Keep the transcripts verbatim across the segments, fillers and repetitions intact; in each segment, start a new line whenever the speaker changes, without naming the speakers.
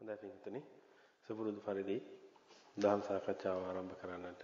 හොඳයි පින්තුනි සුපුරුදු පරිදි දහම් සාකච්ඡාව ආරම්භ කරන්නට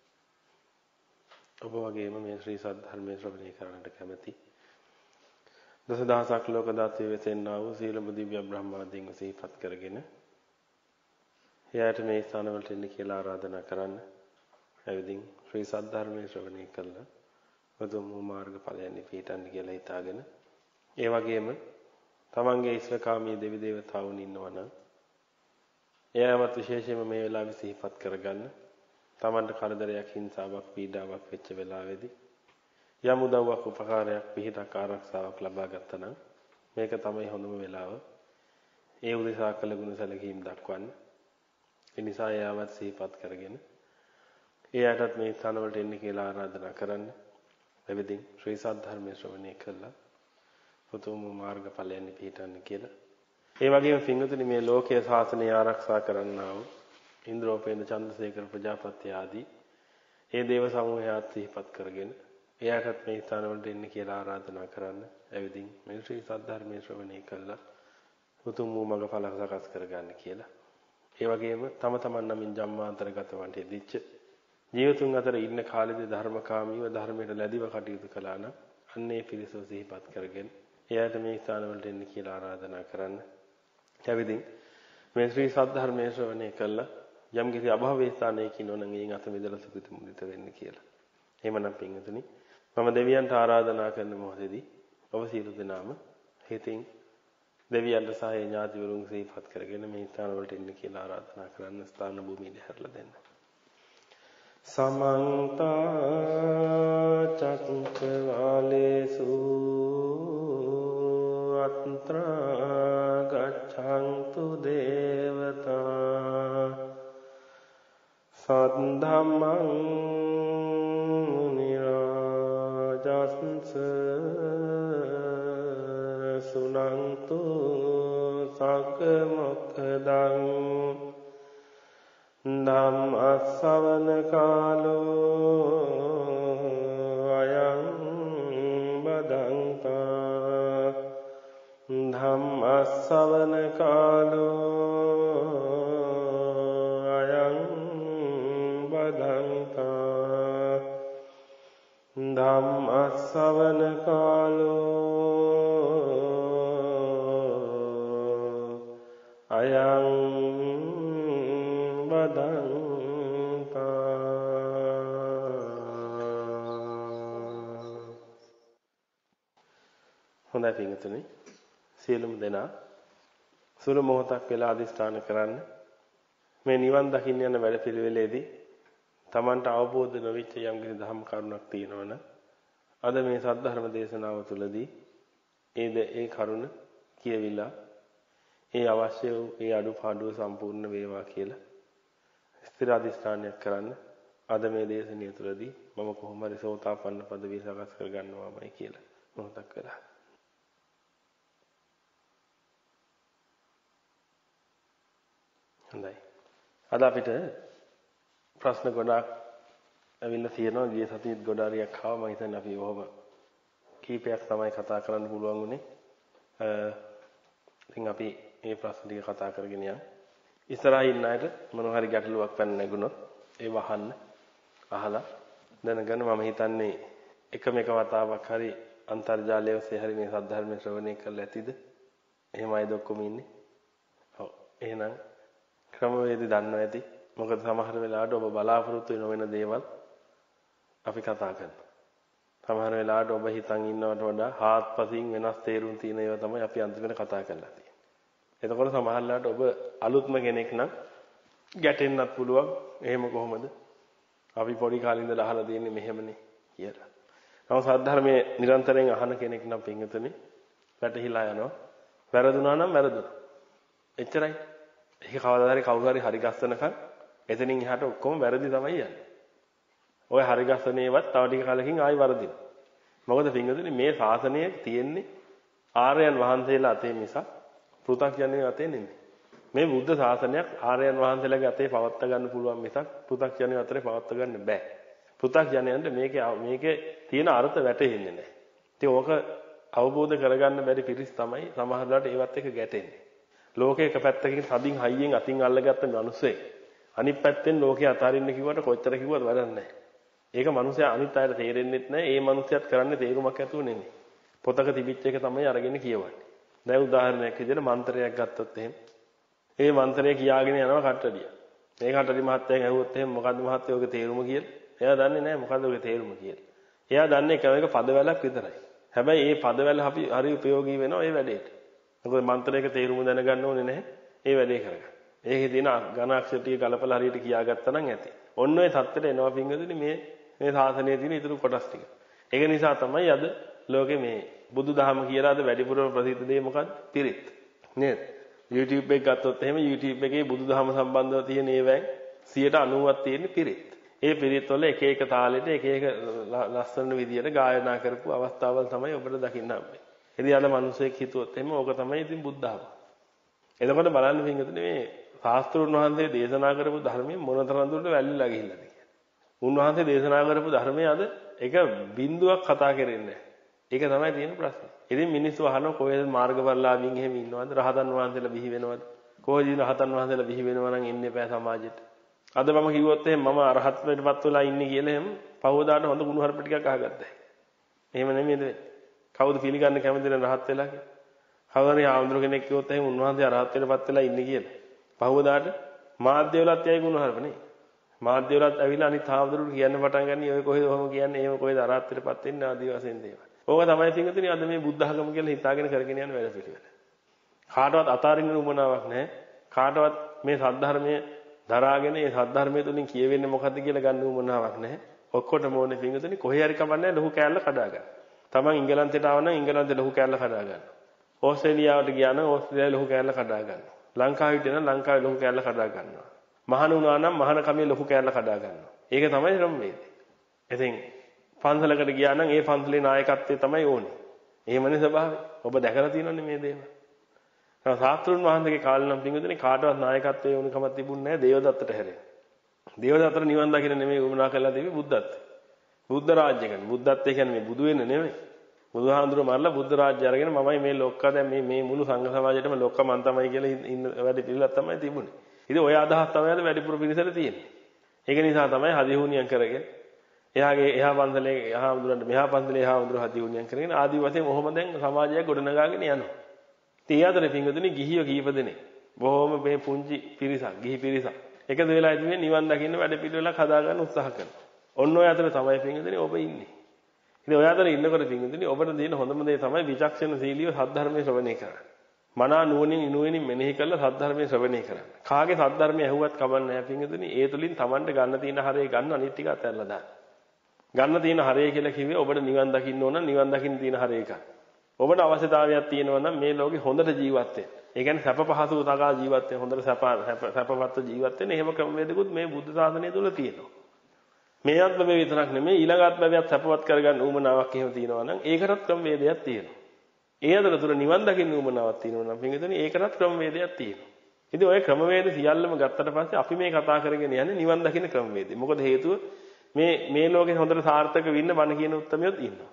ඔබ වගේම මේ ශ්‍රී සද්ධර්මයේ ශ්‍රවණය කරන්නට කැමැති දසදහසක් ලෝක දාතය වෙතෙන්නා වූ සීලම දිව්‍ය බ්‍රහ්මාදීන් සිහිපත් කරගෙන එයාට මේ ස්ථානවලට එන්න කියලා ආරාධනා කරන්න. එවිදින් ශ්‍රී සද්ධර්මයේ ශ්‍රවණය කළා උතුම් මාර්ග ඵලයන් පිටන්න කියලා හිතාගෙන ඒ වගේම තමන්ගේ ඉස්ලාමී දෙවි දේවතාවුන් ඉන්නවා නම් එයාවත් විශේෂයෙන්ම මේ වෙලාවේ සිහිපත් කරගන්න. තමන්ට කරදරයක් හිංසාවක් පීඩාවක් වෙච්ච වෙලාවේදී යම් උදව්වක් උපකාරයක් පිහිටක් ආරක්ෂාවක් ලබා ගත්තා නම් මේක තමයි හොඳම වෙලාව. ඒ උදෙසා කළ ගුණ සැලකීම් දක්වන්න. ඒ නිසා එයාවත් සිහිපත් කරගෙන එයාටත් මේ ස්ථාන වලට එන්න කියලා ආරාධනා කරන්න. එවෙදින් ශ්‍රී සද්ධර්මයේ ශ්‍රවණය කළා උතුම් මාර්ග ඵලයන් පිහිටන්න කියලා. ඒ වගේම පින්වතුනි මේ ලෝකයේ ශාසනය ආරක්ෂා කරන්නා වූ ඉන්ද්‍රෝපේන්ද්‍ර චන්ද්‍රසේකර ප්‍රජාපති ආදී ඒ දේව සමූහයත් සිහිපත් කරගෙන එයාටත් මේ ස්ථාන වලට එන්න කියලා ආරාධනා කරන්න. එවෙදින් මේ ශ්‍රී සද්ධර්මයේ ශ්‍රවණය කළා උතුම් වූ මඟ ඵල සකස් කරගන්න කියලා. ඒ වගේම තම තමන් නමින් ජම්මාන්තරගත වන්ට යෙදිච්ච ජීවතුන් අතර ඉන්න කාලෙදී ධර්මකාමීව ධර්මයට ලැබිව කටයුතු කළා නම් අන්නේ පිරිසව සිහිපත් කරගෙන එයාට මේ ස්ථාන වලට එන්න කියලා ආරාධනා කරන්න. එවෙදින් මේ ශ්‍රී සද්ධර්මයේ ශ්‍රවණය කළා යම් කිසි අභාවයේ ස්ථානයක ඉන්නවනම් එයින් අත මිදලා සුඛිත මුදිත වෙන්න කියලා. එහෙමනම් පින්වතුනි මම දෙවියන්ට ආරාධනා කරන මොහොතේදී ඔබ සියලු දෙනාම හිතින් දෙවියන්ට සහ ඥාතිවරුන් සිහිපත් කරගෙන මේ ස්ථාන වලට එන්න කියලා ආරාධනා කරන්න. ස්ථාන භූමියට හැරලා දෙන්න. සමන්ත චක්කවාලේසු අත්‍රා ගච්ඡන්තු දේවතා සද්ධම්මං නිරාජස්ස සුනන්තු සග්ග මොක්ඛදං ධම්ම ශ්‍රවණ කාලෝ අයං බදන්තා ධම්ම ශ්‍රවණ කාලෝ අයං බදන්තා ධම්ම ශ්‍රවණ කාලෝ අයං හොඳයි පින්වතුනි සියලුම දෙනා සුළු මොහොතක් වෙලා අදිස්ථාන කරන්න. මේ නිවන් දකින්න යන වැඩපිළිවෙලේදී Tamanට අවබෝධ නොවිච්ච යම් කිසි ධර්ම කරුණක් තියෙනවනම් අද මේ සද්ධර්ම දේශනාව තුළදී ඒ ඒ කරුණ කියවිලා ඒ අවශ්‍ය වූ ඒ අඩුපාඩුව සම්පූර්ණ වේවා කියලා ස්ථිර අධිෂ්ඨානයක් කරන්න. අද මේ දේශනිය තුළදී මම කොහොම හරි සෝතාපන්න පදවිය සකස් කර ගන්නවාමයි කියලා මොහොතක් කරා. හොඳයි. අද අපිට ප්‍රශ්න ගොඩාක් ඇවිල්ලා තියෙනවා. ගිය සතියේත් ගොඩාරියක් ආවා. මම හිතන්නේ අපි ඔහොම කීපයක් තමයි කතා කරන්න පුළුවන් උනේ. ඉතින් අපි මේ ප්‍රශ්න ටික කතා කරගෙන යමු. ඉස්සරහින් ඉන්න අයට මොනවා හරි ගැටලුවක් පැන නැගුණොත් ඒව අහන්න. අහලා දැනගන්න. මම හිතන්නේ එකම එක වතාවක් හරි අන්තර්ජාලය ඔස්සේ හරි මේ සද්ධර්ම ශ්‍රවණය කරලා ඇතිද? එහෙමයිද ඔක්කොම ඉන්නේ? ඔව්. එහෙනම් ක්‍රමවේදي දන්නවා ඇති. මොකද සමහර වෙලාවට ඔබ බලාපොරොත්තු වෙන දේවල් අපි කතා කරනවා. සමහර වෙලාවට ඔබ හිතන් ඉන්නවට වඩා හාත්පසින් වෙනස් තේරුම් තියෙන ඒවා තමයි අපි අන්තිමට කතා කරලා තියෙන්නේ. එතකොට සමහර වෙලාවට ඔබ අලුත්ම කෙනෙක් නම් ගැටෙන්නත් පුළුවන්. එහෙම කොහොමද? අපි පොඩි කාලේ ඉඳලා අහලා තියෙන්නේ මෙහෙමනේ කියලා. නමුත් සද්ධර්මයේ නිරන්තරයෙන් අහන කෙනෙක් නම් පින්වතුනි වැටහිලා යනවා. වැරදුනා නම් වැරදුනා. එච්චරයි. ඒක කවදාද හරි කවුරු හරි හරි ගස්සනකම් එතනින් එහාට ඔක්කොම වැරදි තමයි යන්නේ. ඔය හරි ගස්සනේවත් තව ටික කාලෙකින් ආයි වරදිනවා. මොකද පින්වතුනි මේ ශාසනය තියෙන්නේ ආර්යයන් වහන්සේලා අතේ මිසක් පෘථග්ජනයෝ අතේ නෙමෙයි. මේ බුද්ධ ශාසනයක් ආර්යයන් වහන්සේලාගේ අතේ පවත්වා ගන්න පුළුවන් මිසක් පෘථග්ජනයෝ අතරේ පවත්වා ගන්න බෑ. පෘථග්ජනයන්ට මේකේ මේකේ තියෙන අර්ථ වැටහෙන්නේ නැහැ. ඉතින් ඕක අවබෝධ කරගන්න බැරි පිරිස් තමයි සමහරවිට ඒවත් එක්ක ගැටෙන්නේ. ලෝකේ එක පැත්තකින් තදින් හයියෙන් අතින් අල්ලගත්ත මිනිස්සේ අනිත් පැත්තෙන් ලෝකේ අතාරින්න කිව්වට කොච්චර කිව්වත් වැඩක් නැහැ. ඒක මිනිස්සයා අනිත් අයට තේරෙන්නෙත් නැහැ. ඒ මිනිස්සයාත් කරන්නේ තේරුමක් ඇතුව නෙමෙයි. පොතක තිබිච්ච එක තමයි අරගෙන කියවන්නේ. දැන් උදාහරණයක් විදිහට මන්ත්‍රයක් ගත්තොත් එහෙම. ඒ මන්ත්‍රය කියාගෙන යනවා කට්ටඩිය. මේ කට්ටඩි මහත්තයන් ඇහුවොත් එහෙම මොකද්ද මහත්තයෝ ඔගේ තේරුම කියලා? එයා දන්නේ නැහැ මොකද්ද ඔගේ තේරුම කියලා. එයා දන්නේ එක එක පදවැලක් විතරයි. හැබැයි මේ පදවැල අපි හරි ප්‍රයෝගී වෙනවා මේ වැඩේට. මොකද මන්ත්‍රයක තේරුම දැනගන්න ඕනේ නැහැ. ඒ වැඩේ කරගන්න. ඒකේ තියෙන ඝන අක්ෂර ටික ගලපලා හරියට කියාගත්තා නම් ඇති. ඔන්න ඔය தත්තට එනවා පිංගුතුනි මේ මේ සාසනයේ තියෙන ඊටු කොටස් ටික. ඒක නිසා තමයි අද ලෝකේ මේ බුදුදහම කියලා අද වැඩිපුරම ප්‍රසිද්ධ දේ මොකක්ද? පිරිත්. නේද? YouTube එක ගත්තොත් එහෙම YouTube එකේ බුදුදහම සම්බන්ධව තියෙන ඒවායින් සියයට අනූවක් තියෙන පිරිත්. ඒ පිරිත් වල එක එක තාලෙට එක එක ලස්සන විදියට ගායනා කරපු අවස්ථාවල් තමයි ඔබට දකින්න හම්බෙන්නේ. ඉතින් අද මිනිස්සෙක් හිතුවොත් එහෙම ඕක තමයි ඉතින් බුද්ධාගම. එතකොට බලන්න පිංගුතුනි මේ ශාස්ත්‍රඥ වහන්සේ දේශනා කරපු ධර්මයේ මොනතරම් දුරට වැල්ලිලා ගිහිල්ලාද කියලා. උන්වහන්සේ දේශනා කරපු ධර්මයේ අද එක බිඳුවක් කතා කරන්නේ නැහැ. ඒක තමයි තියෙන ප්‍රශ්නේ. ඉතින් මිනිස්සු අහනවා කොහෙද මාර්ගඵලලාභීන් එහෙම ඉන්නවද? රහතන් වහන්සේලා බිහි වෙනවද? කොහොමද රහතන් වහන්සේලා බිහි වෙනවා නම් එන්න එපා සමාජෙට. අද මම කිව්වොත් එහෙම මම අරහත්ත්වයටපත් වෙලා ඉන්නේ කියලා එහෙම පහවදාට හොඳ ගුණ හර්ප ටිකක් අහගත්තා. එහෙම නෙමෙයිද වෙන්නේ? කවුද පිළිගන්න කැමතිද රහත් වෙලා කියලා? කවුරුහරි ආන්දර කෙනෙක් කිව්වොත් එහෙම උන්වහන්සේ අරහත්ත්වයටපත් වෙලා ඉන්නේ කියලා. පහවදාට මාධ්‍ය වලත් යයි ගුණ හර්ප නේ. මාධ්‍ය වලත් ඇවිල්ලා අනිත් ආන්දරුට කියන්න පටන් ගන්නේ ඔය කොහෙද ඔහොම කියන්නේ එහෙම කොහෙද අරහත්ත්වයටපත් වෙන්නේ ආදී වශයෙන් දේවල්. ඕක තමයි පිංගුතුනි අද මේ බුද්ධ ධර්ම කියලා හිතාගෙන කරගෙන යන වැඩ පිළිවෙල. කාටවත් අතාරින්න උවමනාවක් නැහැ. කාටවත් මේ සද්ධර්මයේ දරාගෙන මේ සද්ධර්මයේ තුලින් කියවෙන්නේ මොකද්ද කියලා ගන්න උවමනාවක් නැහැ. ඔක්කොටම ඕනේ පිංගුතුනි කොහේ හරි කමන්නේ ලොකු කෑල්ල කඩා ගන්න. තමන් ඉංගලන්තයට ආව නම් ඉංගලන්තේ ලොකු කෑල්ල කඩා ගන්න. ඕස්ට්‍රේලියාවට ගියා නම් ඕස්ට්‍රේලියාවේ ලොකු කෑල්ල කඩා ගන්න. ලංකාවට එන ලංකාවේ ලොකු කෑල්ල කඩා ගන්නවා. මහාන වුණා නම් මහාන කමේ ලොකු කෑල්ල කඩා ගන්නවා. ඒක තමයි ක්‍රමවේදය. ඉතින් පන්සලකට ගියා නම් ඒ පන්සලේ නායකත්වය තමයි ඕනේ. එහෙමනේ ස්වභාවය. ඔබ දැකලා තියෙනවනේ මේ දේවල්. ඒ ශාස්ත්‍රුන් වහන්සේගේ කාලේ නම් පිටුදෙනේ කාටවත් නායකත්වයේ වුණ කමක් තිබුණේ නැහැ දේවදත්තට හැරෙන්න. දේවදත්තට නිවන් දකින්න නෙමෙයි උමනා කළා දෙවි බුද්ධත්වය. බුද්ධ රාජ්‍ය කියන්නේ බුද්ධත්වය කියන්නේ මේ බුදු වෙන්න නෙමෙයි. බුදුහාඳුර මරලා බුද්ධ රාජ්‍ය අරගෙන මමයි මේ ලෝක දැන් මේ මේ මුළු සංඝ සමාජයටම ලෝක මන් තමයි කියලා ඉන්න වැඩ පිළිලක් තමයි තිබුණේ. ඉතින් ඔය අදහස් තමයි අද වැඩිපුර පිළිසල තියෙන්නේ. ඒක නිසා තමයි හදිහුණියම් කරගෙන එයාගේ එහා පන්සලේ එහා වඳුරන්ට මෙහා පන්සලේ එහා වඳුර හදිහුණියම් කරගෙන ආදි වශයෙන් ඔහොම දැන් සමාජයක් ගොඩනගාගෙන යනවා. ඉතින් ඒ අතරේ පිංගුතුනි ගිහියෝ කීප දෙනෙක් බොහොම මේ පුංචි පිරිසක් ගිහි පිරිසක් එකතු වෙලා ඉතින් නිවන් දකින්න වැඩ පිළිවෙලක් හදාගන්න උත්සාහ කරනවා. ඔන්න ඔය අතර තමයි පිංගුතුනි ඔබ ඉන්නේ. ඉතින් ඔය අතර ඉන්නකොට පිංගුතුනි ඔබට තියෙන හොඳම දේ තමයි විචක්ෂණශීලීව සද්ධර්මයේ ශ්‍රවණය කරන්න. මනා නුවණින් ඉනුවෙනින් මෙනෙහි කරලා සද්ධර්මයේ ශ්‍රවණය කරන්න. කාගේ සද්ධර්මයේ ඇහුවත් කමක් නැහැ පිංගුතුනි. ඒ තුලින් Tamanට ගන්න තියෙන හරය ගන්න අනිත් ටික අතහැරලා දාන්න. ගන්න තියෙන හරය කියලා කිව්වේ ඔබට නිවන් දකින්න ඕන නම් නිවන් දකින්න තියෙන හරය එකක්. ඔබට අවශ්‍යතාවයක් තියෙනවා නම් මේ ලෝකේ හොඳට ජීවත් වෙන්න. ඒ කියන්නේ සැප පහසු තකා ජීවත් වෙන්න හොඳට සැප සැපවත් ජීවත් වෙන්න එහෙම ක්‍රමවේදකුත් මේ බුද්ධ ශාසනය තුල තියෙනවා. මේ ආත්මය විතරක් නෙමෙයි ඊළඟ ආත්මයත් සැපවත් කරගන්න උවමනාවක් එහෙම තියෙනවා නම් ඒකටත් ක්‍රමවේදයක් තියෙනවා. ඒ අතරතුර නිවන් දකින්න උවමනාවක් තියෙනවා නම් පින්විතනේ ඒකටත් ක්‍රමවේදයක් තියෙනවා. ඉතින් ওই ක්‍රමවේද සියල්ලම ගත්තට පස්සේ අපි මේ කතා කරගෙන යන්නේ නිවන් දකින්න ක්‍රමවේදේ. මොකද හේතුව මේ මේ ලෝකේ හොඳට සාර්ථක වෙන්න බණ කියන උත්තරමියොත් ඉන්නවා.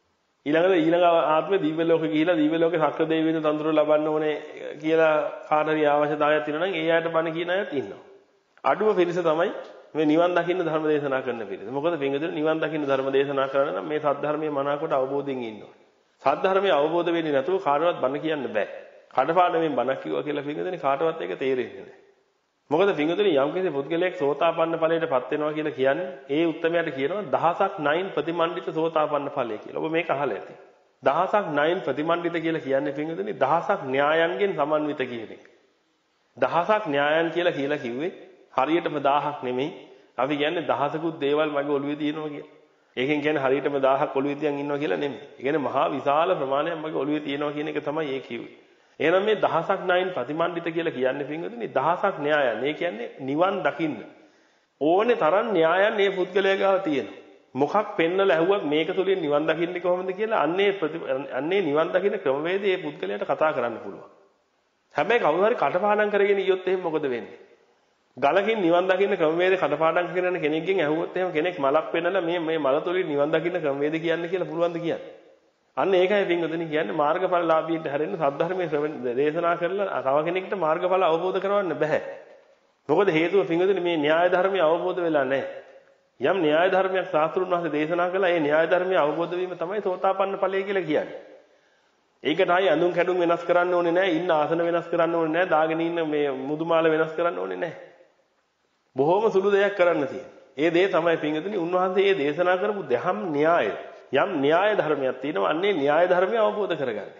ඊළඟට ඊළඟ ආත්මේ දිව්‍ය ලෝකෙ ගිහිලා දිව්‍ය ලෝකේ සක්‍ර දෙවියන් තඳුර ලබන්න ඕනේ කියලා කාටරි අවශ්‍යතාවයක් තියෙනවා නම් ඒ අයට බණ කියන අයත් ඉන්නවා. අඩුම පිරිස තමයි මේ නිවන් දකින්න ධර්ම දේශනා කරන පිරිස. මොකද පින්වතුනි නිවන් දකින්න ධර්ම දේශනා කරන නම් මේ සද්ධර්මයේ මනාකොට අවබෝධයෙන් ඉන්න ඕනේ. සද්ධර්මයේ අවබෝධ වෙන්නේ නැතුව කාටවත් බණ කියන්න බෑ. කඩපාඩමෙන් බණ කිව්වා කියලා පින්වතුනි කාටවත් ඒක තේරෙන්නේ නැහැ. මොකද පින්වතුනි යම්කිසි පුද්ගලයෙක් සෝතාපන්න ඵලයටපත් වෙනවා කියලා කියන්නේ ඒ උත්තරමයට කියනවා දහසක් නයින් ප්‍රතිමන්විත සෝතාපන්න ඵලය කියලා. ඔබ මේක අහලා ඇති. දහසක් නයින් ප්‍රතිමන්විත කියලා කියන්නේ පින්වතුනි දහසක් න්‍යායන්ගෙන් සමන්විත කියන එක. දහසක් න්‍යායන් කියලා කියලා කිව්වේ හරියටම දහයක් නෙමෙයි. අපි කියන්නේ දහසකුත් දේවල් මගේ ඔළුවේ තියෙනවා කියලා. ඒකෙන් කියන්නේ හරියටම දහයක් ඔළුවේ තියන් ඉන්නවා කියලා නෙමෙයි. ඒ කියන්නේ මහා විශාල ප්‍රමාණයක් මගේ ඔළුවේ තියෙනවා කියන එක තමයි ඒ කිව්වේ. එහෙනම් මේ දහසක් නයින් ප්‍රතිමන්විත කියලා කියන්නේ පින්වතුනි දහසක් න්‍යායන්. ඒ කියන්නේ නිවන් දකින්න ඕනේ තරම් න්‍යායන් මේ පුද්ගලයා ගාව තියෙනවා. මොකක් පෙන්නලා ඇහුවක් මේක තුලින් නිවන් දකින්නේ කොහොමද කියලා අන්නේ අන්නේ නිවන් දකින්න ක්‍රමවේදය මේ පුද්ගලයාට කතා කරන්න පුළුවන්. හැබැයි කවුරු හරි කටපාඩම් කරගෙන ඉයොත් එහෙනම් මොකද වෙන්නේ? ගලකින් නිවන් දකින්න ක්‍රමවේදේ කටපාඩම් කරන කෙනෙක්ගෙන් ඇහුවොත් එහෙම කෙනෙක් මලක් පෙන්නලා මේ මේ මල තුලින් නිවන් දකින්න ක්‍රමවේද කියන්නේ කියලා පුළුවන්ද කියන්නේ? අන්න ඒකයි පින්වතුනි කියන්නේ මාර්ගඵලලාභීන්ට හැරෙන්න සද්ධර්මයේ දේශනා කරලා තව කෙනෙක්ට මාර්ගඵල අවබෝධ කරවන්න බෑ. මොකද හේතුව පින්වතුනි මේ න්‍යාය ධර්මය අවබෝධ වෙලා නැහැ. යම් න්‍යාය ධර්මයක් ශාස්ත්‍රුන් වහන්සේ දේශනා කළා ඒ න්‍යාය ධර්මය අවබෝධ වීම තමයි සෝතාපන්න ඵලය කියලා කියන්නේ. ඒකට ආයි අඳුන් කැඩුම් වෙනස් කරන්න ඕනේ නැහැ. ඉන්න ආසන වෙනස් කරන්න ඕනේ නැහැ. දාගෙන ඉන්න මේ මුදුමාල වෙනස් කරන්න ඕනේ නැහැ. බොහොම සුළු දෙයක් කරන්න තියෙනවා. ඒ දේ තමයි පින්වතුනි උන්වහන්සේ මේ දේශනා කරපු දහම් න්‍යාය. යම් න්‍යාය ධර්මයක් තියෙනවා. අන්නේ න්‍යාය ධර්මය අවබෝධ කරගන්න.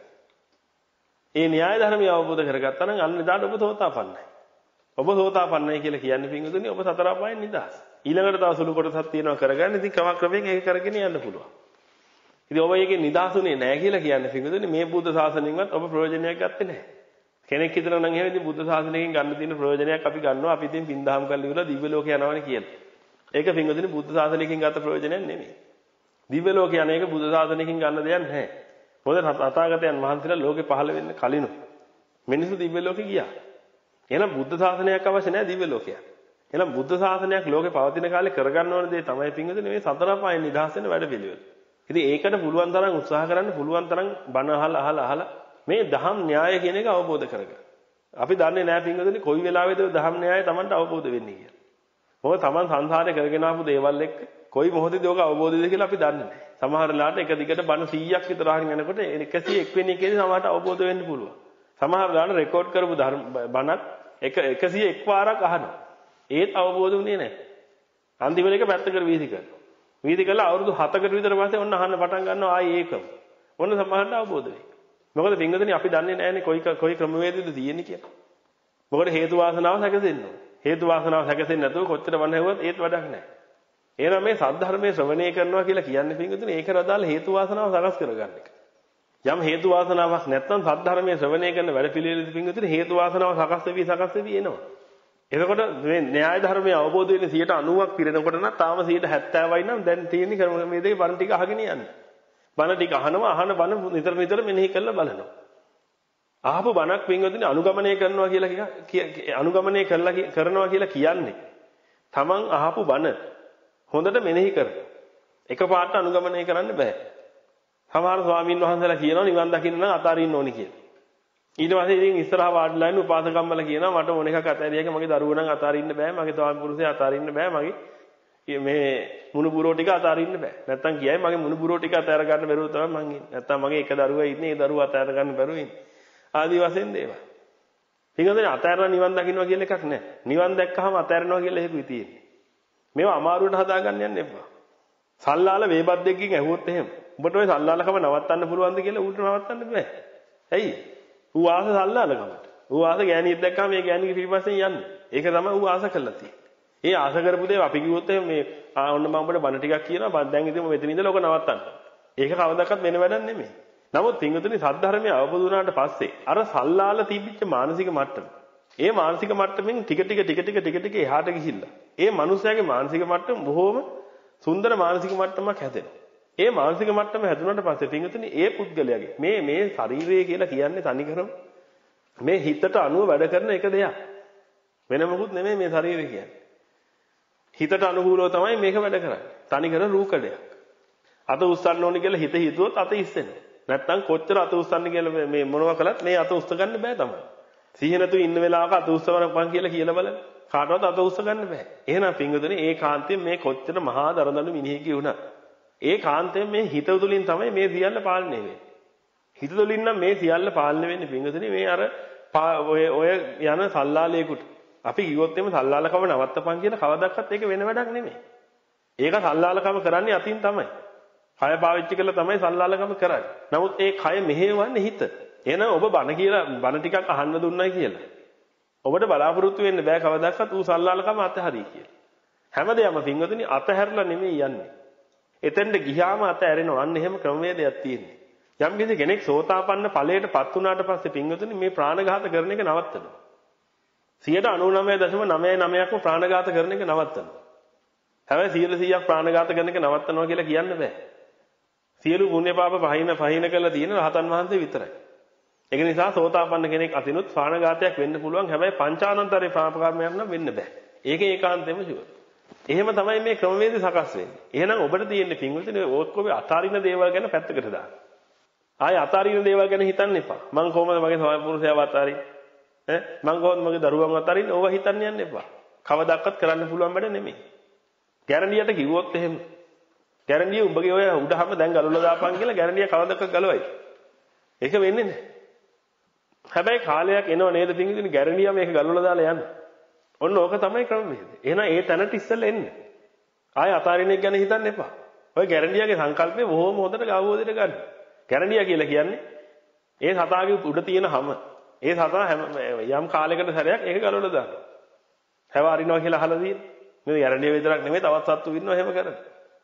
ඒ න්‍යාය ධර්මය අවබෝධ කරගත්තා නම් අන්න එදාට ඔබ සෝතාපන්නයි. ඔබ සෝතාපන්නයි කියලා කියන්නේ පින්වතුනි ඔබ සතර අපායන් නිදහස්. ඊළඟට තව සුළු කොටසක් තියෙනවා කරගන්න. ඉතින් ක්‍රමක්‍රමයෙන් ඒක කරගෙන යන්න පුළුවන්. ඉතින් ඔබ ඒකේ නිදහසුනේ නැහැ කියලා කියන්නේ පින්වතුනි මේ බුද්ධ ශාසනයෙන්වත් ඔබ ප්‍රයෝජනයක් ගත්තේ නැහැ. කෙනෙක් හිතනවා නම් එහෙනම් ඉතින් බුද්ධ ශාසනයෙන් ගන්න තියෙන ප්‍රයෝජනයක් අපි ගන්නවා අපි ඉතින් පින්දහම් කරලා ඉවරලා දිව්‍ය ලෝක යනවානේ කියලා. ඒක පින්වතුනි බුද්ධ ශාසනයකින් ගත ප්‍රයෝජනයක් නෙමෙයි. දිව්‍ය ලෝක යන එක බුද්ධ ශාසනයකින් ගන්න දෙයක් නැහැ. මොකද තථාගතයන් වහන්සේලා ලෝකේ පහළ වෙන්න කලින් මිනිස්සු දිව්‍ය ලෝකේ ගියා. එහෙනම් බුද්ධ ශාසනයක් අවශ්‍ය නැහැ දිව්‍ය ලෝකයක්. එහෙනම් බුද්ධ ශාසනයක් ලෝකේ පවතින කාලේ කරගන්න ඕන දේ තමයි පින්වතුනි මේ සතර පායෙන් නිදහස් වෙන වැඩ පිළිවෙල. ඉතින් ඒකට පුළුවන් තරම් උත්සාහ කරන්න පුළුවන් තරම් බණ අහලා අහලා අහලා මේ දහම් න්‍යාය කියන එක අවබෝධ කරගන්න. අපි දන්නේ නැහැ පින්වතුනි කොයි වෙලාවෙද දහම් න්‍යාය Tamanට අවබෝධ වෙන්නේ කියලා. මොකද Taman සංසාරේ කරගෙන ආපු දේවල් එක්ක කොයි මොහොතේද ඔක අවබෝධ වෙද කියලා අපි දන්නේ නැහැ. සමහර වෙලාවට එක දිගට බණ සීයක් විතර අහගෙන යනකොට එකසිය එක් වෙනි එකේදී සමහරට අවබෝධ වෙන්න පුළුවන්. සමහර වෙලාවට රෙකෝඩ් කරපු බණක් එක එකසිය එක් වාරක් අහනවා. ඒත් අවබෝධ වුණේ නැහැ. අන්තිමට එක පැත්තකට වීසි කරනවා. වීදි කළා අවුරුදු හතකට විතර පස්සේ ඔන්න අහන්න පටන් ගන්නවා ආයේ ඒකම. ඔන්න සමහරට අවබෝධ වෙයි. මොකද පින්වතුනි අපි දන්නේ නැහැනේ කොයි කොයි ක්‍රමවේදෙද තියෙන්නේ කියලා. මොකද හේතු වාසනාව සැකසෙන්න ඕනේ. හේතු වාසනාව සැකසෙන්නේ නැතුව කොච්චර වණ හැවුවත් ඒත් වැඩක් නැහැ. එහෙනම් මේ සද්ධර්මයේ ශ්‍රවණය කරනවා කියලා කියන්නේ පින්වතුනි ඒකට අදාළ හේතු වාසනාව සකස් කරගන්න එක. යම් හේතු වාසනාවක් නැත්නම් සද්ධර්මයේ ශ්‍රවණය කරන වැඩ පිළිවෙලදී පින්වතුනි හේතු වාසනාව සකස් වෙවි සකස් වෙවි එනවා. එතකොට මේ න්‍යාය ධර්මයේ අවබෝධ වෙන්නේ සියයට අනූවක් පිරෙනකොට නම් තාම සියයට හැත්තෑවයි නම් දැන් තියෙන්නේ ක්‍රමවේදයේ බණ ටික අහගෙන යන්න. බණ ටික අහනවා අහන බණ නිතර නිතර මෙනෙහි කරලා බලනවා. අහපු බණක් පින්වතුනි අනුගමනය කරනවා කියලා අනුගමනය කරලා කරනවා කියලා කියන්නේ තමන් අහපු බණ හොඳට මෙනෙහි කරනවා. එකපාරට අනුගමනය කරන්න බෑ. සමහර ස්වාමීන් වහන්සේලා කියනවා නිවන් දකින්න නම් අතාරින්න ඕනි කියලා. ඊට පස්සේ ඉතින් ඉස්සරහා වාඩිලා ඉන්න උපාසකම්මල කියනවා මට ඕන එකක් අතෑරියක මගේ දරුවෝ නම් අතාරින්න බෑ මගේ ස්වාමි පුරුෂයා අතාරින්න බෑ මගේ මේ මුණුබුරෝ ටික අතාරින්න බෑ නැත්තම් කියයි මගේ මුණුබුරෝ ටික අතෑර ගන්න බැරුව තමයි මං ඉන්නේ නැත්තම් මගේ එක දරුවා ඉන්නේ ඒ දරුවා අතෑර ගන්න බැරුව ඉන්නේ ආදි වශයෙන් දේවල්. පිටුදෙන අතෑරලා නිවන් දකින්නවා කියලා එකක් නැහැ. නිවන් දැක්කහම අතෑරනවා කියලා එහෙකුයි තියෙන්නේ. මේවා අමාරුවට හදාගන්න යන්න එපා. සල්ලාල වේබද්දෙක්ගෙන් ඇහුවොත් එහෙම ඔබට ওই සල්ලාලකම නවත්තන්න පුළුවන්ද කියලා ඌට නවත්තන්න බෑ. ඇයි? ඌ ආස සල්ලාලකමට. ඌ ආස ගෑණියෙක් දැක්කම මේ ගෑණිගේ පිටිපස්සෙන් යන්නේ. ඒක තමයි ඌ ආස කරලා තියෙන්නේ. ඒ ආස කරපු දේ අපි කිව්වොත් එහෙම මේ ආ ඔන්න මම ඔබට බණ ටිකක් කියනවා. දැන් ඉතින් මෙතන ඉඳලා ඔක නවත්තන්න. ඒක කවදාවත් වෙන වැඩක් නෙමෙයි. නමුත් පින්වතුනි සද්ධර්මයේ අවබෝධ වුණාට පස්සේ අර සල්ලාල තිබිච්ච මානසික මට්ටම. ඒ මානසික මට්ටමින් ටික ටික ටික ටික ටික ටික එහාට ගිහිල්ලා. ඒ මනුස්සයාගේ මානසික මට්ටම බොහොම සුන්දර මානසික මට්ටමක් හැදෙනවා. ඒ මානසික මට්ටම හැදුනට පස්සේ පින්වතුනි ඒ පුද්ගලයාගේ මේ මේ ශරීරය කියලා කියන්නේ තනිකරම මේ හිතට අනුව වැඩ කරන එක දෙයක්. වෙන මොකුත් නෙමෙයි මේ ශරීරය කියන්නේ. හිතට අනුකූලව තමයි මේක වැඩ කරන්නේ. තනිකර රූකඩයක්. අත උස්සන්න ඕනි කියලා හිත හිතුවොත් අත ඉස්සෙනවා. නැත්තම් කොච්චර අත උස්සන්න කියලා මේ මොනවා කළත් මේ අත උස්ස ගන්න බෑ තමයි. සිහිය නැතුව ඉන්න වෙලාවක අත උස්සවරපන් කියලා කියලා බලන්න. කාටවත් අත උස්ස ගන්න බෑ. එහෙනම් පින්වතුනි ඒ කාන්තයෙන් මේ කොච්චර මහා දරදඬු මිනිහෙක් වුණා. ඒ කාන්තයෙන් මේ හිත තුළින් තමයි මේ සියල්ල පාලනය වෙන්නේ. හිත තුළින් නම් මේ සියල්ල පාලනය වෙන්නේ පින්වතුනි මේ අර ඔය ඔය යන සල්ලාලයකට. අපි කිව්වොත් එimhe සල්ලාලකම නවත්තපන් කියලා කවදාවත් ඒක වෙන වැඩක් නෙමෙයි. ඒක සල්ලාලකම කරන්නේ අතින් තමයි. කය පාවිච්චි කරලා තමයි සල්ලාලකම කරන්නේ. නමුත් ඒ කය මෙහෙවන්නේ හිත. එහෙනම් ඔබ බණ කියලා බණ ටිකක් අහන්න දුන්නයි කියලා. ඔබට බලාපොරොත්තු වෙන්න බෑ කවදාවත් ඌ සල්ලාලකම අතහරියි කියලා. හැමදේම පින්වතුනි අතහැරලා නෙමෙයි යන්නේ. එතෙන්ට ගියාම අතහැරෙනවා. අන්න එහෙම ක්‍රමවේදයක් තියෙනවා. යම් කිසි කෙනෙක් සෝතාපන්න ඵලයටපත් වුණාට පස්සේ පින්වතුනි මේ ප්‍රාණඝාත කරන එක නවත්තනවා. සියයට අනූනවය දශම නවය නවයක්ම ප්‍රාණඝාත කරන එක නවත්තනවා. හැබැයි සියයට සීයක් ප්‍රාණඝාත කරන එක නවත්තනවා කියලා කියන්න බෑ. සියලු පුණ්‍ය පාප පහින පහින කරලා තියෙන රහතන් වහන්සේ විතරයි. ඒක නිසා සෝතාපන්න කෙනෙක් අතිනුත් ප්‍රාණඝාතයක් වෙන්න පුළුවන්. හැබැයි පංචානන්තරේ පාප කර්මයක් නම් වෙන්න බෑ. ඒක ඒකාන්තයෙන්ම ෂුවර්. එහෙම තමයි මේ ක්‍රමවේද සකස් වෙන්නේ. එහෙනම් ඔබට තියෙන්නේ පින්වතුනි ඔක්කොම අතාරින දේවල් ගැන පැත්තකට දාන්න. ආය අතාරින දේවල් ගැන හිතන්න එපා. මං කොහොමද මගේ ස්වාමි පුරුෂයාව අතාරින්නේ? ඈ මං කොහොමද මගේ දරුවන් අතාරින්නේ? ඕවා හිතන්න යන්න එපා. කවදාවත් කරන්න පුළුවන් වැඩ නෙමෙයි. ගැරන්ඩියට කිව්වොත් එහෙම ගැරන්ඩිය උඹගේ ඔය උඩහම දැන් ගලවලා දාපන් කියලා ගැරන්ඩිය කවදාවත් ගලවයි. ඒක වෙන්නේ නැහැ. හැබැයි කාලයක් එනව නේද පිටින් ගැරන්ඩියා මේක ගලවලා දාලා යන්න. ඔන්න ඕක තමයි ක්‍රමවේදය. එහෙනම් ඒ තැනට ඉස්සෙල්ලා එන්න. ආය අතාරින එක ගැන හිතන්න එපා. ඔය ගැරන්ඩියාගේ සංකල්පය බොහොම හොඳට අවබෝධයට ගන්න. ගැරන්ඩියා කියලා කියන්නේ ඒ සතාගේ උඩ තියෙන හැම ඒ සතා යම් කාලයකට සැරයක් ඒක ගලවලා දානවා. හැව අරිනවා කියලා අහලා තියෙන්නේ. මේ ගැරන්ඩියා විතරක් නෙමෙයි තවත් සත්තු ඉන්නවා එහෙම කරන්නේ.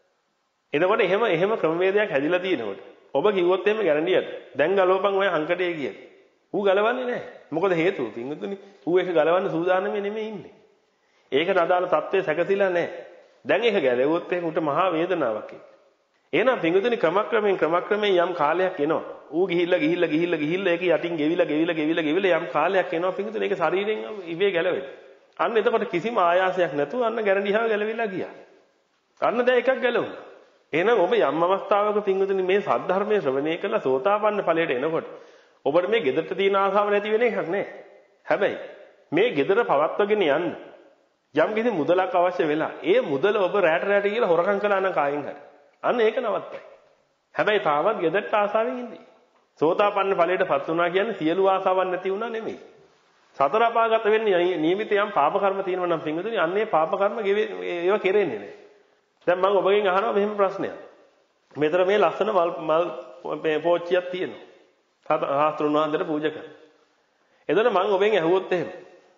එතකොට එහෙම එහෙම ක්‍රමවේදයක් හැදිලා තියෙනකොට ඔබ කිව්වොත් එහෙම ගැරන්ඩියට දැන් ගලවපන් ඔය හංකටේ කියලා. ඌ ගලවන්නේ නැහැ. මොකද හේතුව පින්වතුනි ඌ ඒක ගලවන්න සූදානම්ේ නෙමෙයි ඉන්නේ. ඒකට අදාළ தත්ත්වය සැකසিলা නැහැ. දැන් ඒක ගැලවුවොත් එහෙම උට මහා වේදනාවක් එයි. එහෙනම් පින්වතුනි ක්‍රමක්‍රමයෙන් ක්‍රමක්‍රමයෙන් යම් කාලයක් එනවා. ඌ ගිහිල්ලා ගිහිල්ලා ගිහිල්ලා ගිහිල්ලා ඒක යටින් ගෙවිලා ගෙවිලා ගෙවිලා ගෙවිලා යම් කාලයක් එනවා පින්වතුනි ඒක ශරීරයෙන් ඉබේ ගැලවෙනවා. අන්න එතකොට කිසිම ආයාසයක් නැතුව අන්න ගැරන්ඩිහාව ගැලවිලා ගියා. අන්න දැන් එකක් ගැලවුණා. එහෙනම් ඔබ යම් අවස්ථාවක පින්වතුනි මේ සද්ධර්මයේ ශ්‍රවණය කළා සෝතාපන්න ඵලයට එනකොට ඔබට මේ ගෙදරට තියෙන ආසාව නැති වෙන එකක් නෑ. හැබැයි මේ ගෙදර පවත්වගෙන යන්න යම් කිසි මුදලක් අවශ්‍ය වෙලා ඒ මුදල ඔබ රැට රැට කියලා හොරකම් කළා නම් කායින් හරි. අන්න ඒක නවත්තයි. හැබැයි තාමත් ගෙදරට ආසාවෙන් ඉඳී. සෝතාපන්න ඵලයටපත් වුණා කියන්නේ සියලු ආසාවන් නැති වුණා නෙමෙයි. සතර අපාගත වෙන්නේ නියමිත යම් පාප කර්ම තියෙනවා නම් පින්වතුනි අන්නේ පාප කර්ම ඒවා කෙරෙන්නේ නෑ. දැන් මම ඔබගෙන් අහනවා මෙහෙම ප්‍රශ්නයක්. මෙතන මේ ලස්සන මල් මල් පෝච්චියක් තියෙනවා. සාස්ත්‍රුන් වහන්සේට පූජා කරනවා. එතකොට මම ඔබෙන් ඇහුවොත් එහෙම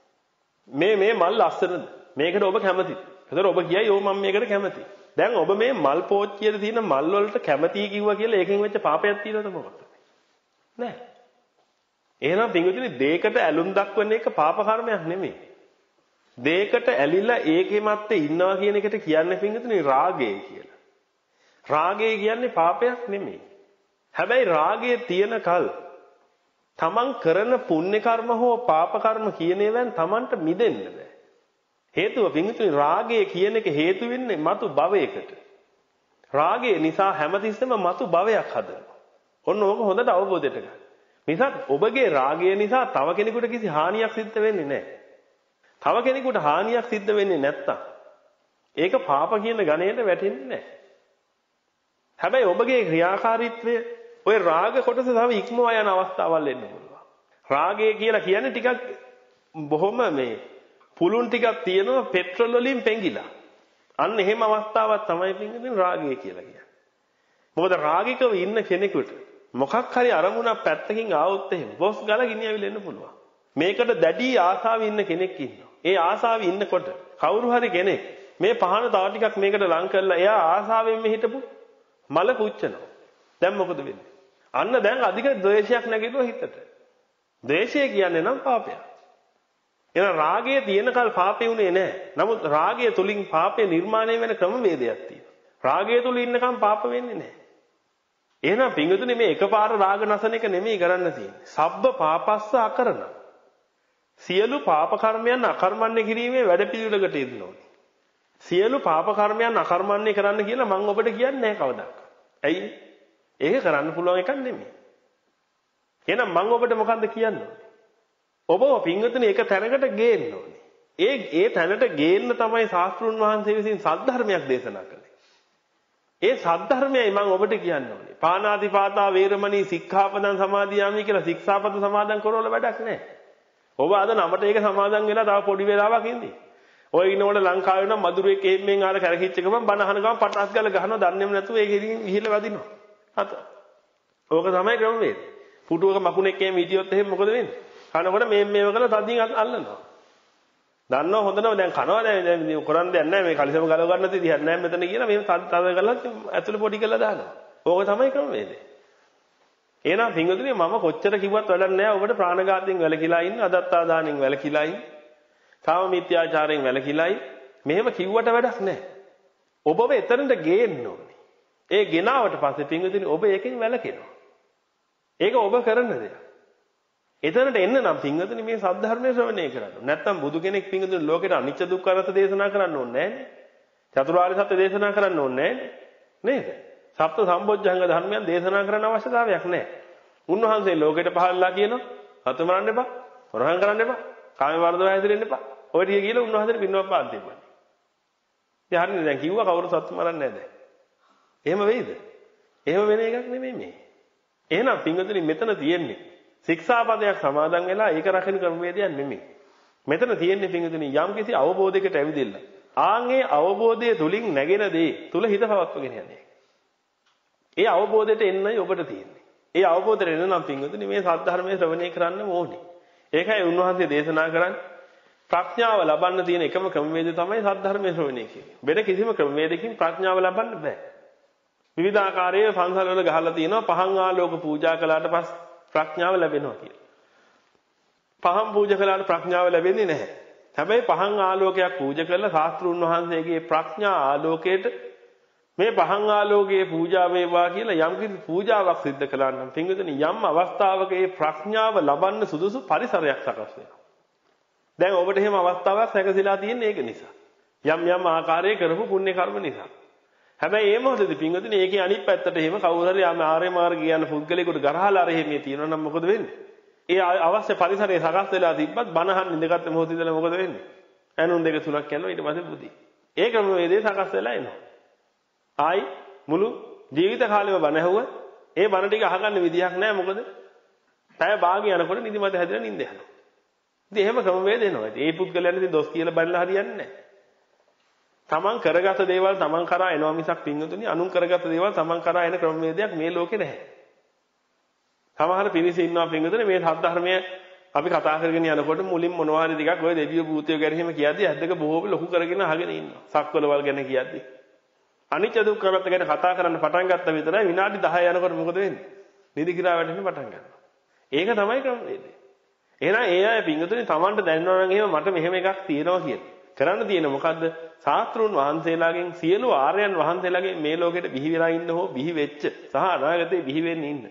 මේ මේ මල් ලස්සනද? මේකට ඔබ කැමතිද? එතකොට ඔබ කියයි ඔව් මම මේකට කැමතියි. දැන් ඔබ මේ මල් පෝච්චියේ තියෙන මල් වලට කැමතියි කිව්වා කියලා ඒකෙන් වෙච්ච පාපයක් තියෙනවද මොකක්ද? නෑ. එහෙනම් පින්විතනේ දෙයකට ඇලුම් දක්වන එක පාප කර්මයක් නෙමෙයි. දෙයකට ඇලිලා ඒකේ මැත්තේ ඉන්නවා කියන එකට කියන්නේ පින්විතනේ රාගය කියලා. රාගය කියන්නේ පාපයක් නෙමෙයි. හැබැයි රාගය තියෙන කල් තමන් කරන පුණ්‍ය කර්ම හෝ පාප කර්ම කියන ඒවාන් තමන්ට මිදෙන්න බෑ. හේතුව පින්විතනේ රාගය කියන එක හේතු වෙන්නේ මතු භවයකට. රාගය නිසා හැමතිස්සෙම මතු භවයක් හදනවා. ඔන්න ඕක හොඳට අවබෝධයට ගන්න. නිසා ඔබගේ රාගය නිසා තව කෙනෙකුට කිසි හානියක් සිද්ධ වෙන්නේ නැහැ. තව කෙනෙකුට හානියක් සිද්ධ වෙන්නේ නැත්තම් ඒක පාප කියන ගණයට වැටෙන්නේ නැහැ. හැබැයි ඔබගේ ක්‍රියාකාරීත්වය ඔය රාග කොටස තව ඉක්මවා යන අවස්ථාවල් එන්න පුළුවන්. රාගය කියලා කියන්නේ ටිකක් බොහොම මේ පුළුන් ටිකක් තියෙනවා පෙට්‍රල් වලින් පෙඟිලා. අන්න එහෙම අවස්ථාවක් තමයි පින්වදින රාගය කියලා කියන්නේ. මොකද රාගිකව ඉන්න කෙනෙකුට මොකක් හරි අරමුණක් පැත්තකින් ආවොත් එහෙම බොස් ගාලා ගිනියවිල එන්න පුළුවන්. මේකට දැඩි ආසාවෙ ඉන්න කෙනෙක් ඉන්නවා. ඒ ආසාවෙ ඉන්නකොට කවුරු හරි කෙනෙක් මේ පහන තව ටිකක් මේකට ලං කරලා එයා ආසාවෙන් මේ හිටපු මල පුච්චනවා. දැන් මොකද වෙන්නේ? අන්න දැන් අධික ද්වේෂයක් නැගිටුවා හිතට. ද්වේෂය කියන්නේ නම් පාපයක්. එහෙනම් රාගය තියෙනකල් පාපේ උනේ නැහැ. නමුත් රාගය තුලින් පාපේ නිර්මාණය වෙන ක්‍රමවේදයක් තියෙනවා. රාගය තුල ඉන්නකම් පාප වෙන්නේ නැහැ. එහෙනම් පින්වතුනි මේ එකපාර රාග නැසන එක නෙමෙයි කරන්න තියෙන්නේ. සබ්බ පාපස්ස අකරණ. සියලු පාප කර්මයන් අකර්මණ්‍ය කිරීමේ වැඩපිළිවෙලකට යෙදෙන්න ඕනේ. සියලු පාප කර්මයන් අකර්මණ්‍ය කරන්න කියලා මම ඔබට කියන්නේ නැහැ කවදාවත්. ඇයි? ඒක කරන්න පුළුවන් එකක් නෙමෙයි. එහෙනම් මම ඔබට මොකන්ද කියන්නේ? ඔබ පින්වතුනි එක තැනකට ගේන්න ඕනේ. ඒ ඒ තැනට ගේන්න තමයි ශාස්ත්‍රුන් වහන්සේ විසින් සද්ධර්මයක් දේශනා කළේ. ඒ සද්ධර්මයයි මම ඔබට කියන්න ඕනේ. පාණාතිපාතා වේරමණී සික්ඛාපදං සමාදියාමි කියලා ශික්ෂාපද සමාදන් කරවල වැඩක් නැහැ. ඔබ අද නමට ඒක සමාදන් වෙලා තව පොඩි වෙලාවක් ඉඳී. ඔය ඉන්නකොට ලංකාවේ නම් මදුරුවෙක් එහෙම්ෙන් ආර කරකිච්ච ගමන් බණ අහන ගමන් පටස් ගාලා ගහනවා දන්නේම නැතුව ඒක ඉතින් ගිහිල්ලා වදිනවා. හත. ඕක තමයි ක්‍රමවේද. පුටුවක මකුණෙක් එහෙම හිටියොත් එහෙම මොකද වෙන්නේ? කනකොට මේ මේව කරලා තදින් අල්ලනවා. දන්නව හොඳනම දැන් කනවා දැන් දැන් කරන්න දෙයක් නැහැ මේ කලිසම ගලව ගන්න තියන්නේ නැහැ මෙතන කියලා මේ තද කරලා ඇතුළේ පොඩි කරලා දානවා. ඕක තමයි ක්‍රමවේදය. එහෙනම් පින්වතුනි මම කොච්චර කිව්වත් වැඩක් නැහැ ඔබට ප්‍රාණඝාතයෙන් වැළකීලා ඉන්න අදත්තා දානෙන් වැළකීලා ඉන්න කාම මිත්‍යාචාරයෙන් වැළකීලා ඉන්න මෙහෙම කිව්වට වැඩක් නැහැ. ඔබව එතනට ගේන්න ඕනේ. ඒ ගෙනාවට පස්සේ පින්වතුනි ඔබ ඒකෙන් වැළකෙනවා. ඒක ඔබ කරන දෙයක්. එතනට එන්න නම් පින්වතුනි මේ සද්ධර්මයේ ශ්‍රවණය කරන්න. නැත්තම් බුදු කෙනෙක් පින්වතුනි ලෝකෙට අනිච්ච දුක්ඛ අනාත්ම දේශනා කරන්න ඕනේ නැහැ. චතුරාර්ය සත්‍ය දේශනා කරන්න ඕනේ නැහැ. නේද? සප්ත සම්බොජ්ජංග ධර්මයන් දේශනා කරන්න අවශ්‍යතාවයක් නැහැ. උන්වහන්සේ ලෝකෙට පහළලා කියනවා හත මරන්න එපා, හොරකම් කරන්න එපා, කාම වර්ධව හැදෙන්න එපා. ඔය ටික කියලා උන්වහන්සේට පින්නවක් පාත් දෙපා. ඉතින් හරිනේ දැන් කිව්වා කවුරු සත්තු මරන්නේ නැහැ දැන්. එහෙම වෙයිද? එහෙම වෙන එකක් නෙමෙයි මේ. එහෙනම් පින්වතුනි මෙතන තියෙන්නේ ශික්ෂාපදයක් සමාදන් වෙලා ඒක රකින්න ක්‍රමවේදයක් නෙමෙයි. මෙතන තියෙන්නේ පින්වතුනි යම්කිසි අවබෝධයකට ඇවිදilla. ආන්ගේ අවබෝධය තුලින් නැගෙන දේ තුල හිත පවත්වගෙන යන්නේ. ඒ අවබෝධයට එන්නයි ඔබට තියෙන්නේ. ඒ අවබෝධයට එන්න නම් පින්වතුනි මේ සද්ධර්මයේ ශ්‍රවණය කරන්න ඕනේ. ඒකයි උන්වහන්සේ දේශනා කරන්නේ ප්‍රඥාව ලබන්න තියෙන එකම ක්‍රමවේදය තමයි සද්ධර්මයේ ශ්‍රවණය කියන්නේ. වෙන කිසිම ක්‍රමවේදකින් ප්‍රඥාව ලබන්න බෑ. විවිධාකාරයේ පන්සල් වල ගහලා තියෙනවා පහන් ආලෝක පූජා කළාට පස්සේ ප්‍රඥාව ලැබෙනවා කියලා. පහන් පූජා කළාට ප්‍රඥාව ලැබෙන්නේ නැහැ. හැබැයි පහන් ආලෝකයක් පූජා කරලා ශාස්ත්‍රුන් වහන්සේගේ ප්‍රඥා ආලෝකයට මේ පහන් ආලෝකයේ පූජා වේවා කියලා යම් කිසි පූජාවක් සිද්ධ කළා නම් පින්විතනි යම් අවස්ථාවක ඒ ප්‍රඥාව ලබන්න සුදුසු පරිසරයක් සකස් වෙනවා. දැන් ඔබට එහෙම අවස්ථාවක් සැකසීලා තියෙන්නේ ඒක නිසා. යම් යම් ආකාරයේ කරපු පුණ්‍ය කර්ම නිසා. හැබැයි ඒ මොහොතේදී පින්වතුනි ඒකේ අනිත් පැත්තට එහෙම කවුරු හරි ආම ආර්ය මාර්ගය යන පුද්ගලයෙකුට ගරහලා අර එහෙම තියෙනවා නම් මොකද වෙන්නේ? ඒ අවශ්‍ය පරිසරය සකස් වෙලා තිබ්බත් බනහන් ඉඳගත්ත මොහොතේ ඉඳලා මොකද වෙන්නේ? ඇනුන් දෙක තුනක් යනවා ඊට පස්සේ බුදි. ඒ ක්‍රමවේදේ සකස් වෙලා එනවා. ආයි මුළු ජීවිත කාලෙම බන ඇහුවා ඒ බන ටික අහගන්න විදියක් නැහැ මොකද? පැය භාගය යනකොට නිදිමත හැදෙලා නිින්ද යනවා. ඉතින් එහෙම ක්‍රමවේද එනවා. ඉතින් ඒ පුද්ගලයන් ඉතින් දොස් කියලා බැලලා හරියන්නේ නැහැ. තමන් කරගත දේවල් තමන් කරා එනවා මිසක් පින්වතුනි අනුන් කරගත දේවල් තමන් කරා එන ක්‍රමවේදයක් මේ ලෝකේ නැහැ. සමහර පිරිස ඉන්නවා පින්වතුනි මේ සද්ධර්මය අපි කතා කරගෙන යනකොට මුලින් මොනවා හරි ටිකක් ඔය දෙවියෝ භූතයෝ ගැන එහෙම කියද්දි ඇද්දක බොහෝම ලොකු කරගෙන අහගෙන ඉන්නවා. සක්වලවල් ගැන කියද්දි. අනිත්‍ය දුක්ඛ අනාත්ම ගැන කතා කරන්න පටන් ගත්ත විතරයි විනාඩි දහය යනකොට මොකද වෙන්නේ? නිදි කිරා වැටෙන්න පටන් ගන්නවා. ඒක තමයි ක්‍රමවේදය. එහෙනම් ඒ අය පින්වතුනි තමන්ට දැනනවා නම් එහෙම මට මෙහෙම එකක් තියෙනවා කියලා. කරන්න තියෙන මොකද්ද? ශාස්ත්‍රුන් වහන්සේලාගෙන් සියලු ආර්යයන් වහන්සේලාගෙන් මේ ලෝකෙට බිහි වෙලා ඉන්න හෝ බිහි වෙච්ච සහ අනාගතේ බිහි වෙන්න ඉන්න.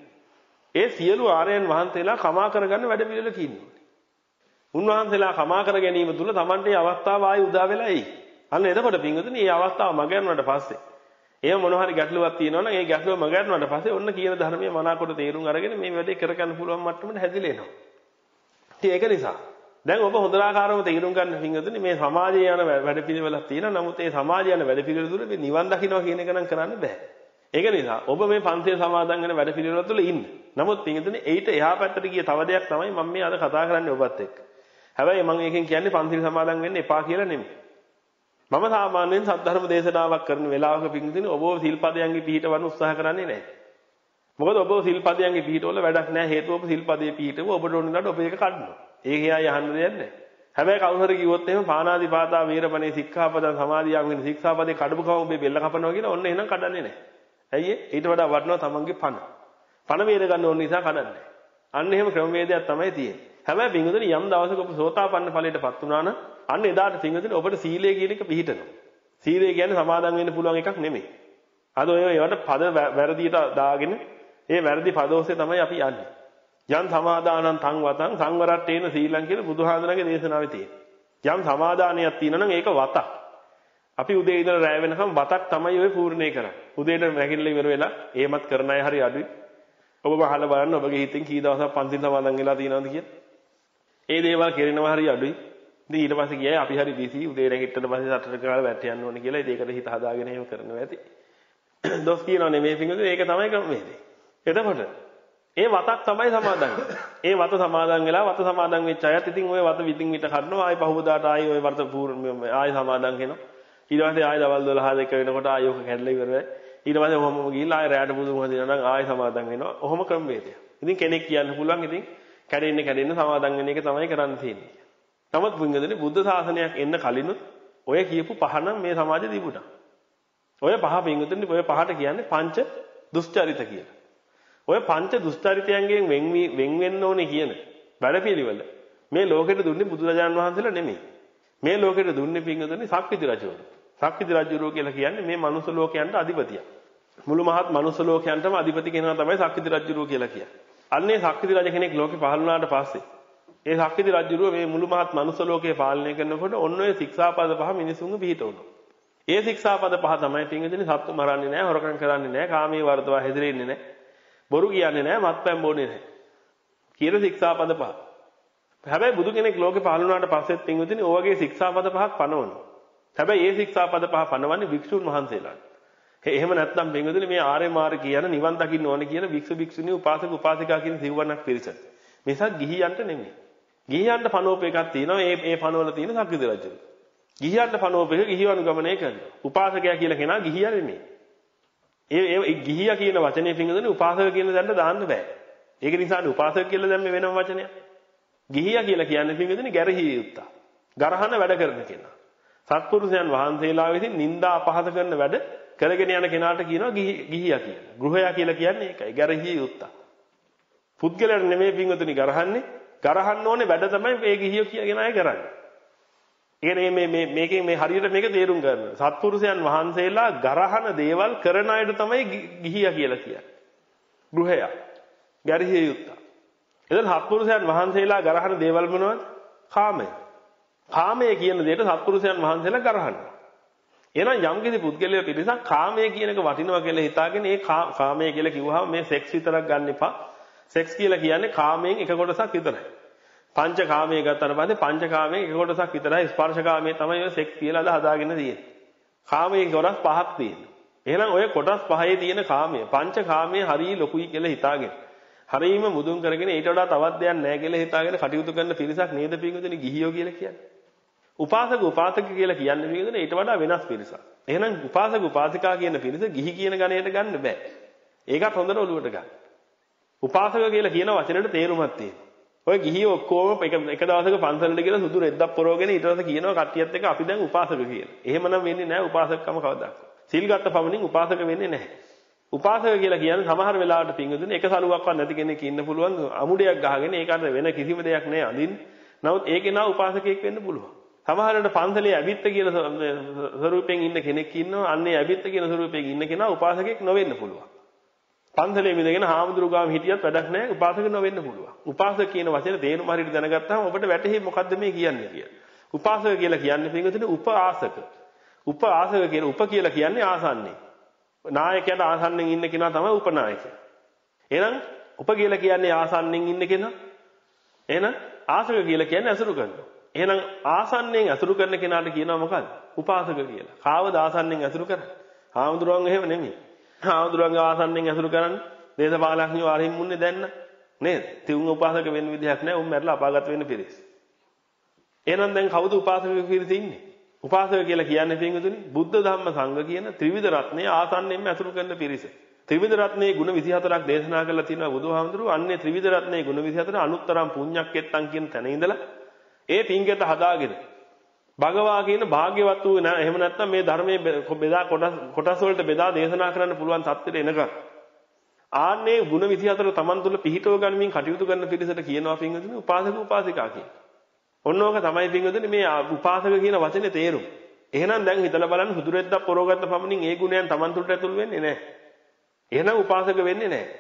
ඒ සියලු ආර්යයන් වහන්සේලා කමා කරගන්න වැඩ පිළිවෙලක ඉන්නවා. උන්වහන්සේලා කමා කර ගැනීම තුල Tamante අවස්ථාව ආයි උදා වෙලා එයි. අන්න එතකොට පින්වතුනි මේ අවස්ථාව මග යනවාට පස්සේ එහෙම මොන හරි ගැටලුවක් තියෙනවා නම් ඒ ගැටලුව මග යනවාට පස්සේ ඔන්න කියන ධර්මයේ මනාකොට තේරුම් අරගෙන මේ වැඩේ කරගන්න පුළුවන් මට්ටමට හැදිලා එනවා. ඉතින් ඒක නිසා දැන් ඔබ හොඳලාකාරව තේරුම් ගන්න පින්වතුනි මේ සමාජයේ යන වැඩපිළිවෙලක් තියෙනවා. නමුත් ඒ සමාජයේ යන වැඩපිළිවෙල තුළ මේ නිවන් දකින්නවා කියන එක නම් කරන්න බෑ. ඒක නිසා ඔබ මේ පන්තිය සමාදන් වෙන වැඩපිළිවෙල තුළ ඉන්න. නමුත් පින්වතුනි ඊට එහා පැත්තට ගිය තව දෙයක් තමයි මම මේ අද කතා කරන්නේ ඔබත් එක්ක. හැබැයි මම එකෙන් කියන්නේ පන්තිය සමාදන් වෙන්න එපා කියලා නෙමෙයි. මම සාමාන්‍යයෙන් සද්ධර්ම දේශනාවක් කරන වෙලාවක පින්වතුනි ඔබ සිල්පදයන්ගේ පිළිහිටවන්න උත්සාහ කරන්නේ නැහැ. මොකද ඔබ සිල්පදයන්ගේ පිළිහිටවල වැඩක් නැහැ. හේතුව ඔබ සිල්පදයේ පිළිහිටව ඔබට ඕන නඩ ඔබ ඒක කඩනවා. ඒක එයා යහන්න දෙයක් නැහැ. හැබැයි කවුරු හරි කිව්වොත් එහෙම පාණාතිපාතා වීරමණී සික්ඛාපදං සමාදියාම වෙන ශික්ෂාපදේ කඩපු කම ඔබේ බෙල්ල කපනවා කියලා ඔන්න එහෙනම් කඩන්නේ නැහැ. ඇයි ඒ? ඊට වඩා වටිනවා තමන්ගේ පණ. පණ වේර ගන්න ඕන නිසා කඩන්නේ. අන්න එහෙම ක්‍රමවේදයක් තමයි තියෙන්නේ. හැබැයි පින්වතුනි යම් දවසක ඔබ සෝතාපන්න ඵලයටපත් වුණා නම් අන්න එදාට පින්වතුනි ඔබට සීලය කියන එක පිළිහිටනවා. සීලය කියන්නේ සමාදන් වෙන්න පුළුවන් එකක් නෙමෙයි. අද ඔය ඒවට පද වැරදියට දාගෙන ඒ වැරදි පද ඔස්සේ තමයි අපි යන්නේ. යම් සමාදානං තං වතං සංවරට්ඨේන සීලං කියලා බුදුහාඳුනගේ දේශනාවේ තියෙනවා. යම් සමාදානයක් තියෙනවා නම් ඒක වතක්. අපි උදේ ඉඳලා රැය වෙනකම් වතක් තමයි ඔය පූර්ණේ කරන්නේ. උදේට නැගිටලා ඉවර වෙලා එහෙමත් කරන අය හරි අඩුයි. ඔබ අහලා බලන්න ඔබගේ හිතෙන් කී දවසක් පන්සිල් සමාදන් වෙලා තියෙනවද කියලා. ඒ දේවල් කෙරෙනවා හරි අඩුයි. ඉතින් ඊට පස්සේ ගියයි අපි හරි බිසි උදේ නැගිට්ටට පස්සේ සටට කාලා වැට යන්න ඕනේ කියලා ඒකට හිත හදාගෙන එහෙම කරනවා ඇති. දොස් කියනවා නෙමෙයි පිංගුද ඒක තමයි ක්‍රමවේදය. එතකොට ඒ වතක් තමයි සමාදන් ඒ වත සමාදන් වෙලා වත සමාදන් වෙච්ච අයත් ඉතින් ওই වත විтин විත කඩනවා ආයි පහුවදාට ආයි ওই වත ආයි සමාදන් වෙනවා. ඊට පස්සේ ආයි දවල් දොළහ දෙක වෙනකොට ආයි ඔක කැඩලා ඉවරයි. ඊට පස්සේ ඔහොම ගිහිල්ලා ආයි රැයට පුදුම හදිනවා නම් ආයි සමාදන් වෙනවා. ඔහොම ක්‍රමවේදය. ඉතින් කෙනෙක් කියන්න පුළුවන් ඉතින් කැඩෙන්න කැඩෙන්න සමාදන් වෙන එක තමයි කරන්න තියෙන්නේ. නමුත් පුංගදෙනි බුද්ධ ශාසනයක් එන්න කලිනුත් ඔය කියපු පහ නම් මේ සමාජෙ තිබුණා. ඔය පහ පිංගුතුනි ඔය පහට කියන්නේ පංච දුස්චරිත කියලා. ඔය පංච දුස්චරිතයන්ගෙන් වෙන් වෙන් වෙන්න ඕනේ කියන වැඩපිළිවෙල මේ ලෝකෙට දුන්නේ බුදුරජාණන් වහන්සේලා නෙමෙයි. මේ ලෝකෙට දුන්නේ පිංගුතුනි සක්විති රජවරු. සක්විති රජුරෝ කියලා කියන්නේ මේ මනුස්ස ලෝකයන්ට අධිපතියක්. මුළු මහත් මනුස්ස ලෝකයන්ටම අධිපති කෙනා තමයි සක්විති රජුරෝ කියලා කියන්නේ. අන්නේ සක්විති රජ කෙනෙක් ලෝකෙ පහළ වුණාට පස්සේ ඒ සක්විති රජුරෝ මේ මුළු මහත් මනුස්ස ලෝකය පාලනය කරනකොට ඔන්න ඔය ශික්ෂාපද පහ මිනිසුන්ගේ පිහිට වුණා. ඒ ශික්ෂාපද පහ තමයි පිංගුතුනි සත්තු මරන්නේ නැහැ, හොරකම් කරන්නේ නැහැ, කාමයේ වර්ධව හැදිරෙන්නේ නැහැ, බොරු කියන්නේ නැහැ, මත්පැන් බොන්නේ නැහැ. කියන ශික්ෂාපද පහ. හැබැයි බුදු කෙනෙක් ලෝකේ පහළ වුණාට පස්සෙත් පින්වතුනි ඔය වගේ ශික්ෂාපද පහක් පනවනවා. හැබැයි මේ ශික්ෂාපද පහ පනවන්නේ භික්ෂුන් වහන්සේලාට. එහෙම නැත්නම් පින්වතුනි මේ ආර්ය මාර්ගය කියන නිවන් දකින්න ඕනේ කියන භික්ෂු භික්ෂුණී උපාසක උපාසිකා කියන සිව්වණක් පිරිස. මේසත් ගිහියන්ට නෙමෙයි. ගිහියන්ට පනෝප එකක් තියෙනවා. ඒ ඒ පනවල තියෙන සක්විති රජු. ගිහියන්ට පනෝප එක ගිහිව අනුගමනය කරනවා. උපාසකයා කියලා කෙනා ගිහියා නෙමෙයි. ඒ ඒ ගිහියා කියන වචනේ පින්වතුනි උපාසක කියන දැන්න දාන්න බෑ. ඒක නිසානේ උපාසක කියලා දැම්මේ වෙනම වචනයක්. ගිහියා කියලා කියන්නේ පින්වතුනි ගැරහී යුත්තා. ගරහන වැඩ කරන කෙනා. සත්පුරුෂයන් වහන්සේලා විසින් නිନ୍ଦා අපහාස කරන වැඩ කරගෙන යන කෙනාට කියනවා ගිහියා කියලා. ගෘහයා කියලා කියන්නේ ඒකයි. ගැරහී යුත්තා. පුද්ගලයන් නෙමෙයි පින්වතුනි ගරහන්නේ. ගරහන්න ඕනේ වැඩ තමයි මේ ගිහියෝ කියන අය කරන්නේ. ඒ කියන්නේ මේ මේ මේකෙන් මේ හරියට මේක තේරුම් ගන්න. සත්පුරුෂයන් වහන්සේලා ගරහන දේවල් කරන අයට තමයි ගිහියා කියලා කියන්නේ. ගෘහයා. ගැරහී යුත්තා. එතන සත්පුරුෂයන් වහන්සේලා ගරහන දේවල් මොනවද? කාමය. කාමය කියන දෙයට සත්පුරුෂයන් වහන්සේලා ගරහනවා. එහෙනම් යම්කිසි පුද්ගලයෙක් පිළිසක් කාමය කියන එක වටිනවා කියලා හිතාගෙන ඒ කාමය කියලා කිව්වහම මේ සෙක්ස් විතරක් ගන්න එපා. සෙක්ස් කියලා කියන්නේ කාමයෙන් එක කොටසක් විතරයි. පංච කාමයේ ගත්තාට පස්සේ පංච කාමයෙන් එක කොටසක් විතරයි ස්පර්ශ කාමයේ තමයි ඔය සෙක්ස් කියලා අද හදාගෙන තියෙන්නේ. කාමයේ කොටස් පහක් තියෙනවා. එහෙනම් ඔය කොටස් පහේ තියෙන කාමය පංච කාමයේ හරිය ලොකුයි කියලා හිතාගෙන හරීම මුදුන් කරගෙන ඊට වඩා තවත් දෙයක් නැහැ කියලා හිතාගෙන කටයුතු කරන පිරිසක් නේද පින්වතුනි ගිහියෝ කියලා කියන්නේ. උපාසක උපාසක කියලා කියන්නේ පින්වතුනි ඊට වඩා වෙනස් පිරිසක්. එහෙනම් උපාසක උපාසිකා කියන පිරිස ගිහි කියන ගණයට ගන්න බෑ. ඒකත් හොඳට ඔලුවට ගන්න. උපාසක කියලා කියන වචනෙට තේරුමක් තියෙනවා. ඔය ගිහියෝ ඔක්කොම එක එක දවසක පන්සලට ගිහලා සුදු රෙද්දක් පොරවගෙන ඊට පස්සේ කියනවා කට්ටියත් එක්ක අපි දැන් උපාසක කියලා. එහෙමනම් වෙන්නේ නැහැ උපාසකකම කවදාවත්. සිල් ගත්ත පමණින් උපාසක වෙන්නේ නැහැ. උපාසක කියලා කියන්නේ සමහර වෙලාවට පින්වතුනි එක සලුවක්වත් නැති කෙනෙක් ඉන්න පුළුවන් අමුඩයක් ගහගෙන ඒකට වෙන කිසිම දෙයක් නැහැ අඳින්න. නමුත් ඒකේ නා උපාසකයෙක් වෙන්න පුළුවන්. සමහරවිට පන්සලේ ඇවිත්ත කියන ස්වරූපයෙන් ඉන්න කෙනෙක් ඉන්නවා. අන්නේ ඇවිත්ත කියන ස්වරූපයෙන් ඉන්න කෙනා උපාසකෙක් නොවෙන්න පුළුවන්. පන්සලේ මිදගෙන හාමුදුරු ගාම හිටියත් වැඩක් නැහැ උපාසක නොවෙන්න පුළුවන්. උපාසක කියන වචනේ තේරුම හරියට දැනගත්තාම ඔබට වැටහෙයි මොකද්ද මේ කියන්නේ කියලා. උපාසක කියලා කියන්නේ පින්වතුනි උපාසක. උපාසක කියන උප කියලා කියන්නේ ආසන්නේ. නායකයාට ආසන්නෙන් ඉන්න කෙනා තමයි උපනායකයා. එහෙනම් උප කියලා කියන්නේ ආසන්නෙන් ඉන්න කෙනා. එහෙනම් ආසක කියලා කියන්නේ අසුරු කරනවා. එහෙනම් ආසන්නෙන් අසුරු කරන කෙනාට කියනවා මොකද්ද? උපාසක කියලා. කාවද ආසන්නෙන් අසුරු කරන්නේ? හාමුදුරුවන් එහෙම නෙමෙයි. හාමුදුරුවන්ගේ ආසන්නෙන් අසුරු කරන්නේ දේශපාලඥයෝ ආරින් මුන්නේ දැන්න නේද? තියුන් උපාසක වෙන්න විදිහක් නැහැ. උන් මැරලා අපාගත වෙන්න පිරිස. එහෙනම් දැන් කවුද උපාසක පිරිස ඉන්නේ? උපාසක කියලා කියන්නේ පින්වතුනි බුද්ධ ධම්ම සංඝ කියන ත්‍රිවිධ රත්නයේ ආසන්නෙන්ම අසුරු කරන පිරිස. ත්‍රිවිධ රත්නයේ ගුණ විසිහතරක් දේශනා කරලා තියෙනවා බුදුහාමුදුරුවෝ. අන්නේ ත්‍රිවිධ රත්නයේ ගුණ විසිහතර අනුත්තරම් පුඤ්ඤක්කෙත්තං කියන තැන ඉඳලා ඒ පින්කෙත හදාගෙන භගවා කියන භාග්‍යවත් වූ නෑ එහෙම නැත්නම් මේ ධර්මයේ බෙදා කොටස් කොටස් වලට බෙදා දේශනා කරන්න පුළුවන් තත්ත්වයට එනකම් ආන්නේ ගුණ විසිහතර තමන් තුළ පිහිටව ගනිමින් කටයුතු කරන පිරිසට කියනවා පින්වතුනි උපාසක උපාසිකා කියලා. ඔන්නෝක තමයි පින්වතුනි මේ උපාසක කියන වචනේ තේරුම. එහෙනම් දැන් හිතලා බලන්න හුදුරෙද්දක් පොරවගත්ත පමණින් ඒ ගුණයන් තමන් තුළට ඇතුල් වෙන්නේ නැහැ. එහෙනම් උපාසක වෙන්නේ නැහැ.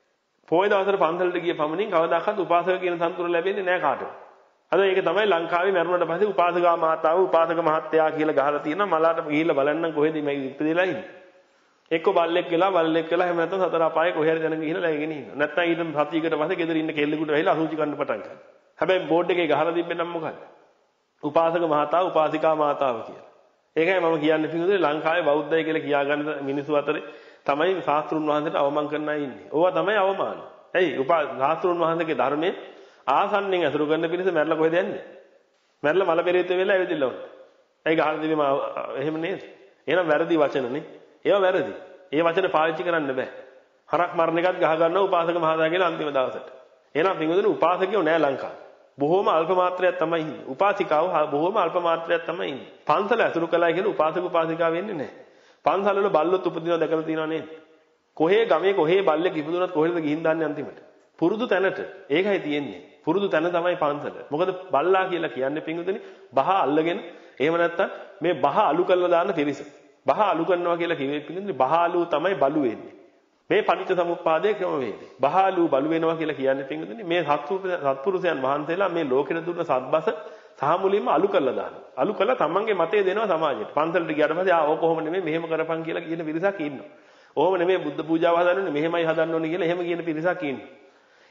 පොය දවසට පන්සලට ගිය පමණින් කවදාකවත් උපාසක කියන සම්තුර ලැබෙන්නේ නැහැ කාටවත්. අද ඒක තමයි ලංකාවේ මරුණට පස්සේ උපාසකා මාතාව උපාසක මහත්තයා කියලා ගහලා තියෙනවා. මලාට ගිහිල්ලා බලන්නම් කොහෙද මේ ඉපදෙලා ඉන්නේ. එක්ක බල්ලෙක් වෙලා බල්ලෙක් වෙලා එහෙම නැත්නම් සතර අපායේ කොහේ හරි දැනගෙන ගිහිල්ලා läගෙන ඉන්නවා. නැත්නම් ඊට සතියකට පස්සේ ගෙදර ඉන්න කෙල්ලෙකුට වෙයිලා අසුචි කන්න පටන් ගන්නවා. හැබැයි බෝඩ් එකේ ගහලා තිබ්බේ නම් මොකක්ද? උපාසක මහතාව උපාසිකා මාතාව කියලා. ඒකයි මම කියන්නේ පිටුදේ ලංකාවේ බෞද්ධය කියලා කියාගන්න මිනිස්සු අතරේ තමයි ශාස්ත්‍රුන් වහන්සේට අවමන් කරන්න ඉන්නේ. ඕවා තමයි අවමාන. ඇයි? උපා ශාස්ත්‍රුන් වහන්සේගේ ධර්මයේ ආසන්නෙන් අසුරු කරන පිරිස මැරලා කොහෙද යන්නේ? මැරලා මල පෙරේත වෙලා ඇවිදින්න ඕනේ. ඒ ගහලා තිබීම එහෙම නේද? එහෙනම් වැරදි වචනනේ. ඒවා වැරදි. ඒ වචන පාවිච්චි කරන්න බෑ. හරක් මරණ එකත් ගහ ගන්නවා උපාසක මහතා කියලා අන්තිම දවසට. එහෙනම් පින්වතුනි උපාසකයෝ නෑ ලංකාවේ. බොහොම අල්ප මාත්‍රයක් තමයි ඉන්නේ. උපාසිකාව බොහොම අල්ප මාත්‍රයක් තමයි ඉන්නේ. පන්සල අසුරු කළා කියලා උපාසක උපාසිකා වෙන්නේ නෑ. පන්සල වල බල්ලොත් උපදිනවා දැකලා තියෙනව නේද? කොහේ ගමේ කොහේ බල්ලෙක් ඉපදුනත් කොහෙද ගිහින් දාන්නේ අන්තිමට? පුරුදු තැනට. ඒකයි තියෙන්නේ. පුරුදු තැන තමයි පන්සල. මොකද බල්ලා කියලා කියන්නේ පින්වතුනි බහ අල්ලගෙන එහෙම නැත්තම් මේ බහ අලු කරලා දාන්න පිරිස. බහ අලු කරනවා කියලා කිව්වේ පින්වතුනි බහ අලු තමයි බලු වෙන්නේ. මේ පටිච්ච සමුප්පාදයේ ක්‍රමවේදය. බහ අලු බලු වෙනවා කියලා කියන්නේ පින්වතුනි මේ සත්පුරුෂයන් වහන්සේලා මේ ලෝකෙට දුන්න සත්බස සහ මුලින්ම අලු කරලා දානවා. අලු කරලා තමන්ගේ මතය දෙනවා සමාජයට. පන්සලට ගියාට පස්සේ ආ ඕක කොහොම නෙමෙයි මෙහෙම කරපන් කියලා කියන පිරිසක් ඉන්නවා. ඕම නෙමෙයි බුද්ධ පූජාව හදන්න ඕනේ මෙහෙමයි හදන්න ඕනේ කියලා එහෙම කියන පිරිසක් ඉන්නවා.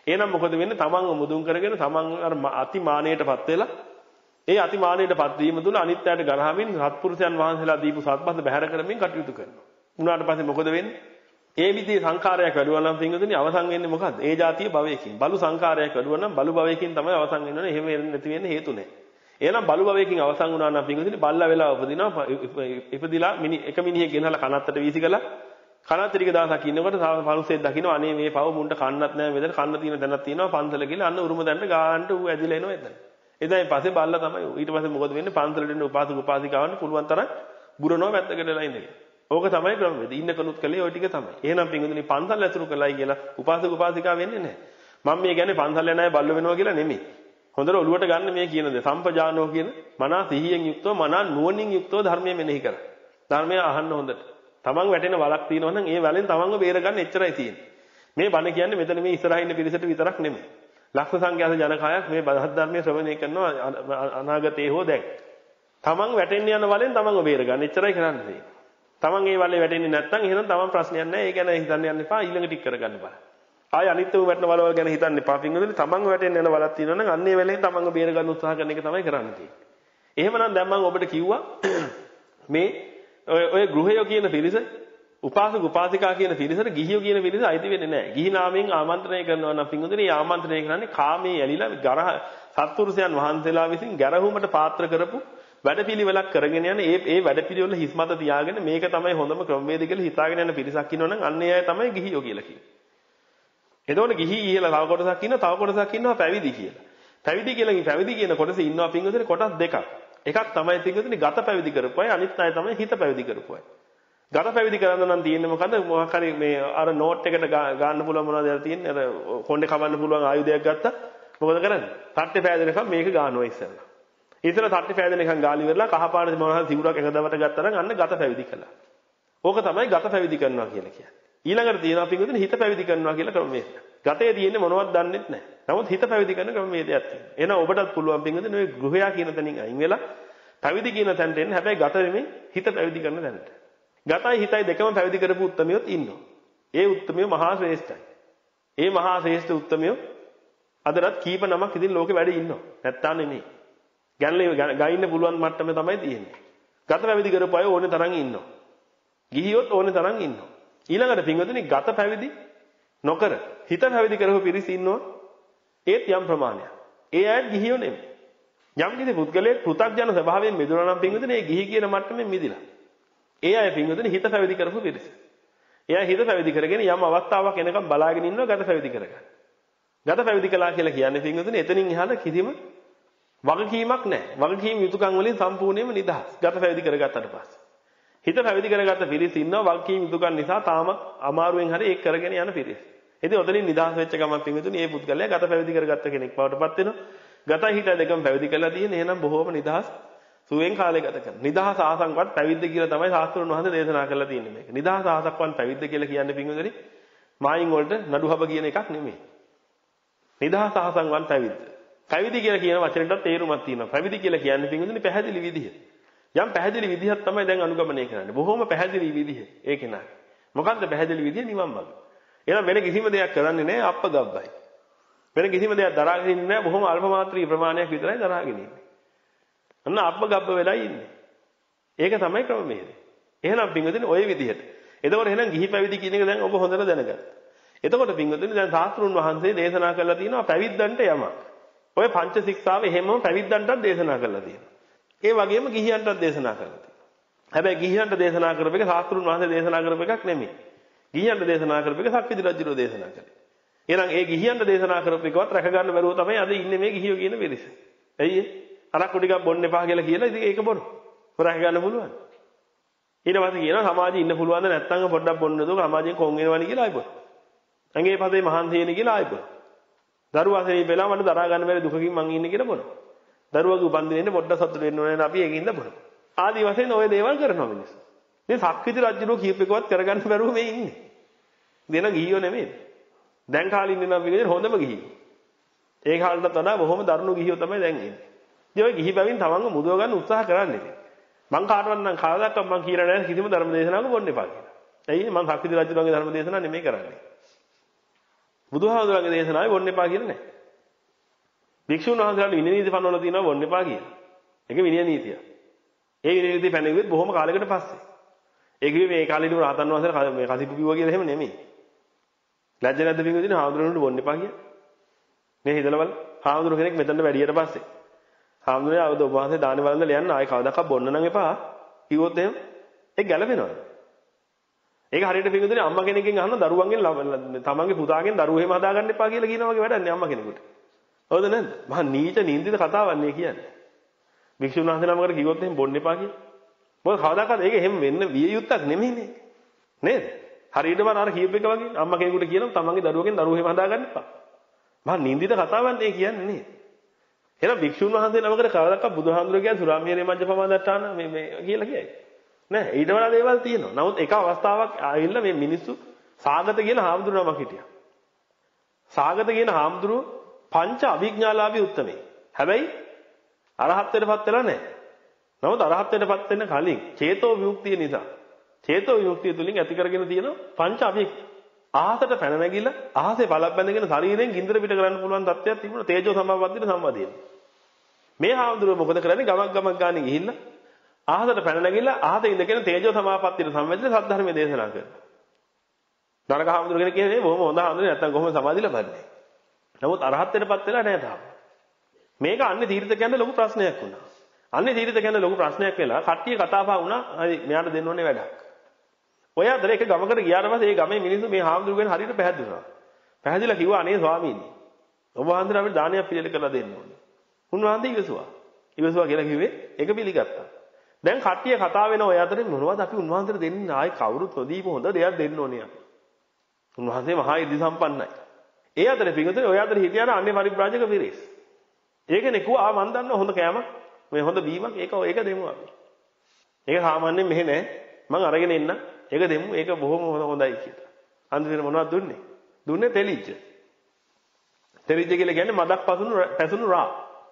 එහෙනම් මොකද වෙන්නේ? තමන්ව මුදුන් කරගෙන තමන් අර අතිමානයටපත් වෙලා ඒ අතිමානයටපත් වීම තුළ අනිත් අයට ගරහමින් සත්පුරුෂයන් වහන්සේලා දීපු සත්පත් බැහැර කරමින් කටයුතු කරනවා. උනාට පස්සේ මොකද වෙන්නේ? ඒ විදිහේ සංඛාරයක් වැඩුවා නම් පින්වතුනි අවසන් වෙන්නේ මොකද්ද? ඒ જાතිය භවයකින්. බලු සංඛාරයක් වැඩුවා නම් බලු භවයකින් තමයි අවසන් වෙන්නේ. එහෙම වෙන්නේ නැති වෙන්නේ හේතු නැහැ. එහෙනම් බලු භවයකින් අවසන් වුණා නම් පින්වතුනි බල්ලා වෙලා උපදිනවා. ඉපදිලා මිනි එක මිනිහෙක් ගෙනහලා කනත්තට වීසිකලා කනත් ටික දවසක් ඉන්නකොට පරුසෙක් දකින්න අනේ මේ පව මුන්ට කන්නත් නැහැ මෙතන කන්න තියෙන තැනක් තියෙනවා පන්සල කියලා අන්න උරුම දැන්න ගානට ඌ ඇදිලා එනවා එතන. එදායින් පස්සේ බල්ලා තමයි ඊට පස්සේ මොකද වෙන්නේ? පන්සලට එන්න උපාසක උපාසිකාවන් පුළුවන් තරම් බුරනවා වැත්තකටලා ඉඳගෙන. ඕක තමයි ක්‍රමවේද. ඉන්න කනුත් කලේ ওই ටික තමයි. එහෙනම් පින්වතුනි පන්සල් ඇතුළු කළයි කියලා උපාසක උපාසිකා වෙන්නේ නැහැ. මම මේ කියන්නේ පන්සල් යන අය බල්ල වෙනවා කියලා නෙමෙයි. හොඳට ඔළුවට ගන්න මේ කියන දේ. සම්පජානෝ කියන මනා සිහියෙන් යුක්තව මනා නුවණින් යුක්තව ධර්මයේ මෙනෙහි කර. ධර්මය අහන්න හොඳට. තමන් වැටෙන වලක් තියෙනවා නම් ඒ වලෙන් තමන්ව බේර ගන්න එච්චරයි තියෙන්නේ. මේ බණ කියන්නේ මෙතන මේ ඉස්සරහින් ඉන්න පිරිසට විතරක් නෙමෙයි. ලක්ෂ සංඛ්‍යාත ජනකායක් මේ බදහත් ධර්මයේ ශ්‍රවණය කරනවා අනාගතේ හෝ දැන්. තමන් වැටෙන්න යන වලෙන් තමන්ව බේර ගන්න එච්චරයි කරන්නේ. තමන් ඒ වලේ වැටෙන්නේ නැත්නම් එහෙනම් තමන් ප්‍රශ්නයක් නැහැ. ඒ ගැන හිතන්න යන්න එපා. ඊළඟ ටික කරගන්න බෑ. ආය අනිත්‍යව වැටෙන වලවල් ගැන හිතන්න එපා. පින්වතුනි තමන්ව වැටෙන්න යන වලක් තියෙනවා නම් අන්නේ වෙලෙන් තමන්ව බේර ගන්න උත්සාහ කරන එක තමයි කරන්න තියෙන්නේ. එහෙමනම් දැන් මම ඔබට කිව්වා මේ ඔය ඔය ගෘහයෝ කියන පිරිස උපාසක උපාසිකා කියන පිරිසට ගිහියෝ කියන පිරිස අයිති වෙන්නේ නැහැ. ගිහි නාමයෙන් ආමන්ත්‍රණය කරනවා නම් පින්වතුනි මේ ආමන්ත්‍රණය කරන්නේ කාමයේ ඇලිලා ගරහ සත්පුරුෂයන් වහන්සේලා විසින් ගැරහුමට පාත්‍ර කරපු වැඩපිළිවෙලක් කරගෙන යන ඒ ඒ වැඩපිළිවෙල හිස්මත තියාගෙන මේක තමයි හොඳම ක්‍රමවේද කියලා හිතාගෙන යන පිරිසක් ඉන්නවනම් අන්න ඒ අය තමයි ගිහියෝ කියලා කියන්නේ. එතකොට ගිහි කියලා තව කොටසක් ඉන්නවා තව කොටසක් ඉන්නවා පැවිදි කියලා. පැවිදි කියලා පැවිදි කියන කොටසේ ඉන්නවා පින්වතුනි කොටස් දෙකක්. එකක් තමයි පින්වතුනි ගත පැවිදි කරපු අය අනිත් අය තමයි හිත පැවිදි කරපු අය. ගත පැවිදි කරන්න නම් තියෙන්නේ මොකද? මොකක් හරි මේ අර නෝට් එකට ගන්න පුළුවන් මොනවද කියලා තියෙන්නේ? අර කොණ්ඩේ කවන්න පුළුවන් ආයුධයක් ගත්තා. මොකද කරන්නේ? තට්ටේ පෑදෙනකම් මේක ගන්නවා ඉස්සෙල්ලා. ඉතල තට්ටේ පෑදෙනකම් ගාලි වෙරලා කහපාට මොනවද සිවුරක් එක දවට ගත්තා නම් අන්න ගත පැවිදි කළා. ඕක තමයි ගත පැවිදි කරනවා කියලා කියන්නේ. ඊළඟට තියෙනවා පින්වතුනි හිත පැවිදි කරනවා කියලා ක්‍රමවේද. ගතේ තියෙන්නේ මොනවද දන්නෙත් නැහැ. නමුත් හිත පැවිදි කරන ක්‍රමවේදයක් තියෙනවා. එහෙනම් ඔබටත් පුළුවන් පින්වතුනි ඔය ගෘහයා කියන තැනින් අයින් වෙලා පැවිදි කියන තැනට එන්න. හැබැයි ගත නෙමෙයි හිත පැවිදි කරන තැනට. ගතයි හිතයි දෙකම පැවිදි කරපු උත්තමියොත් ඉන්නවා. ඒ උත්තමියෝ මහා ශ්‍රේෂ්ඨයි. ඒ මහා ශ්‍රේෂ්ඨ උත්තමියෝ අදටත් කීප නමක් ඉතින් ලෝකෙ වැඩි ඉන්නවා. නැත්තම් නෙමෙයි. ගැන්ලේ ගයින්න පුළුවන් මට්ටමේ තමයි තියෙන්නේ. ගත පැවිදි කරපු අය ඕනේ තරම් ඉන්නවා. ගිහියොත් ඕනේ තරම් ඉන්නවා. ඊළඟට පින්වතුනි ගත පැවිදි නොකර හිත පැවිදි කරපු පිරිස ඉන්නවා. ඒත් යම් ප්‍රමාණයක්. ඒ අය ගිහියෝ නෙමෙයි. යම් කිසි පුද්ගලයෙක් පෘථග්ජන ස්වභාවයෙන් මිදුණා නම් පින්වතුනි ඒ ගිහි කියන මට්ටමෙන් මිදිලා. ඒ අය පින්වතුනි හිත පැවිදි කරපු පිරිස. එයා හිත පැවිදි කරගෙන යම් අවස්ථාවක් එනකම් බලාගෙන ඉන්නවා ගත පැවිදි කරගන්න. ගත පැවිදි කළා කියලා කියන්නේ පින්වතුනි එතනින් එහාට කිසිම වගකීමක් නැහැ. වගකීම් යුතුයකම් වලින් සම්පූර්ණයෙන්ම නිදහස්. ගත පැවිදි කරගත්තට පස්සේ. හිත පැවිදි කරගත්ත පිරිස ඉන්නවා වගකීම් යුතුයකම් නිසා තාම අමාරුවෙන් හරි ඒක කරගෙන යන පිරිස. ඉතින් ඔතනින් නිදහස් වෙච්ච ගමන් පින්වතුනි මේ පුද්ගලයා ගත පැවිදි කරගත්ත කෙනෙක් බවට පත් වෙනවා. ගතයි හිතයි දෙකම පැවිදි කරලා තියෙන. එහෙනම් බොහෝම නිදහස් සුවෙන් කාලය ගත කරන. නිදහස ආසංකවත් පැවිද්ද කියලා තමයි ශාස්ත්‍රඥ වහන්සේ දේශනා කරලා තියෙන්නේ මේක. නිදහස ආසක්වත් පැවිද්ද කියලා කියන්නේ පින්වතුනි මායින් වලට නඩුහබ කියන එකක් නෙමෙයි. නිදහස ආසංකවත් පැවිද්ද. පැවිදි කියලා කියන වචනෙටත් තේරුමක් තියෙනවා. පැවිදි කියලා කියන්නේ පින්වතුනි පැහැදිලි විදිහ. යම් පැහැදිලි විදිහක් තමයි දැන් අනුගමනය කරන්නේ. බොහොම පැහැදිලි විදිහ. ඒක නෑ. මොකද්ද පැහැදිලි විදිහ? නිවන් මඟ. එහෙනම් වෙන කිසිම දෙයක් කරන්නේ නෑ අප්පගබ්බයි. වෙන කිසිම දෙයක් දරාගෙන ඉන්නේ නෑ. බොහොම අල්ප මාත්‍රී ප්‍රමාණයක් විතරයි දරාගෙන ඉන්නේ. අන්න අප්පගබ්බ වෙලා ඉන්නේ. ඒක තමයි ක්‍රමවේදය. එහෙනම් පින්වතුනි ওই විදිහට. එතකොට එහෙනම් ගිහි පැවිදි කියන එක දැන් ඔබ හොඳට දැනගන්න. එතකොට පින්වතුනි දැන් ශාස්ත්‍රුන් වහන්සේ දේශනා කරලා තියෙනවා පැවිද්දන්ට යමක්. ඔය පංච ශික්ෂාව එහෙමම පැවිද්දන්ටත් දේශනා කරලා තියෙනවා. ඒ වගේම ගිහියන්ටත් දේශනා කරලා තියෙනවා. හැබැයි ගිහියන්ට දේශනා කරපු එක ශාස්ත්‍රුන් වහන්සේ දේශනා කරපු එකක් නෙමෙයි. ගිහියන්ට දේශනා කරපු එක සක්විති රජුරෝ දේශනා කළේ. එහෙනම් ඒ ගිහියන්ට දේශනා කරපු එකවත් රැක ගන්න බැරුව තමයි අද ඉන්නේ මේ ගිහියෝ කියන පිරිස. ඇයි ඒ? අරක්කු ටිකක් බොන්න එපා කියලා කියලා ඉතින් ඒක බොන. හොරා ගන්න පුළුවන්. ඊට පස්සේ කියනවා සමාජයේ ඉන්න පුළුවන්ද නැත්නම් පොඩ්ඩක් බොන්න දුක සමාජයෙන් කොන් වෙනවනි කියලා ආයිබොන. ඇඟේ පදේ මහන්සි වෙන කියලා ආයිබොන. දරුවා සෙනී වෙලා මට දරා ගන්න බැරි දුකකින් මං ඉන්නේ කියලා බොන. දරුවගේ උපන්දිනෙන්න පොඩ්ඩක් සතුට වෙන්න ඕනේ නේ අපි ඒකින්ද බොන. ආදි වශයෙන් ওই දේවල් කරනවා මිනිස්සු. මේ සක්විති රජුරෝ කීපෙකවත් කරගන්න බැරුව මේ ඉන්නේ. දෙන ගිහියෝ නෙමෙයි. දැන් කාලේ ඉන්නේ නම් විදිහට හොඳම ගිහියෝ. ඒ කාලේටත් වඩා බොහොම දරුණු ගිහියෝ තමයි දැන් ඉන්නේ. ඉතින් ඔය ගිහි බැවින් තමන්ව මුදව ගන්න උත්සාහ කරන්නේ. මං කාටවත් නම් කවදාවත් මං කියලා නැහැ කිසිම ධර්ම දේශනාවක බොන්න එපා කියලා. ඇයි මං සක්විති රජුගේ ධර්ම දේශනාව නෙමෙයි කරන්නේ. බුදුහාමුදුරන්ගේ දේශනාවේ වොන්න එපා කියලා නැහැ. භික්ෂුන් වහන්සේලාට විනය නීති පනවලා තියෙනවා වොන්න එපා කියලා. ඒක විනය නීතිය. ඒ විනය නීතිය පැනෙන්නේ බොහොම කාලයකට පස්සේ. ඒ කිව්වේ මේ කාලේදී රහතන් වහන්සේලා මේ කසිප්පු කිව්වා කියලා එහෙම නෙමෙයි. ලැජ්ජ නැද්ද පිටුදින හාමුදුරන්ට වොන්න එපා කියලා. මේ හිතලවල හාමුදුර කෙනෙක් මෙතනට වැඩියට පස්සේ හාමුදුරනේ අවද ඔබ වහන්සේ දානේ වළඳලා යන්න ආයෙ කවදාකවත් බොන්න නම් එපා කිව්වොත් එහෙම ඒක ගැළපෙනවද? ඒක හරියට පිටුදින අම්මා කෙනෙක්ගෙන් අහන දරුවන්ගෙන් තමන්ගේ පුතාගෙන් දරුවෝ එහෙම හදාගන්න එපා කියලා කියනවා වගේ වැඩක් නේ අම්මා කෙනෙකුට. හවුද නැද්ද? මහා නීච නින්දිත කතාවක් නේ කියන්නේ. භික්ෂුන් වහන්සේලා මොකට කිව්වොත් එහෙම බොන්න එපා කියලා. මොකද කවදාකවත් ඒක එහෙම වෙන්න විය යුත්තක් නෙමෙයිනේ. නේද? හරියටම අර කියප එක වගේ අම්මා කෙනෙකුට කියනවා තමන්ගේ දරුවගෙන් දරුවෝ එහෙම හදාගන්න එපා. මහා නින්දිත කතාවක් නේ කියන්නේ නේ. එහෙනම් භික්ෂුන් වහන්සේ නමකට කවදාකවත් බුදුහාමුදුරුවෝ කියන්නේ සුරාමේරේ මජ්ජපමාදට්ටාන මේ මේ කියලා කියයි. නෑ ඊට වඩා දේවල් තියෙනවා. නමුත් එක අවස්ථාවක් ආවිල්ලා මේ මිනිස්සු සාගත කියන හාමුදුරුවෝ නමක් හිටියා. සාගත කියන හාමුදුරුවෝ පංච අභිඥාලාභී උත්තමේ. හැබැයි අරහත්ත්වයටපත් වෙලා නැහැ. නමුත් අරහත්ත්වයටපත් වෙන්න කලින් චේතෝ විමුක්තිය නිසා චේතෝ විමුක්තිය තුලින් ඇති කරගෙන තියෙන පංච අභි ආහසට පැන නැගිලා ආහසේ බලක් බැඳගෙන ශරීරයෙන් ගින්දර පිට කරන්න පුළුවන් තත්ත්වයක් තිබුණා තේජෝ සමාපත්තියට සම්බන්ධයෙන්. මේ හාමුදුරුවෝ මොකද කරන්නේ ගමක් ගමක් ගානේ ගිහිල්ලා ආහසට පැන නැගිලා ආහසේ ඉඳගෙන තේජෝ සමාපත්තියට සම්බන්ධව සද්ධර්මයේ දේශනා කරනවා. නරක හාමුදුරුවෝ කෙනෙක් කියන්නේ බොහොම හොඳ හාමුදුරුවෝ නැත්තම් කොහොමද සමාධි ලබන්නේ? නමුත් අරහත්ත්වයටපත් වෙලා නැහැ තාම. මේක අන්නේ තීර්ථකයන්ට ලොකු ප්‍රශ්නයක් වුණා. අන්නේ තීර්ථකයන්ට ලොකු ප්‍රශ්නයක් වෙලා කට්ටිය කතා බහ වුණා. හරි මෙයාට දෙන්න ඕනේ වැඩක්. ඔය අතර එක ගමකට ගියාට පස්සේ ඒ ගමේ මිනිස්සු මේ හාමුදුරුවෝ ගැන හරියට පැහැදුනා. පැහැදිලා කිව්වා අනේ ස්වාමීනි. ඔබ වහන්සේට අපිට දානයක් පිළියෙල කරලා දෙන්න ඕනේ. උන්වහන්සේ ඉවසුවා. ඉවසුවා කියලා කිව්වේ ඒක පිළිගත්තා. දැන් කට්ටිය කතා වෙන ඔය අතරේ මොනවද අපි උන්වහන්සේට දෙන්නේ ආයි කවුරුත් නොදීපු හොඳ දෙයක් දෙන්න ඕනේ අපි. උන්වහන්සේ මහා ඉදි සම්පන්නයි. ඒ අතරේ පිටුතේ ඔය අතරේ හිටියාන අන්නේ පරිබ්‍රාජක පිරිස්. ඒකනේ කිව්වා ආ මන් දන්නවා හොඳ කෑමක් මේ හොඳ බීමක් ඒක ඒක දෙමු අපි. ඒක සාමාන්‍යයෙන් මෙහෙ නෑ. මං අරගෙන එන්න. ඒක දෙමු. ඒක බොහොම හොඳයි කියලා. අන්තිමට මොනවද දුන්නේ? දුන්නේ තෙලිච්ච. තෙලිච්ච කියලා කියන්නේ මදක් පසුණු පැසුණු රා.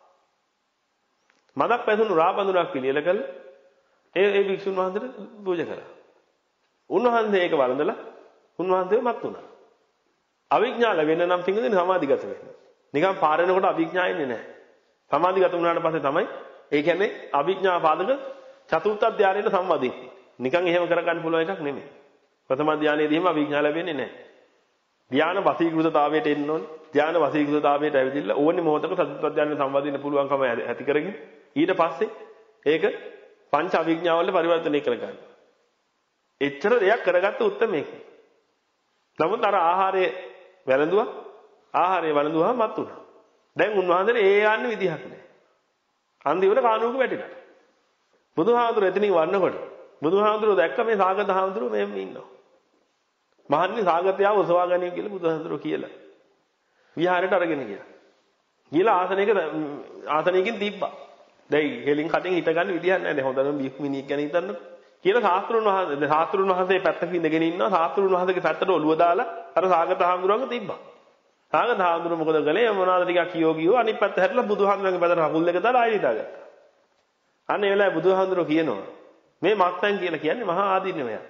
මදක් පැසුණු රා බඳුනක් පිළියෙල කළා. ඒ ඒ භික්ෂුන් වහන්සේට පූජා කළා. උන්වහන්සේ ඒක වළඳලා උන්වහන්සේ මත් වුණා. අවිඥා ලැබෙන්න නම් පිංගුදින සමාධිගත වෙන්න. නිකන් පාර යනකොට අවිඥා එන්නේ නැහැ. සමාධිගත වුණාට පස්සේ තමයි ඒ කියන්නේ අවිඥා පාදක චතුර්ථ ධානයට සම්බන්ධයි. නිකන් එහෙම කරගන්න පුළුවන් එකක් නෙමෙයි. ප්‍රථම ධානයේදීම අවිඥා ලැබෙන්නේ නැහැ. ධාන වසීකృతතාවයට එන්න ඕනේ. ධාන වසීකృతතාවයට ඇවිදilla ඕනේ මොහොතක චතුර්ථ ධානයට සම්බන්ධ වෙන්න පුළුවන්කම ඇති කරගෙන ඊට පස්සේ ඒක පංච අවිඥාවල පරිවර්තනය කරගන්න. එච්චර දෙයක් කරගත්ත උත්තරමේක. නමුත් අර ආහාරයේ වැළඳුවා ආහාරය වළඳුවා මත් උනා. දැන් උන්වහන්සේට ඒ යන්නේ විදිහක් නැහැ. අන්තිමට කානුවක වැටිලා. බුදුහාමුදුරුවෝ එතනින් වන්නකොට බුදුහාමුදුරුවෝ දැක්ක මේ සාගත හාමුදුරුවෝ මෙහෙම ඉන්නවා. මහන්නේ සාගතයාව ඔසවා ගනියු කියලා බුදුහාමුදුරුවෝ කියලා. විහාරයට අරගෙන ගියා. ගිහලා ආසනයක ආසනයකින් තිබ්බා. දැන් හෙලින් කටින් හිට ගන්න විදිහක් නැහැ. හොඳම බික්මිනියක් ගැන හිතන්න. කියලා ශාස්ත්‍රුන් වහන්සේ ශාස්ත්‍රුන් වහන්සේ පැත්තක ඉඳගෙන ඉන්නවා. ශාස්ත්‍රුන් වහන්සේගේ පැත්තට ඔළුව දාලා අර සාගත හාමුදුරුවන්ව තිබ්බා. සාගත හාමුදුරුවෝ මොකද කළේ? මොනවාද ටිකක් කියෝ කියෝ අනිත් පැත්ත හැරිලා බුදුහාමුදුරන්ගේ පැත්තට කකුල් දෙක දාලා ආයෙ හිටාගත්තා. අන්න ඒ වෙලාවේ බුදුහාමුදුරුවෝ කියනවා මේ මත්යන් කියලා කියන්නේ මහා ආදීනවයක්.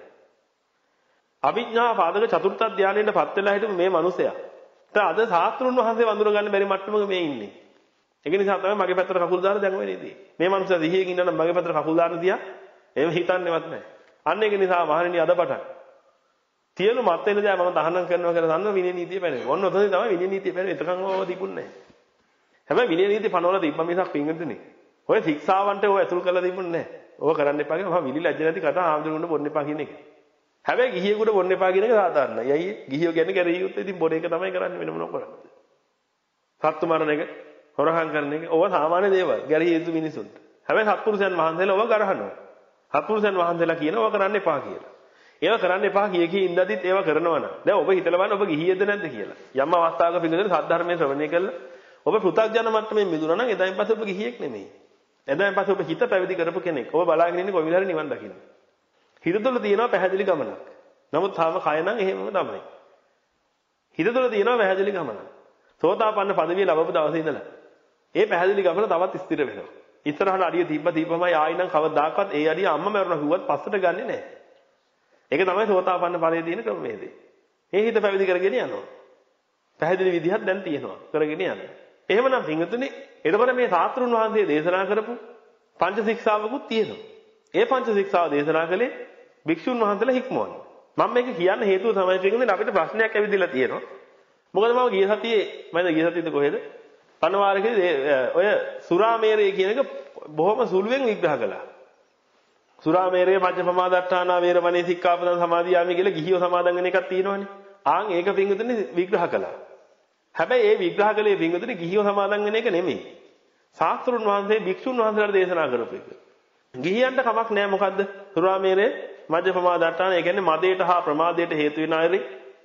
අවිඥා පාදක චතුර්ථ ධානයෙන්ද පත් වෙලා හිටපු මේ මිනිසයා. දැන් අද ශාස්ත්‍රුන් වහන්සේ වඳුර ගන්න බැරි මට්ටමක මේ ඉන්නේ. ඒක නිසා තමයි මගේ පැත්තට කකුල් දාලා දැන් ඔය නේදී. මේ මිනිසා දිහියෙන් ඉන්නවා නම් මගේ පැත්තට කකුල් දාන්න තියා එහෙම හිතන්නේවත් නැහැ. අන්න ඒක නිසා මහණෙනි අදපටන් තියලු මත් වෙන දේ මම තහනම් කරනවා කියලා දන්න විනය නීතිය පැනේ. ඔන්න ඔතනදී තමයි විනය නීතිය පැනේ. එතකන් ඕව තිබුණේ නැහැ. හැබැයි විනය නීතිය පනවලා තිබ්බ මිසක් පින්ගදුනේ. ඔය ශික්ෂාවන්ට ඔය ඇතුල් කරලා තිබුණේ නැහැ. ඕක කරන්න එපා කියලා මම විලි ලැජ්ජ නැති කතා ආම්දුරුන්ට බොන්න එපා කියන එක. හැබැයි ගිහියෙකුට බොන්න එපා කියන එක සාධාරණයි. අයියේ ගිහියෝ කියන්නේ කැරෙහි යුත්තේ ඉතින් බොන එක තමයි කරන්නේ වෙන මොනව කරන්නේ. සත්තු මරණ එක, හොරකම් කරන එක ඕවා සාමාන්‍ය දේවල්. ගැරහි යුතු මිනිසුන්ට. හැබැයි සත්පුරුෂයන් වහන්සේලා ඕවා ගරහනවා. සත්පුරුෂයන් වහන්සේලා කියනවා ඕවා කරන්න එපා කියලා. ඒවා කරන්න එපා කිය කී ඉඳදිත් ඒවා කරනවා නම් දැන් ඔබ හිතලා බලන්න ඔබ ගිහියද නැද්ද කියලා. යම් අවස්ථාවක පිළිදෙන සද්ධර්මයේ ශ්‍රවණය කළා. ඔබ පෘථග්ජන මට්ටමේ මිදුණා නම් එදායින් පස්සේ ඔබ ගිහියෙක් නෙමෙයි. එදායින් පස්සේ ඔබ හිත පැවිදි කරපු කෙනෙක්. ඔබ බලාගෙන ඉන්නේ කොයි විදිහට නිවන් දකින්න. හිත තුළ තියෙනවා පැහැදිලි ගමනක්. නමුත් තාම කය නම් එහෙමම තමයි. හිත තුළ තියෙනවා පැහැදිලි ගමනක්. සෝතාපන්න පදවිය ලැබපු දවසේ ඉඳලා ඒ පැහැදිලි ගමන තවත් ස්ථිර වෙනවා. ඉස්සරහට අඩිය තිබ්බ තිබ්බමයි ආයි නම් කවදාකවත් ඒ අඩිය අම්ම මරුණා කිව්වත් පස්සට ගන්නෙ නැහැ. ඒක තමයි සෝතාපන්න ඵලයේ තියෙන ක්‍රමවේදය. මේ හිත පැවිදි කරගෙන යනවා.
පැහැදිලි විදිහක් දැන් තියෙනවා කරගෙන යන්න. එහෙමනම් පින්වතුනි එතකොට මේ සාස්ත්‍රුන් වහන්සේ දේශනා කරපු පංච ශික්ෂාවකුත් තියෙනවා. ඒ පංච ශික්ෂාව දේශනා කළේ භික්ෂුන් වහන්සේලා හික්මවන්න. මම මේක කියන්න හේතුව තමයි පින්වතුනි අපිට ප්‍රශ්නයක් ඇවිදලා තියෙනවා. මොකද මම ගිය සතියේ මම ගිය සතියේද කොහෙද? පණවාරකේ ඔය සුරාමේරය කියන එක බොහොම සුළුවෙන් විග්‍රහ කළා. සුරාමේරය මජ්ජපමාදට්ඨාන වේරමණී සික්ඛාපදං සමාදියාමි කියලා ගිහියෝ සමාදන් වෙන එකක් තියෙනවනේ. ආන් ඒක පින්වතුනි විග්‍රහ කළා. හැබැයි ඒ විග්‍රහ කළේ පින්වතුනි ගිහියෝ සමාදන් වෙන එක නෙමෙයි. ශාස්ත්‍රුන් වහන්සේ භික්ෂුන් වහන්සේලාට දේශනා කරපු එක. ගිහියන්ට කමක් නැහැ මොකද්ද? සුරාමේරය මජ්ජපමාදට්ඨාන ඒ කියන්නේ මදයට හා ප්‍රමාදයට හේතු වෙන අයරි.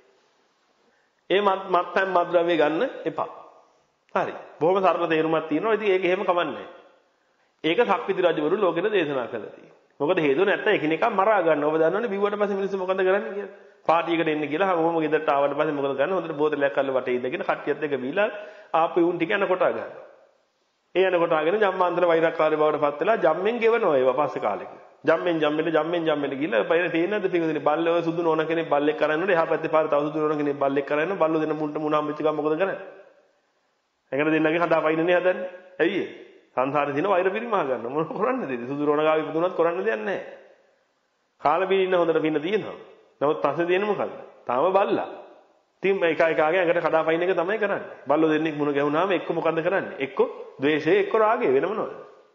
ඒ මත්පැන් මත්ද්‍රව්‍ය ගන්න එපා. හරි. බොහොම සරල තේරුමක් තියෙනවා. ඉතින් ඒක එහෙම කමන්නේ. ඒක සක්විති රජවරු ලෝකෙට දේශනා කළා තියෙනවා. මොකද හේතුව නැත්තම් එකිනෙකා මරා ගන්න. ඔබ දන්නවනේ බිව්වට පස්සේ මිනිස්සු මොකද කරන්නේ කියලා. පාටියකට එන්න කියලා හැමෝම ගෙදරට ආවට පස්සේ මොකද කරන්නේ? හොඳට බෝතලයක් අල්ල වටේ ඉඳගෙන කට්ටියත් එක්ක බීලා ආපු උන් ටික යන කොටා ගන්නවා. ඒ යන කොටාගෙන ජම්මාන්තර වෛරක්කාරී බවට පත් වෙලා ජම්මෙන් ගෙවනවා ඒවා පස්සේ කාලෙක. ජම්මෙන් ජම්මෙට ජම්මෙන් ජම්මෙට ගිහලා පයින් තේින්නද පිටුදිනේ බල්ලේ ඔය සුදු නෝන කෙනෙක් බල්ලෙක් කරන්නේ එහා පැත්තේ පාර තව සුදු නෝන කෙනෙක් බල්ලෙක් කරන්නේ බල්ලෝ දෙන මුන්ට මුණ හම්බෙච්ච ගමන් මොකද කරන්නේ? එකට දෙන්නගේ හදා පයින්නනේ හදන්නේ. ඇයි ඒ? සංසාරේ දින වෛර පිරිමහ ගන්න මොන කරන්නද ඉතින් සුදු රෝණ ගාව ඉපදුනත් කරන්න දෙයක් නැහැ. කාලා බීන ඉන්න හොඳට පින්න තියෙනවා. නමුත් ප්‍රශ්නේ තියෙන්නේ මොකද්ද? තාම බල්ලා. ඉතින් එක එකාගේ ඇඟට කඩා පයින්න එක තමයි කරන්නේ. බල්ලෝ දෙන්නෙක් මුණ ගැහුනාම එක්ක මොකද්ද කරන්නේ? එක්ක ද්වේෂය එක්ක රාගය වෙන මොනවද?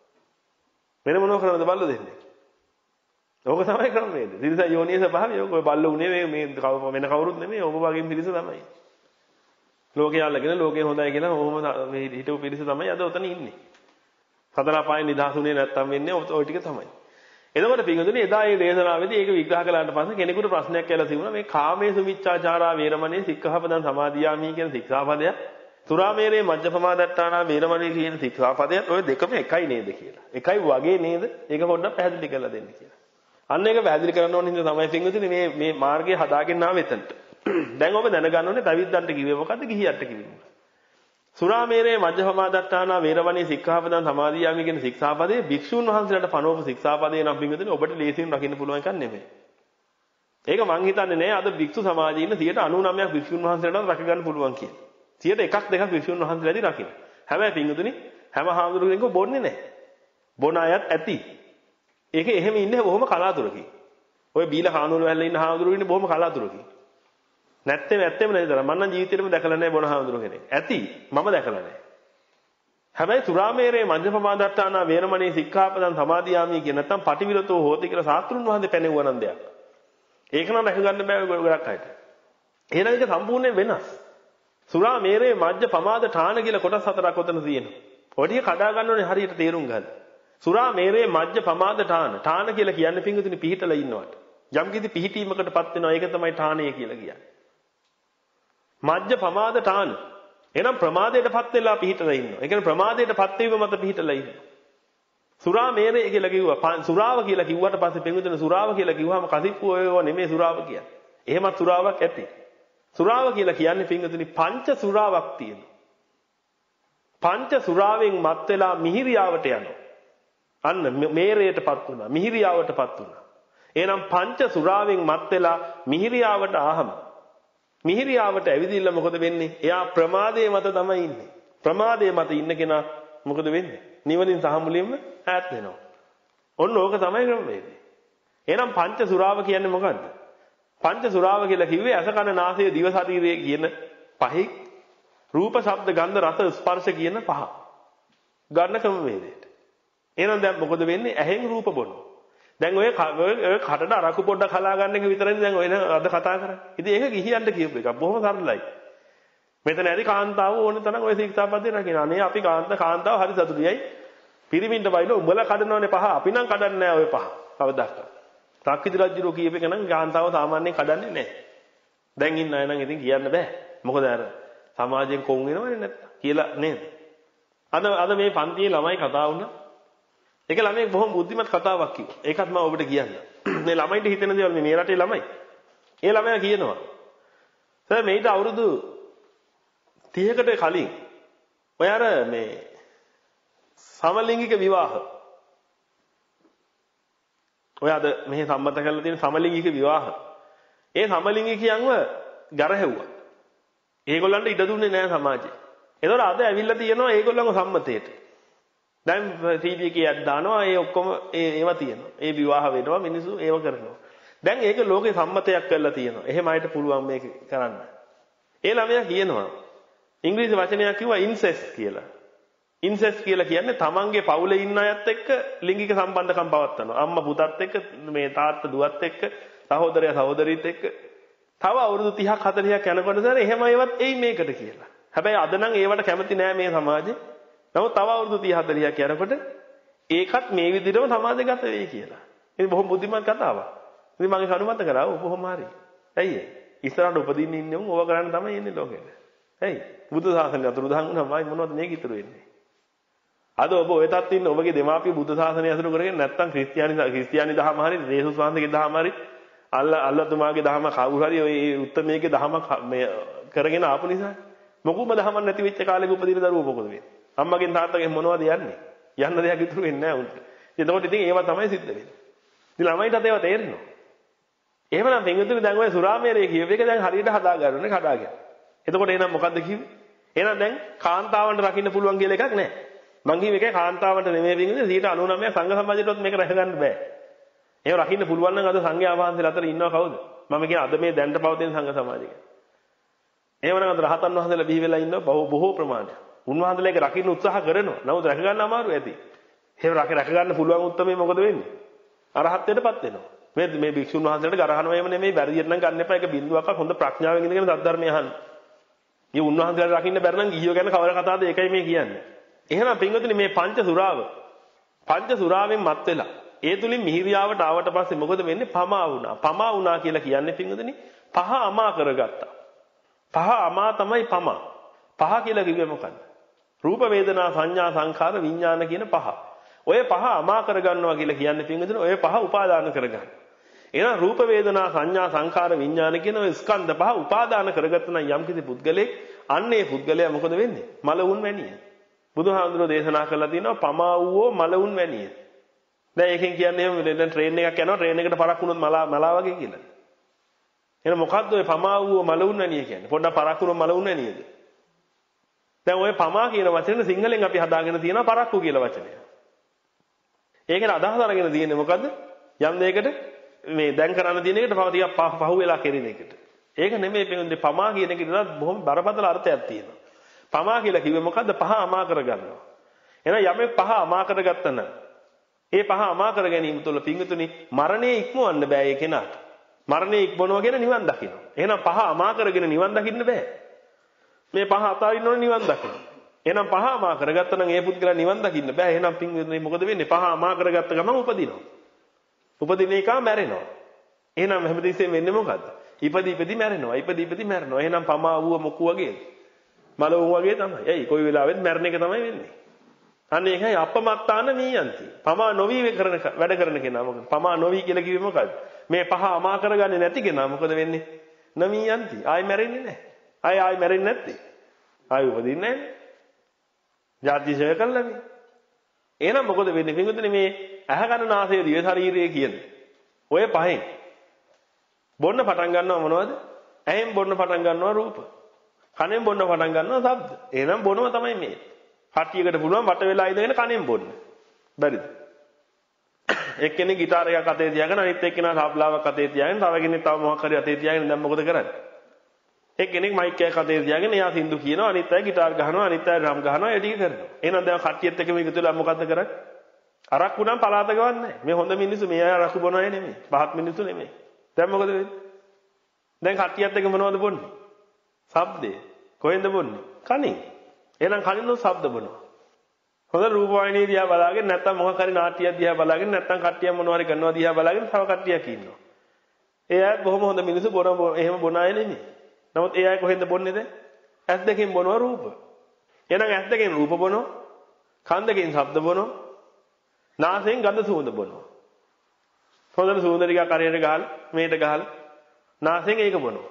වෙන මොනව කරනවද බල්ලෝ දෙන්නේ? ඕක තමයි ක්‍රමවේද. තිරස යෝනිය ස්වභාවය. ඔය බල්ලෝ උනේ මේ මේ වෙන කවුරුත් නෙමෙයි. ඔබ වගේම පිරිස තමයි. ලෝකේ අල්ලගෙන ලෝකේ හොඳයි කියලා ඔහොම මේ හිටපු පිරිස තමයි අද ඔතන ඉන්නේ. සතර පායෙන් නිදහසුනේ නැත්තම් වෙන්නේ ඔය ටික තමයි. එතකොට පින්වතුනි එදා මේ දේශනාවේදී ඒක විග්‍රහ කළාට පස්සේ කෙනෙකුට ප්‍රශ්නයක් කියලා තිබුණා මේ කාමේසු මිච්ඡාචාරා වේරමණී සික්ඛාපදං සමාදියාමි කියන ශික්ෂාපදය සුරාමේරේ මජ්ජපමාදට්ඨාන වේරමණී කියන ශික්ෂාපදයත් ඔය දෙකම එකයි නේද කියලා. එකයි වගේ නේද? ඒක පොඩ්ඩක් පැහැදිලි කරලා දෙන්න කියලා. අන්න ඒක පැහැදිලි කරන්න ඕන හින්දා තමයි පින්වතුනි මේ මේ මාර්ගය හදාගෙන ආවෙ එතනට. දැන් ඔබ දැනගන්න ඕනේ පැවිද්දන්ට කිව්වේ මොකද්ද ගිහියන්ට කිව්වේ මොකද්ද? සුරාමේරේ මජ්ජපමාදට්ඨාන වේරමණී සික්ඛාපදං සමාදියාමි කියන ශික්ෂාපදයේ භික්ෂුන් වහන්සේලාට පනවපු ශික්ෂාපදේ නම් පින්වතුනි ඔබට ලේසියෙන් රකින්න පුළුවන් එකක් නෙමෙයි. ඒක මං හිතන්නේ නෑ අද භික්ෂු සමාජයේ ඉන්න සියයට අනූනවයක් භික්ෂුන් වහන්සේලාට රැක ගන්න පුළුවන් කියලා. සියයට එකක් දෙකක් භික්ෂුන් වහන්සේලාදී රකින්න. හැබැයි පින්වතුනි හැම හාමුදුරුවෙන්ක බොන්නේ නෑ. බොන අයත් ඇති. ඒක එහෙම ඉන්නේ බොහොම කලාතුරකින්. ඔය බීලා කානුවල වැල්ලා ඉන්න හාමුදුරුවෝ ඉන්නේ බොහොම කලාතුරකින්. නැත්තේ ඇත්තෙම නේද? මම නම් ජීවිතේටම දැකලා නැහැ බොන හාමුදුරුවෝ කෙනෙක්. ඇති මම දැකලා නැහැ. හැබැයි සුරාමේරේ මජ්ජපමාදට්ඨාන වේරමණී සික්ඛාපදං සමාදියාමි කියන නැත්තම් පටිවිරතෝ හෝති කියලා සාස්ත්‍රුන් වහන්සේ පැනෙවුවා නම් දෙයක්. ඒක නම් රැක ගන්න බෑ ගොඩක් අයට. එහෙනම් ඒක සම්පූර්ණයෙන් වෙනස්. සුරාමේරේ මජ්ජපමාදට්ඨාන කියලා කොටස් හතරක් ඔතන තියෙනවා. ඔය ටික කඩා ගන්න ඕනේ හරියට තේරුම් ගන්න. සුරාමේරේ මජ්ජපමාදට්ඨාන ඨාන කියලා කියන්නේ පිංගුතුනි පිහිටලා ඉන්නවට. යම් කිසි පිහිටීමකටපත් වෙනවා ඒක තමයි ඨානය කියලා කියන්නේ. මජ්ජ ප්‍රමාද ඨාන. එහෙනම් ප්‍රමාදයටපත් වෙලා පිහිටලා ඉන්නවා. ඒ කියන්නේ ප්‍රමාදයටපත් වීම මත පිහිටලා ඉන්නවා. සුරාමේරය කියලා කිව්වා. සුරාව කියලා කිව්වට පස්සේ පෙඟුතුන සුරාව කියලා කිව්වම කසිප්පුව ඒව නෙමෙයි සුරාව කියන්නේ. එහෙමත් සුරාවක් ඇති. සුරාව කියලා කියන්නේ පෙඟුතුනි පංච සුරාවක් තියෙනවා. පංච සුරාවෙන් මත් වෙලා මිහිරියාවට යනවා. අන්න මේරයටපත් වුණා. මිහිරියාවටපත් වුණා. එහෙනම් පංච සුරාවෙන් මත් වෙලා මිහිරියාවට ආහම මිහිරියාවට ඇවිදින්න මොකද වෙන්නේ? එයා ප්‍රමාදයේ මත තමයි ඉන්නේ. ප්‍රමාදයේ මත ඉන්න කෙනා මොකද වෙන්නේ? නිවනින් සහ මුලින්ම ඈත් වෙනවා. ඔන්න ඕක තමයි ක්‍රමවේදය. එහෙනම් පංච සුරාව කියන්නේ මොකද්ද? පංච සුරාව කියලා කිව්වේ අස කන නාසය දිව ශරීරය කියන පහේ රූප ශබ්ද ගන්ධ රස ස්පර්ශ කියන පහ. ගන්න ක්‍රමවේදයට. එහෙනම් දැන් මොකද වෙන්නේ? ඇහෙන් රූප බොනවා. දැන් ඔය ඔය කටට අරකු පොඩ්ඩක් හලා ගන්න එක විතරනේ දැන් ඔය අද කතා කරන්නේ. ඉතින් ඒක ගිහියන්ට කියපු එකක්. බොහොම සරලයි. මෙතන ඇති කාන්තාව ඕන තරම් ඔය ශික්ෂාපදේ රකින්න. අනේ අපි කාන්ත කාන්තාව හරි සතුටුයි. පිරිමින්ට බයිල උඹලා කඩනවනේ පහ. අපි නම් කඩන්නේ නැහැ ඔය පහ. කවදාවත්. තාක්කිති රජුරෝ කියප එක නම් කාන්තාව සාමාන්‍යයෙන් කඩන්නේ නැහැ. දැන් ඉන්න අය නම් ඉතින් කියන්න බෑ. මොකද අර සමාජයෙන් කොන් වෙනවනේ නැත්තම් කියලා නේද? අද අද මේ පන්තියේ ළමයි කතා වුණා. ඒක ළමයි බොහොම බුද්ධිමත් කතාවක් කිව්වා. ඒකත් මම ඔබට කියන්න. මේ ළමයින්ට හිතෙන දේවල් මේ රටේ ළමයි. ඒ ළමයා කියනවා. සර් මේට අවුරුදු තිහකට කලින් ඔය අර මේ සමලිංගික විවාහ. ඔය අද මෙහි සම්මත කරලා තියෙන සමලිංගික විවාහ. ඒ සමලිංගිකයන්ව ගරහෙව්වා. ඒගොල්ලන්ට ඉඩ දුන්නේ නැහැ සමාජේ. ඒතකොට අද ඇවිල්ලා තියෙනවා ඒගොල්ලන්ගේ සම්මතයට. දැන් ටීවී එකේ ඇඩ් දානවා ඒ ඔක්කොම ඒ ඒවා තියෙනවා. ඒ විවාහ වෙනවා මිනිස්සු ඒව කරනවා. දැන් ඒක ලෝකේ සම්මතයක් කරලා තියෙනවා. එහෙම අයට පුළුවන් මේක කරන්න. ඒ ළමයා කියනවා ඉංග්‍රීසි වචනයක් කිව්වා ඉන්සෙස්ට් කියලා. ඉන්සෙස්ට් කියලා කියන්නේ තමන්ගේ පවුලේ ඉන්න අයත් එක්ක ලිංගික සම්බන්ධකම් පවත්වනවා. අම්මා පුතත් එක්ක මේ තාත්තා දුවත් එක්ක සහෝදරයා සහෝදරියත් එක්ක තව අවුරුදු තිහක් හතලිහක් යනකොට සර එහෙම ඒවත් එයි මේකට කියලා. හැබැයි අද නම් ඒවට කැමති නෑ මේ සමාජේ. නමුත් තව අවුරුදු තිහ හතලිහක් යනකොට ඒකත් මේ විදිහටම සමාජගත වෙයි කියලා. ඉතින් බොහොම බුද්ධිමත් කතාවක්. ඉතින් මගේ කනුමත කරා ඔබ කොහොම හරි. ඇයි ඒ? ඉස්සරහට උපදින්න ඉන්නේ උන් ඕවා කරන්න තමයි එන්නේ ලෝකෙට. ඇයි? බුදු සාසනය අතුරුදහන් වුණාමයි මොනවද මේක ඉතුරු වෙන්නේ? අද ඔබ ඔය තත් ඉන්න ඔබගේ දෙමාපිය බුදු සාසනය අසුරු කරගෙන නැත්තම් ක්‍රිස්තියානි ක්‍රිස්තියානි දහම හරි යේසුස් වහන්සේගේ දහම හරි අල්ලා අල්ලාහ්තුමාගේ දහම කවුරු හරි ඔය උත්තමයේ දහම මේ කරගෙන ආපු නිසා මොකුම දහමක් නැති වෙච්ච කාලෙක උපදින දරුවෝ මොකද වෙන්නේ? අම්මගෙන් තාත්තගෙන් මොනවද යන්නේ? යන්න දෙයක් ඉතුරු වෙන්නේ නැහැ උන්ට. එතකොට ඉතින් ඒවා තමයි සිද්ධ වෙන්නේ. ඉතින් ළමයිටත් ඒවා තේරෙනවා. එහෙමනම් පින්විතුනි දැන් ඔය සුරාමේරය කියව එක දැන් හරියට හදා ගන්නනේ කඩාගෙන. එතකොට එහෙනම් මොකද්ද කිව්වේ? එහෙනම් දැන් කාන්තාවන්ට රකින්න පුළුවන් කියලා එකක් නැහැ. මං කියව එකේ කාන්තාවන්ට නෙමෙයි පින්විතුනි නූනය නවය සංඝ සමාජයටවත් මේක රැක ගන්න බෑ. ඒව රකින්න පුළුවන් නම් අද සංඝයා වහන්සේලා අතර ඉන්නව කවුද? මම කියන අද මේ දැන්ට පවතින සංඝ සමාජයක. එහෙමනම් අද රහතන් වහන්සේලා බිහි වෙලා ඉන්නව බොහෝ ප්‍රමාණයක්. උන්වහන්සේලා ඒක රකින්න උත්සාහ කරනවා. නමුත් රැක ගන්න අමාරු ඇති. එහෙම රැක රැක ගන්න පුළුවන් උත්තරේ මොකද වෙන්නේ? අරහත්ත්වයටපත් වෙනවා. මේ මේ භික්ෂුන් වහන්සේලාට ගරහනව එහෙම නෙමෙයි බැරියට නම් ගන්න එපා. ඒක බින්දුවක්වත් හොඳ ප්‍රඥාවෙන් ඉඳගෙන සද්ධර්මය අහන්න. මේ උන්වහන්සේලාට රකින්න බැරි නම් ගිහියෝ ගැන කවර කතාවද ඒකයි මේ කියන්නේ. එහෙනම් පින්වතුනි මේ පංච සුරාව පංච සුරාවෙන් මත් වෙලා ඒ තුලින් මිහිරියාවට ආවට පස්සේ මොකද වෙන්නේ? පමා වුණා. පමා වුණා කියලා කියන්නේ පින්වතුනි පහ අමා කරගත්තා. පහ අමා තමයි පමා. පහ කියලා කිව්වේ මොකද්ද? රූප වේදනා සංඥා සංඛාර විඥාන කියන පහ. ඔය පහ අමා කරගන්නවා කියලා කියන්නේ පින්වතුනි ඔය පහ උපාදාන කරගන්න. එහෙනම් රූප වේදනා සංඥා සංඛාර විඥාන කියන ඔය ස්කන්ධ පහ උපාදාන කරගත්ත නම් යම්කිසි පුද්ගලෙක් අන්නේ පුද්ගලයා මොකද වෙන්නේ? මලවුන් වැනිය. බුදුහාමුදුරෝ දේශනා කළා තියෙනවා පමා වූ මලවුන් වැනිය. දැන් ඒකෙන් කියන්නේ එහෙම දැන් ට්‍රේන් එකක් යනවා ට්‍රේන් එකට පරක් වුණොත් මලා මලා වගේ කියලා. එහෙනම් මොකද්ද ඔය පමා වූ මලවුන් වැනිය කියන්නේ? පොඩ්ඩක් පරක් වුණොත් මලවුන් වැනියද? දැන් ඔය පමා කියන වචනේ සිංහලෙන් අපි හදාගෙන තියෙනවා පරක්කු කියලා වචනය. ඒකේ අදහස අරගෙන තියෙන්නේ මොකද්ද? යම් දෙයකට මේ දැන් කරන්න තියෙන එකට තව ටිකක් පහු වෙලා කෙරෙන එකට. ඒක නෙමෙයි පින්වතුනි පමා කියන එකේ නේද බොහොම බරපතල අර්ථයක් තියෙනවා. පමා කියලා කිව්වේ මොකද්ද? පහ අමා කරගන්නවා. එහෙනම් යමෙක් පහ අමා කරගත්තා නම් ඒ පහ අමා කර ගැනීම තුළ පින්වතුනි මරණය ඉක්මවන්න බෑ ඒ කෙනාට. මරණය ඉක්මවනවා කියන නිවන් දකින්න. එහෙනම් පහ අමා කරගෙන නිවන් දකින්න බෑ. මේ පහ අතාරින්න ඕනේ නිවන් දකින්න. එහෙනම් පහ අමා කරගත්තා නම් ඒ පුද්ගලයා නිවන් දකින්න බෑ. එහෙනම් පින්වතුනි මොකද වෙන්නේ? පහ අමා කරගත්ත ගමන් උපදිනවා. උපදින එක මැරෙනවා. එහෙනම් හැමදෙස්සෙම වෙන්නේ මොකද්ද? ඉපදි ඉපදි මැරෙනවා. ඉපදි ඉපදි මැරෙනවා. එහෙනම් පමා වූ මොකු වගේද? මලවුන් වගේ තමයි. එයි කොයි වෙලාවෙත් මැරෙන එක තමයි වෙන්නේ. අන්න ඒකයි අපමත්තාන නීයන්ති. පමා නොවි කරන වැඩ කරන කෙනා මොකද? පමා නොවි කියලා කිව්වේ මොකද්ද? මේ පහ අමා කරගන්නේ නැති කෙනා මොකද වෙන්නේ? නමීයන්ති. ආයි මැරෙන්නේ නැහැ. ආයි ආයි මැරෙන්නේ නැත්තේ. ආයි උපදින්නේ නැහැ. ජාතිශය කළා මේ. එහෙනම් මොකද වෙන්නේ? පින්වතුනි මේ ඇහ කන නාසය දිව ශරීරය කියන ඔය පහෙන් බොන්න පටන් ගන්නවා මොනවද? ඇහෙන් බොන්න පටන් ගන්නවා රූප. කනෙන් බොන්න පටන් ගන්නවා ශබ්ද. එහෙනම් බොනවා තමයි මේ. කට්ටියකට පුළුවන් වට වෙලා ඉඳගෙන කනෙන් බොන්න. බැරිද? එක්කෙනෙක් গিitar එකක් අතේ තියාගෙන අනිත් එක්කෙනා තබලාවක් අතේ තියාගෙන තව කෙනෙක් තව මොකක් හරි අතේ තියාගෙන දැන් මොකද කරන්නේ? එක්කෙනෙක් මයික් එකක් අතේ තියාගෙන එයා සින්දු කියනවා අනිත් අය গিitar ගහනවා අනිත් අය ඩ්‍රම් ගහනවා ඒ ටික කරනවා. එහෙනම් දැන් කට්ටියත් එක්ක මේක තුල මොකද්ද කරන්නේ? අරක්කු නම් පලාත ගවන්නේ නැහැ. මේ හොඳ මිනිස්සු මේ අය අරක්කු බොන අය නෙමෙයි. පහත් මිනිස්සු නෙමෙයි. දැන් මොකද වෙන්නේ? දැන් කට්ටියත් එක්ක මොනවද බොන්නේ? ශබ්දේ. කොහෙන්ද බොන්නේ? කනින්. එහෙනම් කනින්ම ශබ්ද බොනවා. හොඳ රූපවාහිනිය දිහා බලාගෙන නැත්නම් මොකක් හරි නාට්‍යයක් දිහා බලාගෙන නැත්නම් කට්ටියක් මොනවා හරි කරනවා දිහා බලාගෙන තව කට්ටියක් ඉන්නවා. ඒ අය බොහොම හොඳ මිනිස්සු බොන එහෙම බොන අය නෙමෙයි. නමුත් ඒ අය කොහෙන්ද බොන්නේ දැන්? ඇස් දෙකෙන් බොනවා රූප. එහෙනම් ඇස් දෙකෙන් රූප බොනවා. කන් දෙකෙන් ශබ්ද බොනවා. නාසයෙන් ගඳ සුවඳ බොනවා. හොඳට සුවඳ ටිකක් කරේට ගහලා මේට ගහලා නාසයෙන් ඒක බොනවා.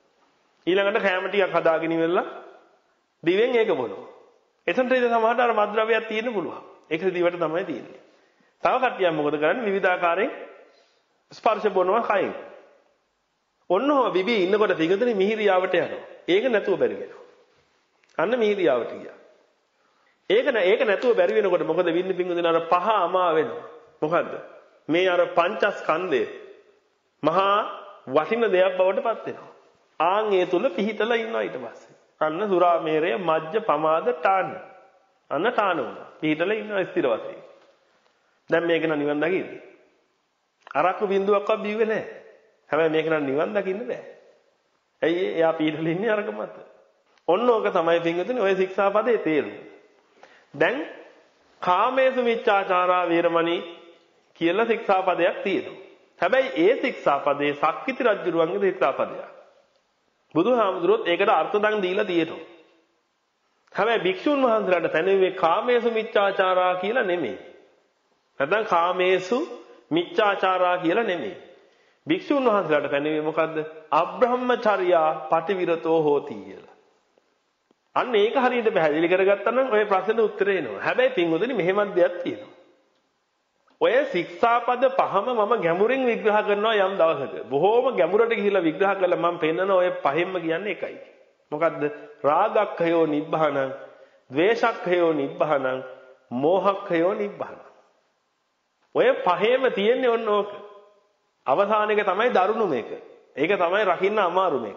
ඊළඟට කැම ටිකක් හදාගෙන ඉවරලා දිවෙන් ඒක බොනවා. එතනට ඉතින් සමහරට අර මද්ද්‍රව්‍යයක් තියෙන්න පුළුවන්. ඒක දිවට තමයි තියෙන්නේ. තව කට්ටියක් මොකද කරන්නේ? විවිධාකාරයෙන් ස්පර්ශ බොනවා කයින්. ඔන්නෝම බිබී ඉන්නකොට පිඟුතුනේ මිහිරියාවට යනවා. ඒක නැතුව බැරි වෙනවා. අන්න මිහිරියාවට ගියා. ඒක නෑ ඒක නැතුව බැරි වෙනකොට මොකද වෙන්නේ පිඟුතුනේ අර පහ අමා වෙනවා. මොකද්ද? මේ අර පංචස්කන්ධය මහා වටින දෙයක් බවට පත් වෙනවා. ආන් ඒ තුල පිහිටලා ඉන්නවා ඊට පස්සේ. අන්න සුරාමේරය මජ්ජ පමාද ටාන. අන්න ටාන වුණා. පිහිටලා ඉන්නවා ස්ථිර වශයෙන්. දැන් මේක න නිවන් දකින්නේ. අරක්කු බින්දුවක්වත් බිව්වේ නැහැ. හැබැයි මේක නම් නිවන් දකින්න බෑ. ඇයි එයා පිළිදෙල ඉන්නේ අරක මත. ඔන්න ඕක තමයි පින්වතුනි ඔය ශික්ෂාපදයේ තේරුම. දැන් කාමේසු මිච්ඡාචාරා වේරමණී කියලා ශික්ෂාපදයක් තියෙනවා. හැබැයි ඒ ශික්ෂාපදයේ සක්විති රජුරුවන්ගේ ශික්ෂාපදයක්. බුදුහාමුදුරුවෝත් ඒකට අර්ථ දන් දීලා තියෙනවා. හැබැයි භික්ෂුන් වහන්සේලාට පැනෙන්නේ කාමේසු මිච්ඡාචාරා කියලා නෙමෙයි. නැත්නම් කාමේසු මිච්ඡාචාරා කියලා නෙමෙයි. භික්ෂුන් වහන්සේලාට පැනෙන්නේ මොකද්ද? අබ්‍රහ්මචර්යා පටිවිරතෝ හෝති කියලා. අන්න ඒක හරියට පැහැදිලි කරගත්තා නම් ඔය ප්‍රශ්නෙට උත්තරේ එනවා. හැබැයි පින්වතුනි මෙහෙමත් දෙයක් තියෙනවා. ඔය ශික්ෂාපද පහම මම ගැඹුරින් විග්‍රහ කරනවා යම් දවසක. බොහෝම ගැඹුරට ගිහිල්ලා විග්‍රහ කළා මම පෙන්නන ඔය පහෙන්ම කියන්නේ එකයි. මොකද්ද? රාගක්ඛයෝ නිබ්බහනං, ද්වේෂක්ඛයෝ නිබ්බහනං, මෝහක්ඛයෝ නිබ්බහනං. ඔය පහේම තියෙන්නේ ඔන්න ඕක. අවසාන එක තමයි දරුණු මේක. ඒක තමයි රකින්න අමාරු මේක.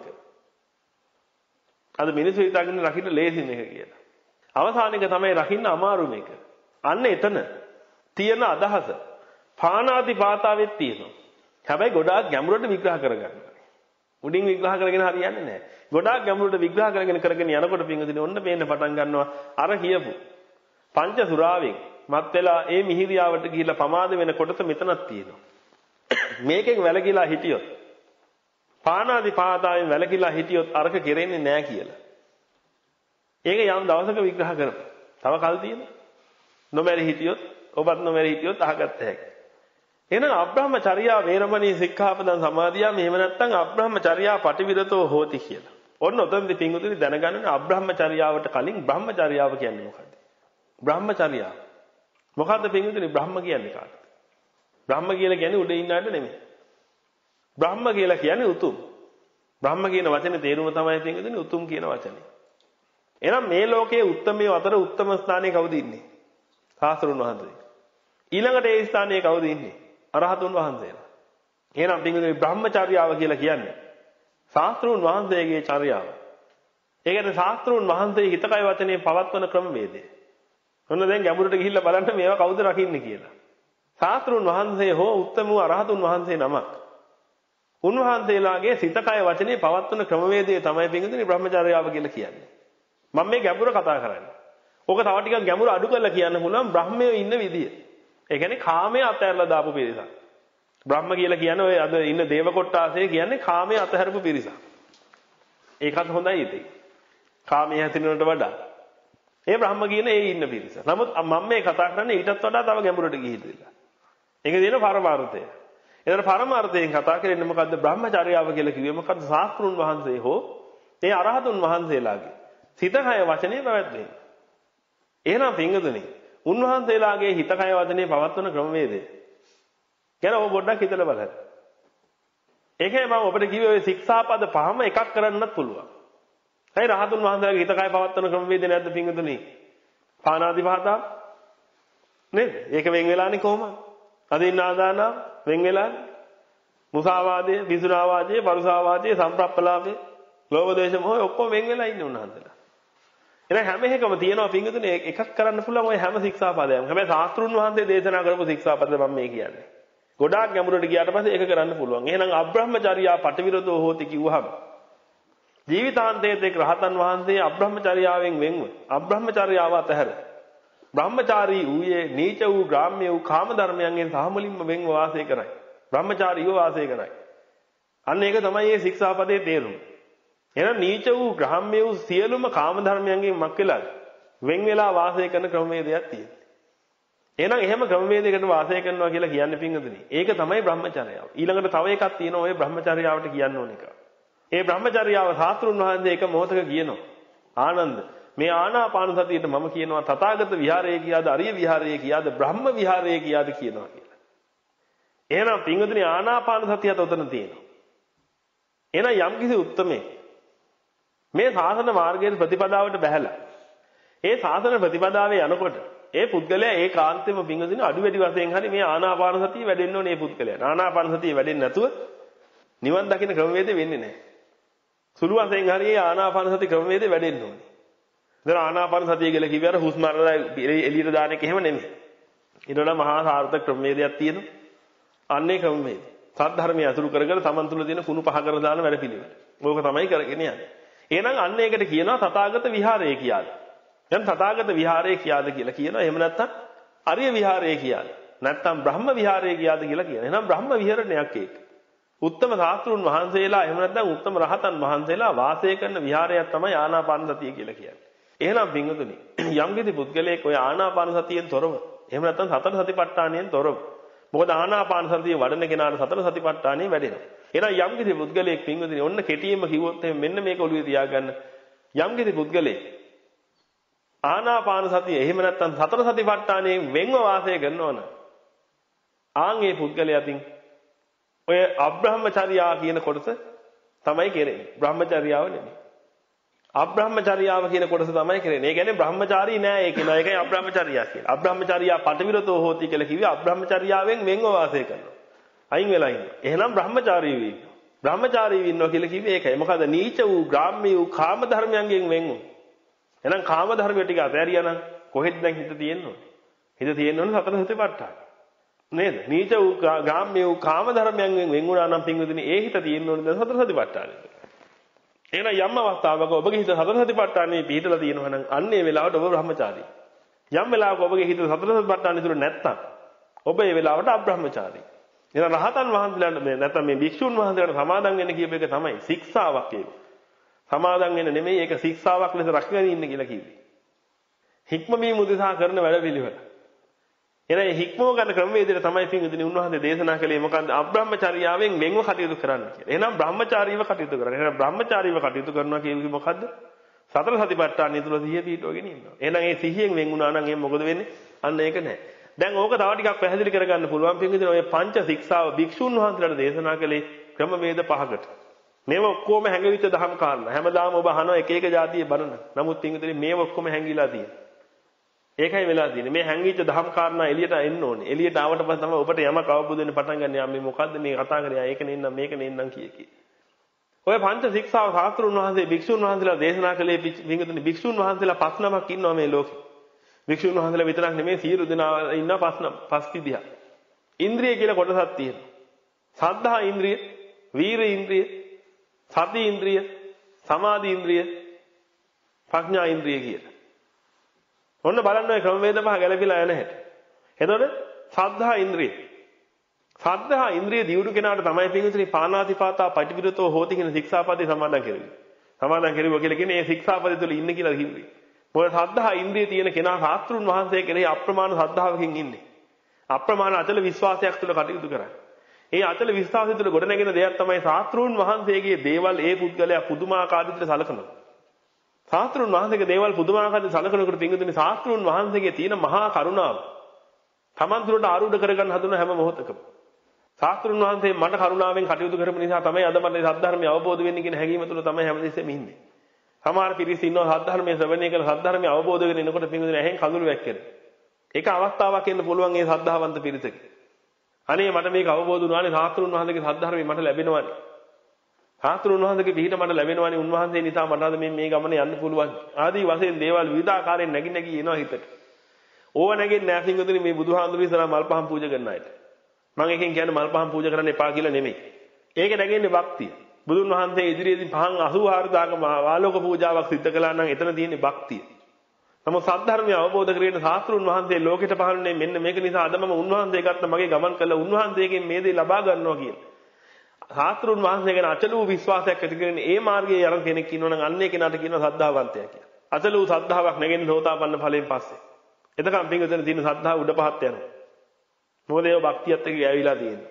අද මිනිස්සු හිතාගෙන රකින්න ලේසි මේක කියලා. අවසාන එක තමයි රකින්න අමාරු මේක. අන්න එතන තියෙන අදහස පාණාති පාතාවෙත් තියෙනවා. හැබැයි ගොඩාක් ගැඹුරට විග්‍රහ කරගන්න. උඩින් විග්‍රහ කරගෙන හරියන්නේ නැහැ. ගොඩාක් ගැඹුරට විග්‍රහ කරගෙන කරගෙන යනකොට පින්වදින ඔන්න පේන්න පටන් ගන්නවා අර කියපු පංච සුරාවෙන් මත් වෙලා ඒ මිහිරියාවට ගිහිල්ලා පමාද වෙන කොටස මෙතනක් තියෙනවා. මේකෙන් වැලකිලා හිටියොත් පාණාති පාතාවෙන් වැලකිලා හිටියොත් අරක කෙරෙන්නේ නැහැ කියලා. ඒක යම් දවසක විග්‍රහ කරමු. තව කල් තියෙනවා. නොමැරි හිටියොත් ඔබත් නොමැරි හිටියොත් අහගත්ත හැකි. එහෙනම් අබ්‍රහ්මචර්යා වේරමණී සික්ඛාපදං සමාදියා මෙහෙම නැත්නම් අබ්‍රහ්මචර්යා පටිවිරතෝ හෝති කියලා. ඔන්න ඔතනදී පින්වතුනි දැනගන්න අබ්‍රහ්මචර්යාවට කලින් බ්‍රහ්මචර්යාව කියන්නේ මොකද්ද? බ්‍රහ්මචර්යාව. මොකද්ද පින්වතුනි බ්‍රහ්ම කියන්නේ කාටද? බ්‍රහ්ම කියලා කියන්නේ උඩ ඉන්න අයට නෙමෙයි. බ්‍රහ්ම කියලා කියන්නේ උතුම්. බ්‍රහ්ම කියන වචනේ තේරුම තමයි පින්වතුනි උතුම් කියන වචනේ. එහෙනම් මේ ලෝකයේ උත්තමයේ අතර උත්තම ස්ථානයේ කවුද ඉන්නේ? සාස්ත්‍රුන් වහන්සේ. ඊළඟට ඒ ස්ථානයේ කවුද ඉන්නේ? අරහතුන් වහන්සේලා. එහෙනම් පින්වතුනි බ්‍රහ්මචර්යාව කියලා කියන්නේ සාස්ත්‍රුන් වහන්සේගේ චර්යාව. ඒ කියන්නේ සාස්ත්‍රුන් වහන්සේ හිතකය වචනේ පවත්වන ක්‍රමවේදය. ඔන්න දැන් ගැඹුරට ගිහිල්ලා බලන්න මේවා කවුද රකින්නේ කියලා. සාස්ත්‍රුන් වහන්සේ හෝ උත්තම වූ අරහතුන් වහන්සේ නමක්. උන්වහන්සේලාගේ සිතකය වචනේ පවත්වන ක්‍රමවේදය තමයි පින්වතුනි බ්‍රහ්මචර්යාව කියලා කියන්නේ. මම මේ ගැඹුර කතා කරන්නේ. ඕක තව ටිකක් ගැඹුර අඩු කරලා කියන්න පුළුවන් බ්‍රහ්මයේ ඉන්න විදිය. ඒ කියන්නේ කාමයේ අතහැරලා දාපු පිරිසක්. බ්‍රහ්ම කියලා කියන්නේ ඔය අද ඉන්න දේව කොට්ටාසේ කියන්නේ කාමයේ අතහැරපු පිරිසක්. ඒකත් හොඳයි ඉතින්. කාමයේ හැසිරෙනවට වඩා. ඒ බ්‍රහ්ම කියන ඒ ඉන්න පිරිස. නමුත් මම මේ කතා කරන්නේ ඊටත් වඩා තව ගැඹුරට ගිහිල්ලා. ඒක තියෙන පරමාර්ථය. ඒතර පරමාර්ථයෙන් කතා කරන්නේ මොකද්ද? බ්‍රහ්මචර්යාව කියලා කිව්වේ මොකද්ද? ශාස්ත්‍රුන් වහන්සේ හෝ ඒ අරහතුන් වහන්සේලාගේ සිතකය වචනේ පැවැත්වෙන්නේ. එහෙනම් පින්වතුනි උන්වහන්සේලාගේ හිතකය වචනේ පවත්වන ක්‍රමවේදය ගැන ඔබ පොඩ්ඩක් හිතලා බලන්න. ඒකේ මම ඔබට කිව්වේ ඔය ශික්ෂාපද පහම එකක් කරන්නත් පුළුවන්. හරි රහතුන් වහන්සේලාගේ හිතකය පවත්වන ක්‍රමවේදය නැද්ද පින්වතුනි? පාණාති පාතා නේද? ඒක වෙන් වෙලානේ කොහොමද? අදින්නාදාන වෙන් වෙලානේ. මුසාවාදයේ, විසුනාවාදයේ, පරුසාවාදයේ, සම්ප්‍රප්පලාපේ, ලෝභ දේශ මොහ ඔක්කොම වෙන් වෙලා ඉන්නේ උන්වහන්සේලා. එහෙනම් හැම එකම තියෙනවා පින්වතුනි එකක් කරන්න පුළුවන් ඔය හැම ශික්ෂාපදයක්ම. හැබැයි ශාස්ත්‍රුන් වහන්සේ දේශනා කරපු ශික්ෂාපද මම මේ කියන්නේ. ගොඩාක් ගැඹුරට ගියාට පස්සේ ඒක කරන්න පුළුවන්. එහෙනම් අබ්‍රහ්මචර්යා පටිවිරතෝ හෝති කිව්වහම ජීවිතාන්තයේත් එක් රහතන් වහන්සේ අබ්‍රහ්මචර්යාවෙන් වෙන්ව අබ්‍රහ්මචර්යාව අතහැර බ්‍රහ්මචාරී ඌයේ නීච වූ ග්‍රාම්‍ය වූ කාම ධර්මයන්ගෙන් සාමුලින්ම වෙන්ව වාසය කරයි. බ්‍රහ්මචාරීව වාසය කරයි. අන්න ඒක තමයි මේ ශික්ෂාපදයේ තේරුම. එහෙනම් නීච වූ ග්‍රාම්‍ය වූ සියලුම කාම ධර්මයන්ගෙන් මක් වෙලා වෙන් වෙලා වාසය කරන ක්‍රමවේදයක් තියෙනවා. එහෙනම් එහෙම ක්‍රමවේදයකට වාසය කරනවා කියලා කියන්නේ පින්වතුනි. ඒක තමයි බ්‍රහ්මචර්යාව. ඊළඟට තව එකක් තියෙනවා ඔය බ්‍රහ්මචර්යාවට කියන්න ඕන එක. ඒ බ්‍රහ්මචර්යාව සාස්ත්‍රුන් වහන්සේ එක මොහොතක කියනවා. ආනන්ද මේ ආනාපාන සතියට මම කියනවා තථාගත විහාරයේ කියාද අරිය විහාරයේ කියාද බ්‍රහ්ම විහාරයේ කියාද කියනවා කියලා. එහෙනම් පින්වතුනි ආනාපාන සතියත් උතන තියෙනවා. එහෙනම් යම්කිසි උත්මේ මේ සාසන මාර්ගයේ ප්‍රතිපදාවට බැහැලා ඒ සාසන ප්‍රතිපදාවේ යනකොට ඒ පුද්ගලයා ඒ කාන්තෙම පිංගුදින අඩු වැඩි වශයෙන් හරි මේ ආනාපාන සතිය වැඩෙන්න ඕනේ මේ පුද්ගලයා. ආනාපාන සතිය වැඩෙන්නේ නැතුව නිවන් දකින්න ක්‍රමවේදෙ වෙන්නේ නැහැ. සුළු වශයෙන් හරි ඒ ආනාපාන සති ක්‍රමවේදෙ වැඩෙන්න ඕනේ. දැන් ආනාපාන සතිය කියලා කිව්වේ අර හුස්ම අරලා එළියට දාන එක එහෙම නෙමෙයි. ඊට වඩා මහා සාර්ථක ක්‍රමවේදයක් තියෙනවා. අන්නේ ක්‍රමවේදය. සද්ධර්මය අතුරු කරගෙන තමන් තුළ තියෙන කුණු පහ කර දාන වැඩ පිළිවෙල. ඕක තමයි කරගෙන යන්නේ. එහෙනම් අන්න ඒකට කියනවා තථාගත විහාරය කියලා. දැන් තථාගත විහාරය කියාද කියලා කියනවා. එහෙම නැත්නම් අරිය විහාරය කියාද? නැත්නම් බ්‍රහ්ම විහාරය කියාද කියලා කියනවා. එහෙනම් බ්‍රහ්ම විහරණයක් ඒක. උත්තම ශාස්ත්‍රුන් වහන්සේලා එහෙම නැත්නම් උත්තම රහතන් වහන්සේලා වාසය කරන විහාරයක් තමයි ආනාපාන සතිය කියලා කියන්නේ. එහෙනම් පින්වතුනි යම් කිසි පුද්ගලයෙක් ඔය ආනාපාන සතියෙන් තොරව එහෙම නැත්නම් සතර සතිපට්ඨානයෙන් තොරව මොකද ආනාපාන සතිය වඩන කෙනාට සතර සතිපට්ඨානෙ වැඩෙනවා. එහෙනම් යම් කිසි පුද්ගලයෙක් පින්වතුනි ඔන්න කෙටියෙන්ම කිව්වොත් මෙන්න මේක ඔළුවේ තියාගන්න. යම් කිසි පුද්ගලයෙක් ආනාපාන සතිය එහෙම නැත්නම් සතර සතිපට්ඨානයෙන් වෙන්ව වාසය කරනවා නම් ආන් ඒ පුද්ගලයාටින් ඔය අබ්‍රහ්මචර්යා කියන කොටස තමයි කෙරෙන්නේ. බ්‍රහ්මචර්යාව නෙමෙයි. අබ්‍රහ්මචර්යාව කියන කොටස තමයි කෙරෙන්නේ. ඒ කියන්නේ බ්‍රහ්මචාරී නෑ ඒක නෑ. ඒකයි අබ්‍රහ්මචර්යා කියන්නේ. අබ්‍රහ්මචර්යා පටිවිරතෝ හෝති කියලා කිව්වේ අබ්‍රහ්මචර්යාවෙන් වෙන්ව වාසය කරනවා. අයින් වෙලා ඉන්නවා. එහෙනම් බ්‍රහ්මචාරී වෙයි. බ්‍රහ්මචාරී වෙන්නවා කියලා කිව්වේ ඒකයි. මොකද නීච වූ ග්‍රාම්‍ය වූ කාම ධර්මයන්ගෙන් වෙන් වූ. එහෙනම් කාම ධර්ම ටික අතහැරියා නම් කොහෙද දැන් හිත තියෙන්නේ? හිත තියෙන්නේ සතර සතිපට්ඨාන. නේද? නීච වූ ග්‍රාම්‍ය වූ කාම ධර්මයන්ගෙන් වෙන් වුණා නම් පින්විතනේ ඒ හිත තියෙන්නේ දැන් සතර සතිපට්ඨානෙ. එහෙනම් යම් අවස්ථාවක ඔබගේ හිත සතර සතිපට්ඨානෙ පිහිටලා තියෙනවා නම් අන්න ඒ වෙලාවට ඔබ බ්‍රහ්මචාරී. යම් වෙලාවක ඔබගේ හිත සතර සතිපට්ඨානෙ තුල නැත්තම් ඔබ ඒ වෙලාවට අබ්‍රහ්මචාරී. එහෙනම් රහතන් වහන්සේලාට මේ නැත්තම් මේ භික්ෂුන් වහන්සේලාට සමාදන් වෙන්න කියප එක තමයි ශික්ෂාවක් ඒක. සමාදන් වෙන්න නෙමෙයි ඒක ශික්ෂාවක් ලෙස රැකගෙන ඉන්න කියලා කිව්වේ. හික්මීම උදෙසා කරන වැඩ පිළිවෙල. එහෙනම් හික්මව ගන්න ක්‍රමවේදයට තමයි පින්විතනි උන්වහන්සේ දේශනා කළේ මොකන්ද? අබ්‍රහ්මචර්යාවෙන් වෙන්ව කටයුතු කරන්න කියලා. එහෙනම් බ්‍රහ්මචාරීව කටයුතු කරන්න. එහෙනම් බ්‍රහ්මචාරීව කටයුතු කරනවා කියන්නේ මොකද්ද? සතර සතිපට්ඨානය තුල සිහිය පිහිටවගෙන ඉන්නවා. එහෙනම් ඒ සිහියෙන් වෙන් වුණා නම් එහෙනම් මොකද වෙන්නේ? අන්න ඒක නෑ. දැන් ඕක තව ටිකක් පැහැදිලි කරගන්න පුළුවන් පින්විතනි ඔය පංච ශික්ෂාව භික්ෂුන් වහන්සේලාට දේශනා කළේ ක්‍රමවේද පහකට. මේව ඔක්කොම හැංගවිච්ච දහම් කාරණා. හැමදාම ඔබ අහනවා එක එක જાතියේ බණන. නමුත් පින්විතනි මේව ඔක්කොම හැංගිලා තියෙනවා. ඒකයි වෙලා තියෙන්නේ. මේ හැංගිච්ච දහම් කාරණා එළියට එන්න ඕනේ. එළියට ආවට පස්සේ තමයි ඔබට යමක් අවබෝධ වෙන්න පටන් ගන්න. යා මේ මොකද්ද මේ කතා කරේ? ඒක නෙන්නම් මේක නෙන්නම් කිය කී. ඔය පංච ශික්ෂාව සාස්ත්‍රුන් වහන්සේ භික්ෂුන් වහන්සේලා දේශනා කළේ පින්විතනි භික්ෂුන් වහන්සේලා පස් නමක් ඉන්නවා මේ ලෝකේ. භික්ෂුන් වහන්සේලා විතරක් නෙමෙයි සියලු දෙනා ඉන්නවා පස් නම. පස් විදිහක්. ඉන්ද්‍රිය කියලා කොටසක් තියෙනවා. සද්ධා ඉන්ද්‍රිය, වීර ඉන්ද්‍රිය, සති ඉන්ද්‍රිය, සමාධි ඉන්ද්‍රිය, ප්‍රඥා ඉන්ද්‍රිය කියලා. ඔන්න බලන්න ඔය ක්‍රමවේද පහ ගැලපිලා යන හැටි. එතකොට සද්ධා ඉන්ද්‍රිය. සද්ධා ඉන්ද්‍රිය දියුණු කෙනාට තමයි පින්විතනි පාණාතිපාතා පටිවිරතෝ හෝති කියන ශික්ෂාපදේ සමාදන් කෙරෙන්නේ. සමාදන් කෙරුවා කියලා කියන්නේ මේ ශික්ෂාපදේ තුල ඉන්න කියලා කිව්වේ. මොකද සද්ධා ඉන්ද්‍රිය තියෙන කෙනා ශාස්ත්‍රුන් වහන්සේ කෙරෙහි අප්‍රමාණ ශ්‍රද්ධාවකින් ඉන්නේ. අප්‍රමාණ අචල විශ්වාසයක් තුල කටයුතු කරන්නේ. ඒ අචල විශ්වාසය තුළ ගොඩනැගෙන දෙයක් තමයි ශාස්ත්‍රූන් වහන්සේගේ දේවල් ඒ පුද්ගලයා පුදුමාකාර විදිහට සලකනවා. ශාස්ත්‍රූන් වහන්සේගේ දේවල් පුදුමාකාර විදිහට සලකනකොට පින්විතනි ශාස්ත්‍රූන් වහන්සේගේ තියෙන මහා කරුණාව තමන් තුළට ආරූඪ කරගන්න හදන හැම මොහොතකම ශාස්ත්‍රූන් වහන්සේ මට කරුණාවෙන් කටයුතු කරපු නිසා තමයි අද මට සද්ධර්මය අවබෝධ වෙන්නේ කියන හැඟීම තුළ තමයි හැමදෙස්සෙම ඉන්නේ. සමහර පිරිස ඉන්නවා සද්ධර්මයේ ශ්‍රවණය කරලා සද්ධර්මය අවබෝධ වෙගෙන එනකොට පින්විතනි ඇහෙන් කඳුළු වැක්කෙන. ඒක අවස්ථාවක් එන්න පුළුවන් ඒ සද්ධාවන්ත පිරිසක. අනේ මට මේක අවබෝධ වුණානේ ශාස්ත්‍රුන් වහන්සේගේ සද්ධර්මය මට ලැබෙනවානේ. ශාස්ත්‍රුන් වහන්සේගේ පිහිට මට ලැබෙනවානේ උන්වහන්සේ නිසා මට අද මේ මේ ගමනේ යන්න පුළුවන්. ආදී වශයෙන් දේවල් විවිධාකාරයෙන් නැగి නැగి එනවා හිතට. ඕව නැගෙන්නේ නැහැ කිංගුතුනි මේ බුදුහාඳුරු ඉස්සරහා මල් පහන් පූජා කරන අයට. මම එකෙන් කියන්නේ මල් පහන් පූජා කරන්න එපා කියලා නෙමෙයි. ඒක නැගෙන්නේ භක්තිය. බුදුන් වහන්සේ ඉදිරියේදී පහන් අසූහාර දාක ආලෝක පූජාවක් සිද්ධ කළා නම් එතන තියෙන්නේ භක්තිය. නමුත් සද්ධර්මය අවබෝධ කරගෙන ශාස්ත්‍රුන් වහන්සේ ලෝකෙට පහළනේ මෙන්න මේක නිසා අද මම උන්වහන්සේ ගත්ත මගේ ගමන් කළ උන්වහන්සේගෙන් මේ දේ ලබා ගන්නවා කියන. ශාස්ත්‍රුන් වහන්සේ ගැන අචල වූ විශ්වාසයක් ඇති කරගෙන ඒ මාර්ගයේ යන කෙනෙක් ඉන්නවා නම් අන්න ඒ කෙනාට කියනවා සද්ධාවන්තයා කියලා. අචල වූ සද්ධාාවක් නැගෙන සෝතාපන්න ඵලයෙන් පස්සේ. එතකම් පින්වතුන් තියෙන සද්ධාව උඩ පහත් යනවා. මොකද ඒක භක්තියත් එක්ක ඇවිලා තියෙන්නේ.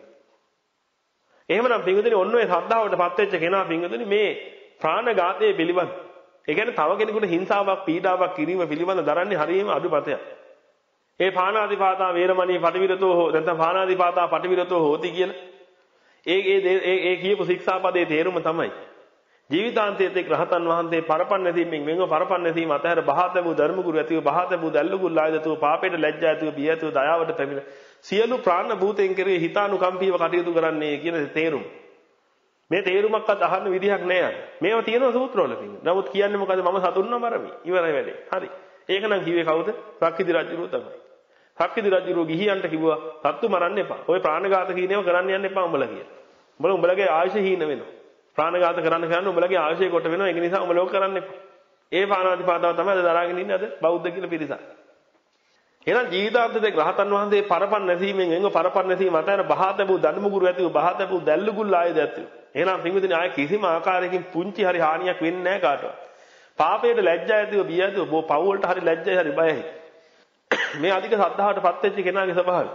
එහෙමනම් පින්වතුනි ඔන්න ඔය සද්ධාවටපත් වෙච්ච කෙනා පින්වතුනි මේ ප්‍රාණඝාතයේ පිළිබඳ ඒ කියන්නේ තව කෙනෙකුට හිංසාවක් පීඩාවක් කිරීම පිළිබඳ දරන්නේ හරියම අඩුපතයක්. ඒ පාණාතිපාතා වේරමණී පටිවිරතෝ හෝ නැත්නම් පාණාතිපාතා පටිවිරතෝ හෝති කියන ඒ ඒ ඒ කියපු ශික්ෂාපදයේ තේරුම තමයි ජීවිතාන්තයේත් එක් රහතන් වහන්සේ පරපන්න නැසීමෙන් මෙන්ව පරපන්න නැසීම අතහැර බහතබු ධර්මගුරු ඇතිව බහතබු දැල්ලුගුල් ආයදතුව පාපයට ලැජ්ජා ඇතිව බිය ඇතිව දයාවට පැමිණ සියලු ප්‍රාණ භූතෙන් කෙරෙහි හිතානුකම්පීව කටයුතු කරන්නේ කියන තේරුම. මේ තේරුමක්වත් අහන්න විදිහක් නෑ. මේවා තියෙනවා සූත්‍රවල තියෙනවා. නමුත් කියන්නේ මොකද මම සතුන්ව මරමි. ඉවරයි වැඩේ. හරි. ඒක නම් කිව්වේ කවුද? සක්විති රජුරෝ තමයි. සක්විති රජුරෝ ගිහියන්ට කිව්වා සත්තු මරන්න එපා. ඔය ප්‍රාණඝාත කියනේව කරන්න යන්න එපා උඹලා කියලා. උඹලා උඹලගේ ආයුෂ හීන වෙනවා. ප්‍රාණඝාත කරන්න කරන්න උඹලගේ ආයුෂය කොට වෙනවා. ඒක නිසා උඹලා ඕක කරන්න එපා. ඒ පාණාතිපාතාව තමයි අද දරාගෙන ඉන්නේ අද බෞද්ධ කියලා පිරිසක්. එහෙනම් ජීවිතාන්තයේ රහතන් වහන්සේ පරපන් නැසීමෙන් එංග පරපන් නැසීම අතර බහතබු දඬුමුගුරු ඇතිව බහතබු දැල්ලුගුල් ආයද ඇතිව. එහෙනම් පින්විතනි ආයේ කිසිම ආකාරයකින් පුංචි හරි හානියක් වෙන්නේ නැහැ කාටවත්. පාපයට ලැජ්ජා ඇතිව බිය ඇතිව බෝ පව් වලට හරි ලැජ්ජයි හරි බයයි. මේ අධික සද්ධාවටපත් වෙච්ච කෙනාගේ ස්වභාවය.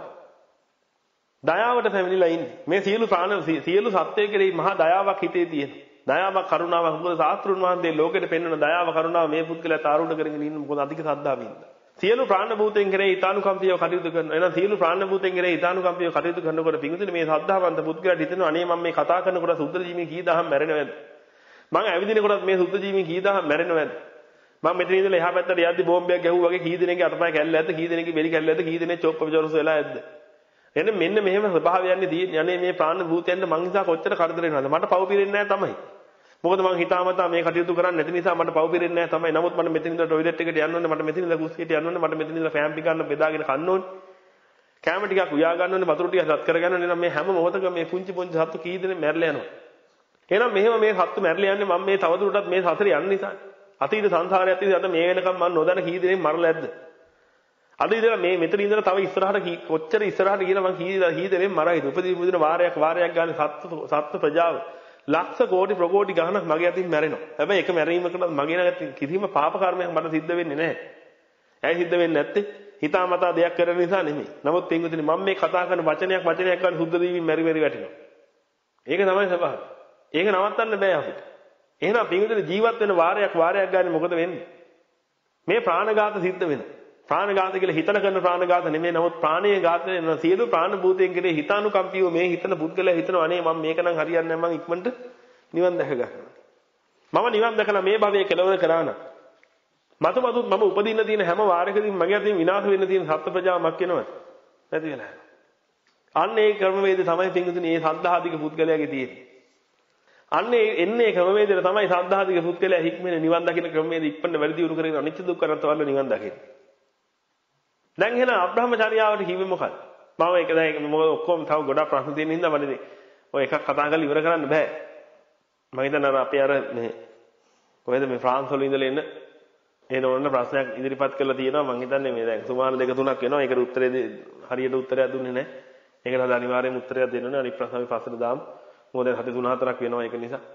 දයාවට පැමිණිලා ඉන්නේ. මේ සියලු ප්‍රාණ සියලු සත්වයේ කෙරෙහි මහා දයාවක් හිතේ තියෙනවා. දයාවක් කරුණාවක් මොකද සාස්ත්‍රුන් වහන්සේ ලෝකෙට පෙන්වන දයාව කරුණාව මේ පුද්ගලයා තාරුණ කරගෙන ඉන්න මොකද අධික සද්ධාවෙන් ඉන්න. සියලු ප්‍රාණ භූතෙන් කෙරෙහි ඊතානුකම්පියව කටයුතු කරනවා. එහෙනම් සියලු ප්‍රාණ භූතෙන් කෙරෙහි ඊතානුකම්පියව කටයුතු කරනකොට පිංගුතුනි මේ සද්ධාවන්ත පුද්ගලයාට හිතෙනවා අනේ මම මේ කතා කරනකොට සුද්ධ ජීවී කී දහම් මැරෙනවද? මම ඇවිදිනකොට මේ සුද්ධ ජීවී කී දහම් මැරෙනවද? මම මෙතන ඉඳලා එහා පැත්තට යද්දි බෝම්බයක් ගැහුවා වගේ කී දෙනෙක්ගේ අතපය කැල්ල ඇද්ද? කී දෙනෙක්ගේ බෙලි කැල්ල ඇද්ද? කී දෙනෙක් චොප්ප විචරස වෙලා ඇද්ද? එන්න මෙන්න මෙහෙම ස්වභාවයන්නේ තියෙන්නේ. අනේ මේ ප්‍රාණ භූතයන්ට මං නිසා කොච්චර කරදර වෙනවද? මට පව් පිරෙන්නේ නැහැ තමයි. මොකද මං හිතාමතා මේ කටයුතු කරන්නේ නැති නිසා මට පව් පිරෙන්නේ නැහැ තමයි. නමුත් මට මෙතන ඉඳලා টয়ලට් එකට යන්න ඕනේ. මට මෙතන ඉඳලා කුස්සියට යන්න ඕනේ. මට මෙතන ඉඳලා ෆෑම් ටික ගන්න බෙදාගෙන කන්න ඕනේ. කැම ටිකක් උයා ගන්න ඕනේ. වතුර ටික සත් කරගන්න ඕනේ. මේ හැම මොහොතකම මේ කුංචි පුංචි සත්තු කී දෙනෙක් මැරලා යනවා. එහෙනම් මෙහෙම මේ සත්තු මැරලා යන්නේ මම මේ තවදුරටත් මේ සසරේ යන්න නිසා. අතීත සංසාරයත් ඉතින් අද මේ වෙනකම් මම නොදැන කී දෙනෙක් මරලා ඇද්ද? අද ඉඳලා මේ මෙතන ඉඳලා තව ඉස්සරහට කොච්චර ඉස්සරහට ගිහලා මං කී කී දෙනෙක් මරයිද? උපදී මුදින වාරයක් වාරයක් ගන්න සත්තු සත්තු ප්‍රජාව ලක්ෂ කෝටි ප්‍රකෝටි ගණනක් මගේ අතින් මැරෙනවා. හැබැයි එක මැරීමකට මගේ නැගත් කිසිම පාප කර්මයක් මට සිද්ධ වෙන්නේ නැහැ. ඇයි සිද්ධ වෙන්නේ නැත්තේ? හිතාමතා දෙයක් කරන නිසා නෙමෙයි. නමුත් පින්විතනි මම මේ කතා කරන වචනයක් වචනයක් ගන්න සුද්ධ දීවින් මෙරි මෙරි වැටෙනවා. ඒක තමයි ස්වභාවය. ඒක නවත්තන්න බෑ අපිට. එහෙනම් පින්විතනි ජීවත් වෙන වාරයක් වාරයක් ගන්න මොකද වෙන්නේ? මේ ප්‍රාණඝාත සිද්ධ වෙනවා. ප්‍රාණඝාත කියලා හිතන කරන ප්‍රාණඝාත නෙමෙයි. නමුත් ප්‍රාණයේ ඝාතන වෙන සියලු ප්‍රාණ භූතයන් කෙරේ හිතානුකම්පියව මේ හිතන පුද්ගලයා හිතනවා අනේ මම මේක නම් හරියන්නේ නැහැ මම ඉක්මනට නිවන් දැක ගන්නවා. මම නිවන් දැකලා මේ භවයේ කෙලවර කරා නම් මතු මතුත් මම උපදින්න තියෙන හැම වාරයකදීම මගේ අතින් විනාශ වෙන්න තියෙන සත්ත්ව ප්‍රජාවක් වෙනවද? නැති වෙලා යනවා. අන්න ඒ ක්‍රමවේදය තමයි පින්විතනි මේ සද්ධාධික පුද්ගලයාගේ තියෙන්නේ. අන්න ඒ එන්නේ ක්‍රමවේදයට තමයි සද්ධාධික පුද්ගලයා හික්මෙන නිවන් දකින්න ක්‍රමවේද ඉක්මනට වැඩි දියුණු කරගෙන අනිච්ච දුක්ඛ අනාත්ම වල නිවන් දකින්න. දැන් එහෙනම් අබ්‍රහ්මචර්යාවට කිව්වේ මොකක්ද? මම ඒක දැන් මොකද ඔක්කොම තව ගොඩක් ප්‍රශ්න තියෙන හින්දා මම ඉතින් ඔය එකක් කතා කරලා ඉවර කරන්න බෑ. මම හිතන්නේ අර අපේ අර මේ කොහෙද මේ ෆ්‍රාන්ස් වල ඉඳලා එන්න එන ඕන ප්‍රශ්නයක් ඉදිරිපත් කරලා තියෙනවා. මම හිතන්නේ මේ දැන් සුමාන දෙක තුනක් වෙනවා. ඒකට උත්තරේ හරියට උත්තරයක් දුන්නේ නැහැ. ඒකට අද අනිවාර්යයෙන්ම උත්තරයක් දෙන්න ඕනේ. අනිත් ප්‍රශ්න අපි පස්සට දාමු. මොකද හත තුන හතරක් වෙනවා ඒක නිසා.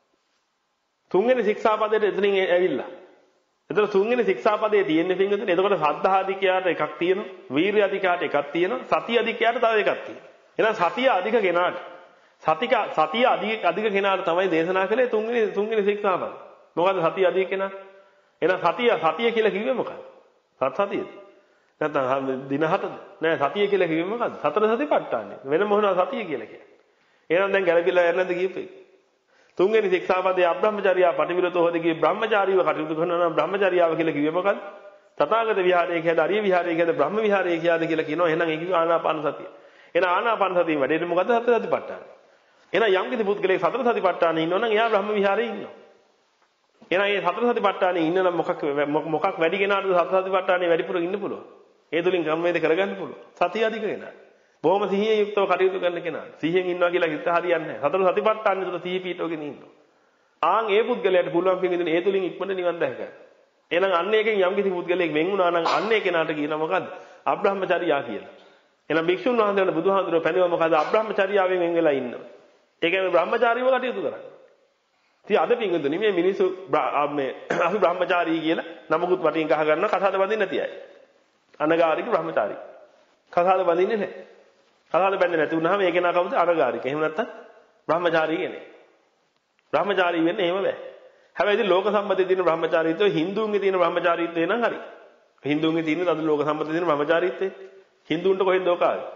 තුන්වෙනි ශික්ෂාපදයට එතනින් ඇවිල්ලා. එතන තුන්වෙනි ශික්ෂාපදයේ තියෙන්නේ පින්වතුනි. එතකොට සද්ධාධිකයාට එකක් තියෙනවා. වීර්ය අධිකයාට එකක් තියෙනවා. සතිය අධිකයාට තව එකක් තියෙනවා. එහෙනම් සතිය අධික කෙනාට සතික සතිය අධික අධික කෙනාට තමයි දේශනා කළේ තුන්වෙනි තුන්වෙනි ශික්ෂාපද. මොකද්ද සතිය අධික කෙනා? එහෙනම් සතිය සතිය කියලා කිව්වේ මොකක්ද? සත් සතියද? නැත්නම් දින හතද? නෑ සතිය කියලා කිව්වේ මොකද්ද? සතර සතිපට්ඨානෙ. වෙන මොනවා සතිය කියලා කියන්නේ? එහෙනම් දැන් ගැළපිලා යන්නේ නැද්ද කියපේ? තුන්වෙනි ශික්ෂාපදයේ අබ්‍රහ්මචර්යා පටිවිරතෝ හොදගේ බ්‍රහ්මචාරීව කටයුතු කරනවා නම් බ්‍රහ්මචර්යාව කියලා කිව්වේ මොකද්ද? තථාගත විහාරය කියද අරිය විහාරය කියද බ්‍රහ්ම විහාරය කියද කියලා කියනවා. එහෙනම් ඒක කිව්ව ආනාපාන සතිය. එහෙනම් ආනාපාන සතිය වැඩේට මොකද්ද? සතර සතිපට්ඨාන. එහෙනම් යම් කිසි පුද්ගලයෙක් සතර සතිපට්ඨානේ ඉන්නවා නම් එයා බ්‍රහ්ම විහාරයේ ඉන්නවා. එහෙනම් මේ සතර සතිපට්ඨානේ ඉන්න නම් මොකක් මොකක් වැඩි කෙනාටද සතර සතිපට්ඨානේ වැඩිපුර ඉන්න පුළුවන්. ඒ තුලින් ක්‍රමවේද කරගන්න පුළුවන්. සතිය අධික කෙනා. බොහොම සිහියෙන් යුක්තව කටයුතු කරන කෙනා. සිහියෙන් ඉන්නවා කියලා හිත හරියන්නේ නැහැ. සතර සතිපට්ඨානේ තුල සිහි පීඨවගෙන ඉන්නවා. ආන් ඒ පුද්ගලයාට පුළුවන් පිටින් ඒ තුලින් ඉක්මනට නිවන් දැක ගන්න. එහෙනම් අන්න එකෙන් යම් කිසි පුද්ගලයෙක් වෙන් වුණා නම් අන්න ඒ කෙනාට කියනවා මොකද්ද? අබ්‍රහ්මචර්යා කියලා. එහෙනම් භික්ෂුන් වහන්සේලා බුදුහාඳුරෝ පැනව මොකද්ද? අබ්‍රහ්මචර්යාවෙන් වෙන් වෙලා ඉන්නවා. ඒ කියන්නේ බ්‍රහ්මචාරීව කටයුතු කරන්නේ. ඉතින් අද පින්වතුනි මේ මිනිස්සු මේ අපි බ්‍රහ්මචාරී කියලා නමකුත් වටින් ගහ ගන්න කතාද බඳින්න නැති අය. අනගාരിക බ්‍රහ්මචාරී. කතාද බඳින්නේ නැහැ. කතාද බඳින්නේ නැති වුනහම ඒ කෙනා කවුද? අනගාരിക. එහෙම නැත්තම් බ්‍රහ්මචාරී කියන්නේ. බ්‍රහ්මචාරී වෙන්නේ එහෙම බෑ. හැබැයි ඉතින් ලෝක සම්මතයේ තියෙන බ්‍රහ්මචාරීත්වය හින්දුන්ගේ තියෙන බ්‍රහ්මචාරීත්වය නම් හරි. හින්දුන්ගේ තියෙන අද ලෝක සම්මතයේ තියෙන බ්‍රහ්මචාරීත්වය. හින්දුන්ට කොහෙන්ද ඕක ආවේ?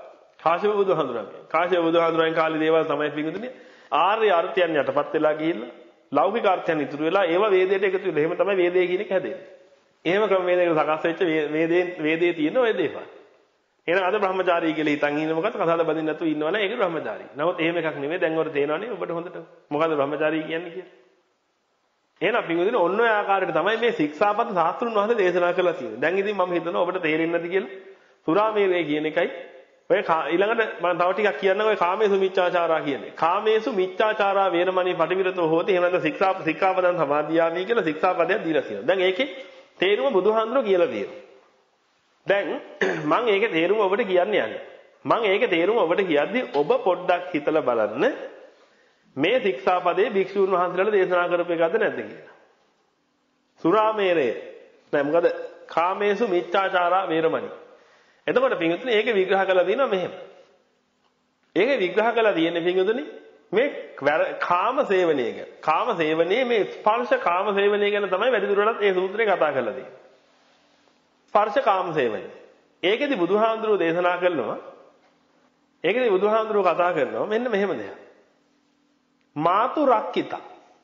කාශ්‍යප බුදුහාඳුරන්ගේ. කාශ්‍යප බුදුහාඳුරන්ගේ කාලේ දේවල් තමයි පිඟුතුනේ ආර්ය අර්ථයන් යටපත් වෙලා ගිහිල්ලා ලෞකික අර්ථයන් ඉතුරු වෙලා ඒවා වේදයට එකතු වෙලා. එහෙම තමයි වේදේ කියන එක හැදෙන්නේ. එහෙම ක්‍රමවේදයකට සකස් වෙච්ච වේදේ වේදේ තියෙන ඔය දේවල්. එහෙනම් අද බ්‍රහ්මචාරී කියලා හිතන් ඉන්න මොකද කතාවද බඳින්න නැතුව ඉන්නවනේ ඒක බ්‍රහ්මචාරී. නමුත් එහෙම එකක් නෙමෙයි දැන් වර තේනවනේ ඔබට හොඳට. මොකද්ද බ්‍රහ්මචාරී කියන්නේ කියලා? එහෙනම් පින්වදින ඔන්න ඔය ආකාරයට තමයි මේ ශික්ෂාපද ශාස්ත්‍රුන් වහන්සේ දේශනා කරලා තියෙන්නේ. දැන් ඉතින් මම හිතනවා ඔබට තේරෙන්නේ නැති කියලා. සුරාමේරය කියන එකයි ඔය ඊළඟට මම තව ටිකක් කියන්නම් ඔය කාමේසු මිච්ඡාචාරා කියන්නේ. කාමේසු මිච්ඡාචාරා වේරමණී පටිවිරතෝ හෝති. එහෙම නැත්නම් ශික්ෂා ශික්ෂාපදං සමාදියාමි කියලා ශික්ෂාපදයක් දීලා තියෙනවා. දැන් ඒකේ තේරුම බුදුහාඳුරෝ කියලා තියෙනවා. දැන් මම ඒකේ තේරුම ඔබට කියන්න යන්නේ. මම ඒකේ තේරුම ඔබට කියද්දි ඔබ පොඩ්ඩක් හිතලා බලන්න මේ ශික්ෂාපදයේ භික්ෂුන් වහන්සේලාට දේශනා කරපු එකක්ද නැද්ද කියලා. සුරාමේරය. දැන් මොකද කාමේසු මිච්ඡාචාරා වේරමණී. එතකොට පින්වතුනි ඒකේ විග්‍රහ කරලා තියෙනවා මෙහෙම. ඒකේ විග්‍රහ කරලා තියෙන්නේ පින්වතුනි මේ කාම සේවනය ගැන. කාම සේවනයේ මේ ස්පර්ශ කාම සේවනය ගැන තමයි වැඩිදුරටත් මේ සූත්‍රේ කතා කරලා තියෙන්නේ. ස්පර්ශ කාම සේවනය. ඒකෙදි බුදුහාඳුරෝ දේශනා කරනවා. ඒකෙදි බුදුහාඳුරෝ කතා කරනවා මෙන්න මෙහෙම දෙයක්. මාතු රක්කිතා.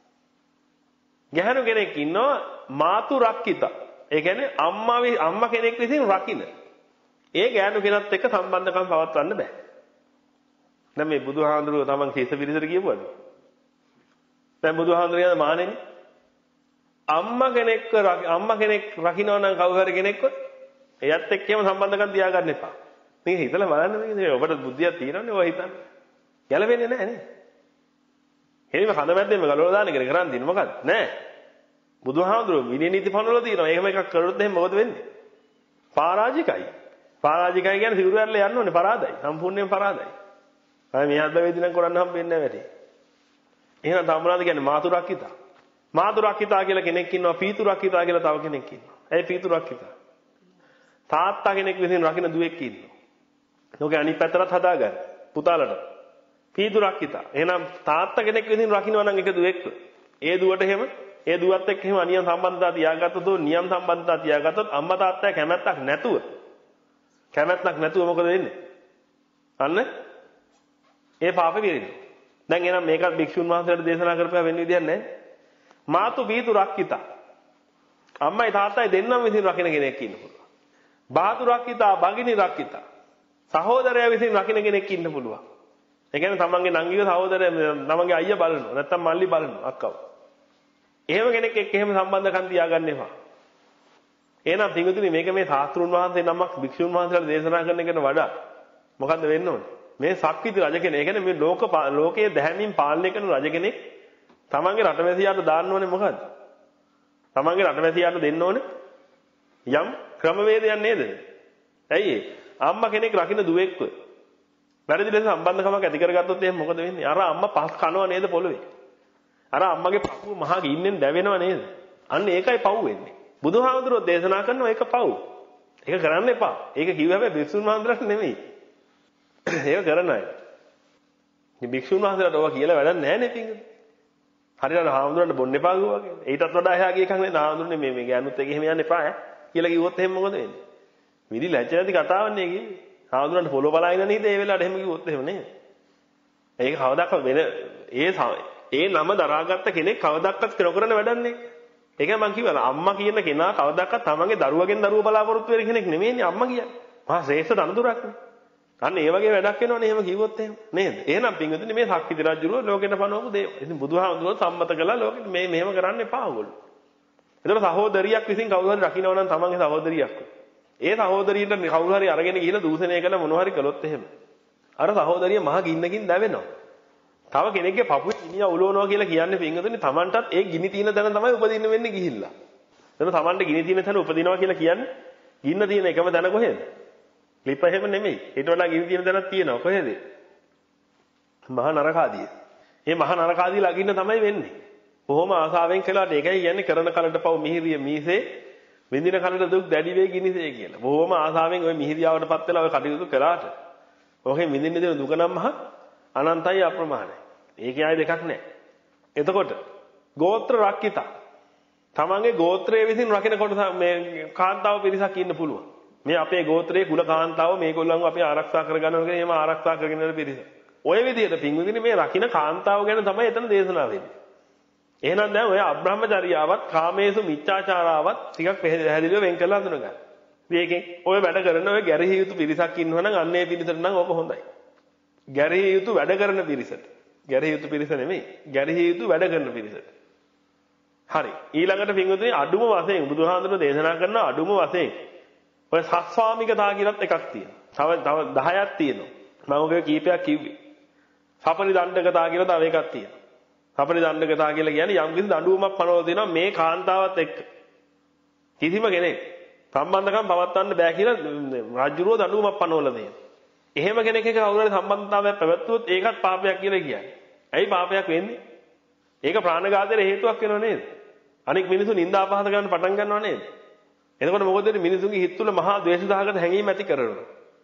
ගැහණු කෙනෙක් ඉන්නවා මාතු රක්කිතා. ඒ කියන්නේ අම්මා අම්මා කෙනෙක් විසින් රකින්න. ඒ ගැහණු කෙනත් එක්ක සම්බන්ධකම් පවත්වන්න බෑ. දැන් මේ බුදුහාඳුරෝ තමන් කේස පිරිසට කියපුවද? දැන් බුදුහාඳුරෝ කියන මානෙනේ. අම්මා කෙනෙක්ව අම්මා කෙනෙක් රකින්නවා නම් කවුරු හරි කෙනෙක්ව එයත් එක්ක එහෙම සම්බන්ධකම් තියාගන්න එපා. මේක හිතලා බලන්න මේක ඔබට බුද්ධියක් තියෙනවනේ ඔය හිතන්න. ගැලවෙන්නේ නැහැ නේ. එහෙනම් කඳමැද්දෙම ගලවලා දාන්න කියලා කරන් දින මොකද්ද? නෑ. බුදුහාමුදුරුවෝ විනය නීති පනවලා තියෙනවා. එහෙම එකක් කරොත් එහෙනම් මොකද වෙන්නේ? පරාජිකයි. පරාජිකයි කියන්නේ සිවුරු ඇරලා යන්න ඕනේ පරාදයි. සම්පූර්ණයෙන් පරාදයි. අය මේ හද්ද වේදිනම් කරන්න හම්බෙන්නේ නැහැ වැඩි. එහෙනම් තව මොනවද කියන්නේ මාතුරක්කිතා. මාතුරක්කිතා කියලා කෙනෙක් ඉන්නවා පීතුරක්කිතා කියලා තව කෙනෙක් ඉන්නවා. ඇයි පීතුරක්කිතා? තාත්තා කෙනෙක් විසින් රකින්න දුවෙක් ඉන්නවා. ලෝකේ අනිත් පැත්තට හදාගන්න. පුතාලට. පීතුරක්කිතා. එහෙනම් තාත්තා කෙනෙක් විසින් රකින්නවා නම් එක දුවෙක්ව. ඒ දුවට එහෙම ඒ දුවත් එක්ක එහෙම අනියම් සම්බන්ධතා තියාගත්තොත් නියම් සම්බන්ධතා තියාගත්තොත් අම්මා තාත්තා කැමැත්තක් නැතුව කැමැත්තක් නැතුව මොකද වෙන්නේ? අන්න ඒ පාපෙ විරිනවා. දැන් එහෙනම් මේකත් භික්ෂුන් වහන්සේලාට දේශනා කරපුවා වෙන විදියක් නැහැ. මාතු බීතු රක්කිතා. අම්මයි තාත්තයි දෙන්නම විසින් රකින්න කෙනෙක් ඉන්න පුළුවන්. බාතු රක්කිතා, බගිනි රක්කිතා. සහෝදරයා විසින් රකින්න කෙනෙක් ඉන්න පුළුවන්. ඒ කියන්නේ තමන්ගේ නංගිව සහෝදරයා තමන්ගේ අයියා බලනවා. නැත්තම් මල්ලි බලනවා අක්කව. එහෙම කෙනෙක් එක්ක එහෙම සම්බන්ධකම් තියාගන්න එපා. එහෙනම් පිටුතුනි මේක මේ සාස්ත්‍රුන් වහන්සේ නමක් භික්ෂුන් වහන්සේලාට දේශනා කරන එකට වඩා මොකද්ද වෙන්න ඕනේ? මේ සක්විති රජ කෙනෙක්. ඒ කියන්නේ මේ ලෝක ලෝකයේ දැහැමින් පාලනය කරන රජ කෙනෙක් තමන්ගේ රටවැසියාට දාන්න ඕනේ මොකද්ද? තමන්ගේ රටවැසියාට දෙන්න ඕනේ යම් ක්‍රමවේදයක් නේද? ඇයි ඒ? අම්මා කෙනෙක් රකින්න දුවෙක්ව වැරදි ලෙස සම්බන්ධකමක් ඇති කරගත්තොත් එහෙනම් මොකද වෙන්නේ? අර අම්මා පස් කනවා නේද පොළවේ? අර අම්මගේ පපුව මහා ගින්නෙන් දැවෙනව නේද? අන්න ඒකයි පව් වෙන්නේ. බුදුහාමුදුරුවෝ දේශනා කරනවා ඒක පව්. ඒක කරන්න එපා. ඒක කිව්ව හැබැයි භික්ෂුන් වහන්සේලාට නෙමෙයි. ඒක කරන අය. මේ භික්ෂුන් වහන්සේලාට ඔවා කියලා වැඩක් නැහැ නේ පිංගු. හරියට හාමුදුරන්ට බොන්න එපා කිව්වා කියන්නේ. ඊටත් වඩා එහා ගිය එකක් නේ හාමුදුරනේ මේ මේ ගෑනුත් එක එහෙම යන්න එපා ඈ කියලා කිව්වොත් එහෙම මොකද වෙන්නේ? විදි ලැජ්ජ නැති කතාවක් නේ කිව්වේ. හාමුදුරන්ට පොළොව බලාගෙන නේද ඒ වෙලාවට එහෙම කිව්වොත් එහෙම නේද? ඒක කවදාවත් වෙන ඒ ඒ නම දරාගත්ත කෙනෙක් කවදාවත් කරන වැඩක් නේ. ඒකයි මම කිව්වා අම්මා කියන කෙනා කවදාවත් තමන්ගේ දරුවගෙන් දරුව බලාපොරොත්තු වෙන කෙනෙක් නෙමෙයිනේ අම්මා කියන්නේ. මහා ශ්‍රේෂ්ඨ අනුදුරක් නේ. අන්න ඒ වගේ වැඩක් වෙනවනේ එහෙම කිව්වොත් එහෙම නේද? එහෙනම් පින්වතුනි මේ ශක්තිති රජුරෝ ලෝකෙට පනවපු දේ. ඉතින් බුදුහාමුදුරුවෝ සම්මත කළා ලෝකෙට මේ මෙහෙම කරන්න එපා ඕගොල්ලෝ. එතකොට සහෝදරියක් විසින් කවුරු හරි රකින්නවා නම් තමන්ගේ සහෝදරියක්. ඒ සහෝදරියට කවුරු හරි අරගෙන ගිහිල්ලා දූෂණය කළා මොනවා හරි කළොත් එහෙම. අර සහෝදරිය මහා ගින්නකින් දැවෙනවා. තව කෙනෙක්ගේ පපුවේ ගිනිය උලවනවා කියලා කියන්නේ පින්වතුනි තමන්ටත් ඒ ගිනි තියෙන තැන තමයි උපදින්න වෙන්නේ ගිහිල්ලා. එතන තමන්ට ගිනි තියෙන තැන උපදිනවා කියලා කියන්නේ ගින්න තියෙන එකම තැන කොහෙද? ලිප එහෙම නෙමෙයි. ඊට වඩා ගිනි තියෙන තැනක් තියෙනවා. කොහෙද? මහා නරකාදිය. මේ මහා නරකාදිය ළඟින්න තමයි වෙන්නේ. බොහොම ආසාවෙන් කළාට ඒකයි කියන්නේ කරන කලට පව මිහිරිය මීසේ විඳින කලට දුක් දැඩි වේ ගිනිසේ කියලා. බොහොම ආසාවෙන් ওই මිහිරියාවටපත් වෙලා ওই කටයුතු කළාට ඔකෙන් විඳින්න දෙන දුක නම් මහා අනන්තයි අප්‍රමාණයි. ඒකේ ආයෙ දෙකක් නැහැ. එතකොට ගෝත්‍ර රක්කිතා. තමන්ගේ ගෝත්‍රයේ විසින් රකින්න කොට මේ කාන්තාව පිරිසක් ඉන්න පුළුවන්. මේ අපේ ගෝත්‍රයේ කුල කාන්තාව මේගොල්ලන්ව අපි ආරක්ෂා කරගන්නවා කියන එහෙම ආරක්ෂා කරගෙන යන පිරිස. ඔය විදිහට පින්විතනේ මේ රකින්න කාන්තාව ගැන තමයි එතන දේශනා වෙන්නේ. එහෙනම් දැන් ඔය අබ්‍රහ්මචර්යාවත් කාමේසු මිච්ඡාචාරාවත් ටිකක් පැහැදිලිව වෙන් කරලා හඳුනගන්න. මේකෙන් ඔය වැඩ කරන ඔය ගැරහි යුතු පිරිසක් ඉන්නවා නම් අන්නේ පිරිසට නම් ඔබ හොඳයි. ගැරහි යුතු වැඩ කරන පිරිසට. ගැරහි යුතු පිරිස නෙමෙයි. ගැරහි යුතු වැඩ කරන පිරිසට. හරි. ඊළඟට පින්වතුනි අඩුම වශයෙන් බුදුහාඳුන දේශනා කරන අඩුම වශයෙන් ඔය සස්වාමිකතා කියලාත් එකක් තියෙනවා. තව තව දහයක් තියෙනවා. මම ඔගේ කීපයක් කිව්වේ. සපරිදණ්ඩකතා කියලා තව එකක් තියෙනවා. සපරිදණ්ඩකතා කියලා කියන්නේ යම් කිසි දඬුවමක් පනවලා දෙනවා මේ කාන්තාවත් එක්ක. කිසිම කෙනෙක් සම්බන්ධකම් පවත්වන්න බෑ කියලා රාජ්‍යරෝ දඬුවමක් පනවලා දෙනවා. එහෙම කෙනෙක් එක්ක කවුරු හරි සම්බන්ධතාවයක් පැවැත්වුවොත් ඒකත් පාපයක් කියලා කියන්නේ. ඇයි පාපයක් වෙන්නේ? ඒක ප්‍රාණඝාතයට හේතුවක් වෙනව නේද? අනික මිනිස්සු නිନ୍ଦා අපහාස ගන්න පටන් ගන්නව නේද? එතකොට මොකද වෙන්නේ? මිනිසුන්ගේ හිත තුළ මහා ද්වේෂ සහගත හැඟීම් ඇති කරනවා.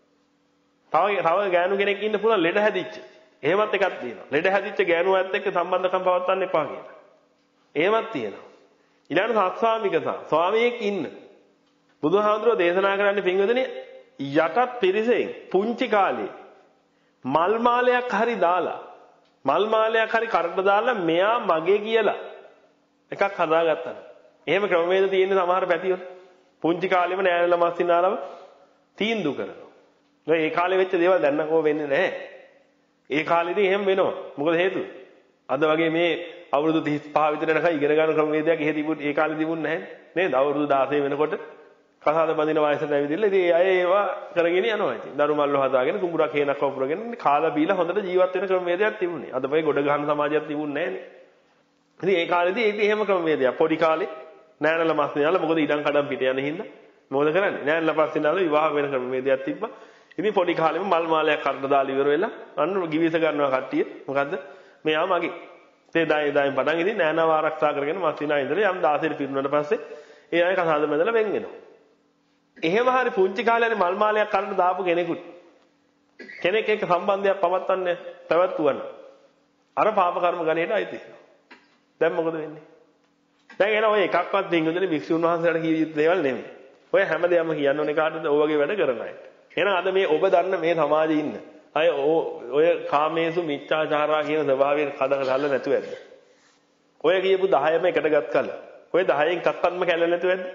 තව තව ගෑනු කෙනෙක් ඉන්න පුළුවන් ලෙඩ හැදිච්ච. එහෙමත් එකක් තියෙනවා. ලෙඩ හැදිච්ච ගෑනුවත් එක්ක සම්බන්ධකම් පවත්වන්න එපා කියලා. එහෙමත් තියෙනවා. ඊළඟට සත්ස්වාමිකතා. ස්වාමියෙක් ඉන්න. බුදුහාමුදුරුවෝ දේශනා කරන්නේ පින්වදනේ යටත් පිරිසෙන් පුංචි කාලේ මල් මාලයක් හරි දාලා මල් මාලයක් හරි කරට දාලා මෙයා මගේ කියලා එකක් හදාගත්තා. එහෙම ක්‍රමවේද තියෙන සමහර පැතිවල පුංචි කාලෙම නෑනලා මස්සිනාලව තීන්දුව කරනවා. ඒ කාලේ වෙච්ච දේවල් දැන් නම් කොහොම වෙන්නේ නැහැ. ඒ කාලෙදී එහෙම වෙනවා. මොකද හේතුව? අද වගේ මේ අවුරුදු තිස් පහ විතර යනකම් ඉගෙන ගන්න ක්‍රමවේදයක් එහෙ තිබුණ ඒ කාලේ තිබුණ නැහැ නේද? අවුරුදු දාසය වෙනකොට කසාද බඳින වයසට ඇවිදilla ඉතින් ඒ අය ඒවා කරගෙන යනවා ඉතින්. දරු මල්ලෝ හදාගෙන කුඹුරක් හේනක් වපුරගෙන කාලා බීලා හොඳට ජීවත් වෙන ක්‍රමවේදයක් තිබුණේ. අද වගේ ගොඩ ගහන සමාජයක් තිබුණේ නැහැ නේ. ඉතින් ඒ කාලෙදී ඒක එහෙම ක්‍රමවේදයක්. පොඩි කාලේ නෑනලා මස්සිනාලා මොකද ඉඩම් කඩම් පිට යන හින්දා මොකද කරන්නේ? නෑනලා පස්සිනාලා විවාහ වෙන ක්‍රමවේදයක් තිබ්බා. ඉතින් පොඩි කාලෙම මල් මාලයක් කරට දාලා ඉවර වෙලා අන්න ගිවිස ගන්නවා කට්ටිය. මොකද්ද? මෙයා මගේ. ඒ දායි දායින් පටන් ඉතින් නෑනාව ආරක්ෂා කරගෙන මස්සිනා ඉඳලා යම් දාසෙට පිරුණාට පස්සේ ඒ අය කසාද බඳලා වෙන් වෙනවා. එහෙම හරි පුංචි කාලේ මල් මාලයක් කරට දාපු කෙනෙකුට කෙනෙක් එක්ක සම්බන්ධයක් පවත්වන්න පැවැත්වුවා. අර පාප කර්ම ගණයට අයිති වෙනවා. දැන් මොකද වෙන්නේ? දැන් එන ඔය එකක්වත් දෙන්නේ වික්ෂුන් වහන්සේලාට කිය යුතු දේවල් නෙමෙයි. ඔය හැමදේම කියන්න ඕනේ කාටද? ඔය වගේ වැඩ කරන අයට. එහෙනම් අද මේ ඔබ දන්න මේ සමාජයේ ඉන්න අය ඔය කාමේසු මිච්ඡාචාරා කියන ස්වභාවයෙන් කඩ ගහලා නැතුව ඇද්ද? ඔය කියපු දහයම එකට ගත් කල. ඔය දහයෙන් කක්කත්ම කැල්ල නැතුව ඇද්ද?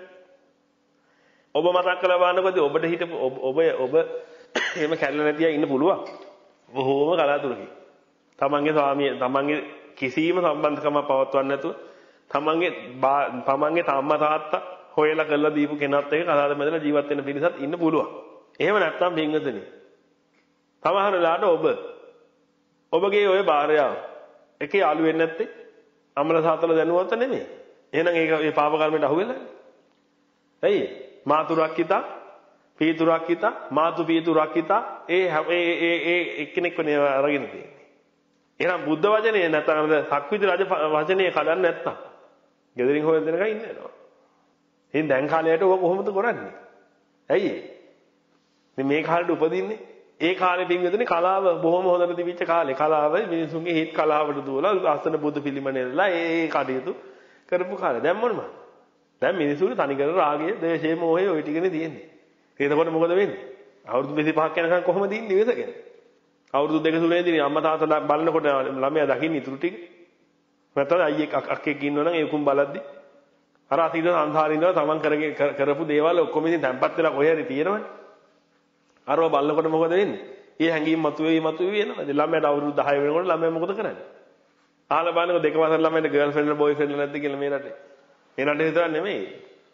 ඔබ මතක් කරලා බලනකොට ඔබට හිටපු ඔබ ඔබ එහෙම කැල්ල නැතිව ඉන්න පුළුවන්. බොහෝම කලාතුරකින්. තමන්ගේ ස්වාමිය තමන්ගේ කිසිම සම්බන්ධකමක් පවත්වන්න නැතුව තමන්ගේ තමන්ගේ අම්මා තාත්තා හොයලා කරලා දීපු කෙනත් එක්ක කතාද බඳලා ජීවත් වෙන පිරිසත් ඉන්න පුළුවන්. එහෙම නැත්නම් පින්වතුනි. සමහර වෙලාවට ඔබ ඔබගේ ওই භාර්යාව එකේ යාළු වෙන්නේ නැත්තේ අමල සාතල දැනුවත් නෙමෙයි. එහෙනම් ඒක ඒ පාප කර්මයට අහු වෙලානේ. ඇයි? මාතු රක්කිතා පීතු රක්කිතා මාතු පීතු රක්කිතා ඒ ඒ ඒ ඒ එක්කෙනෙක්ව නේ අරගෙන තියෙන්නේ. එහෙනම් බුද්ධ වචනේ නැත්නම් සක්විති රජ වචනේ කඩන්න නැත්තම් ගෙදරින් හොයන දෙනකන් ඉන්න වෙනවා. ඉතින් දැන් කාලයට ඔබ කොහොමද කරන්නේ? ඇයි මේ මේ කාලේට උපදින්නේ? ඒ කාලේ පින්විතනේ කලාව බොහොම හොඳට තිබිච්ච කාලේ. කලාව මිනිසුන්ගේ හිත් කලාවට දුවලා අසන බුදු පිළිම නෙලලා ඒ කටයුතු කරපු කාලේ. දැන් මොනවද? දැන් මිනිසුන්ගේ තනිකර රාගය, ද්වේෂය, මෝහය ওই ටිකනේ තියෙන්නේ. එතකොට මොකද වෙන්නේ? අවුරුදු විසිපහක් යනකම් කොහොමද ඉන්නේ ඉවසගෙන? අවුරුදු දෙක තුනේදී අම්මා තාත්තා බලනකොට ළමයා දකින්න ඉතුරු ටික. නැත්නම් අයියෙක් අක්කෙක් ඉන්නවනම් ඒ උකුම් බලද්දි අර අතීත සංසාරේ ඉඳලා තමන් කරගෙන කරපු දේවල් ඔක්කොම ඉතින් තැම්පත් වෙලා කොහේ හරි තියෙනවනේ. අරව බලනකොට මොකද වෙන්නේ? ඒ හැංගීම් මතුවේයි මතුවේයි එනවා. ඉතින් ළමයාට අවුරුදු දහය වෙනකොට ළමයා මොකද කරන්නේ? අහලා බලනකොට දෙක වසර ළමයාට ගර්ල් ෆ්‍රෙන්ඩ් බෝයි ෆ්‍රෙන්ඩ් නැද්ද කියලා මේ රටේ. මේ රටේ විතරක් නෙමෙයි.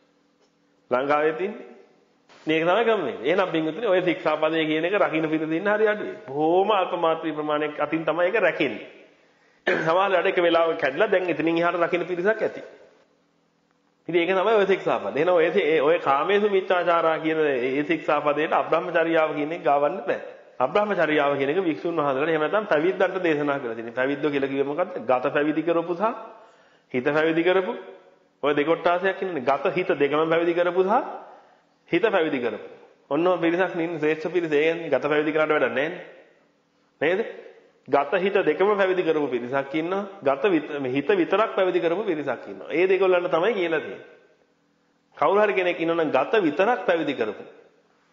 ලංකාවේ තින්නේ. මේක තමයි ක්‍රමය. එහෙනම් බින්දුනේ ඔය ශික්ෂාපදයේ කියන එක රකින්න පිළිද ඉන්න හරි අඩුයි. බොහොම අල්ප මාත්‍රී ප්‍රමාණයක් අතින් තමයි ඒක රැකෙන්නේ. සමහරවිට එක වෙලාවක කැඩලා දැන් එතනින් එහාට රකින්න පිරිසක් ඇති. ඉතින් ඒක තමයි ඔය ශික්ෂාපද. එහෙනම් ඔය ඔය කාමේසු මිච්ඡාචාරා කියන ඒ ශික්ෂාපදයට අබ්‍රහ්මචර්යාව කියන එක ගාවන්න බෑ. අබ්‍රහ්මචර්යාව කියන එක වික්ෂුන් වහන්සේලාට එහෙම නැත්නම් පැවිද්දන්ට දේශනා කරලා තියෙනවා. පැවිද්දෝ කියලා කිව්වේ මොකද්ද? ගත පැවිදි කරපු සහ හිත පැවිදි කරපු ඔය දෙකොට්ටාසයක් ඉන්නනේ. ගත හිත දෙකම පැවිදි කරපු සහ හිත පැවිදි කරපු. ඔන්න ඔය පිරිසක් නින්න ශ්‍රේෂ්ඨ පිරිස ඒ කියන්නේ ගත පැවිදි කරාට වැඩක් නැහැ නේද? ගත හිත දෙකම පැවිදි කරපු පිරිසක් ඉන්නවා. ගත හිත විතරක් පැවිදි කරපු පිරිසක් ඉන්නවා. ඒ දෙකොල්ලන්ට තමයි කියලා තියෙන්නේ. කවුරු හරි කෙනෙක් ඉන්නවනම් ගත විතරක් පැවිදි කරපු.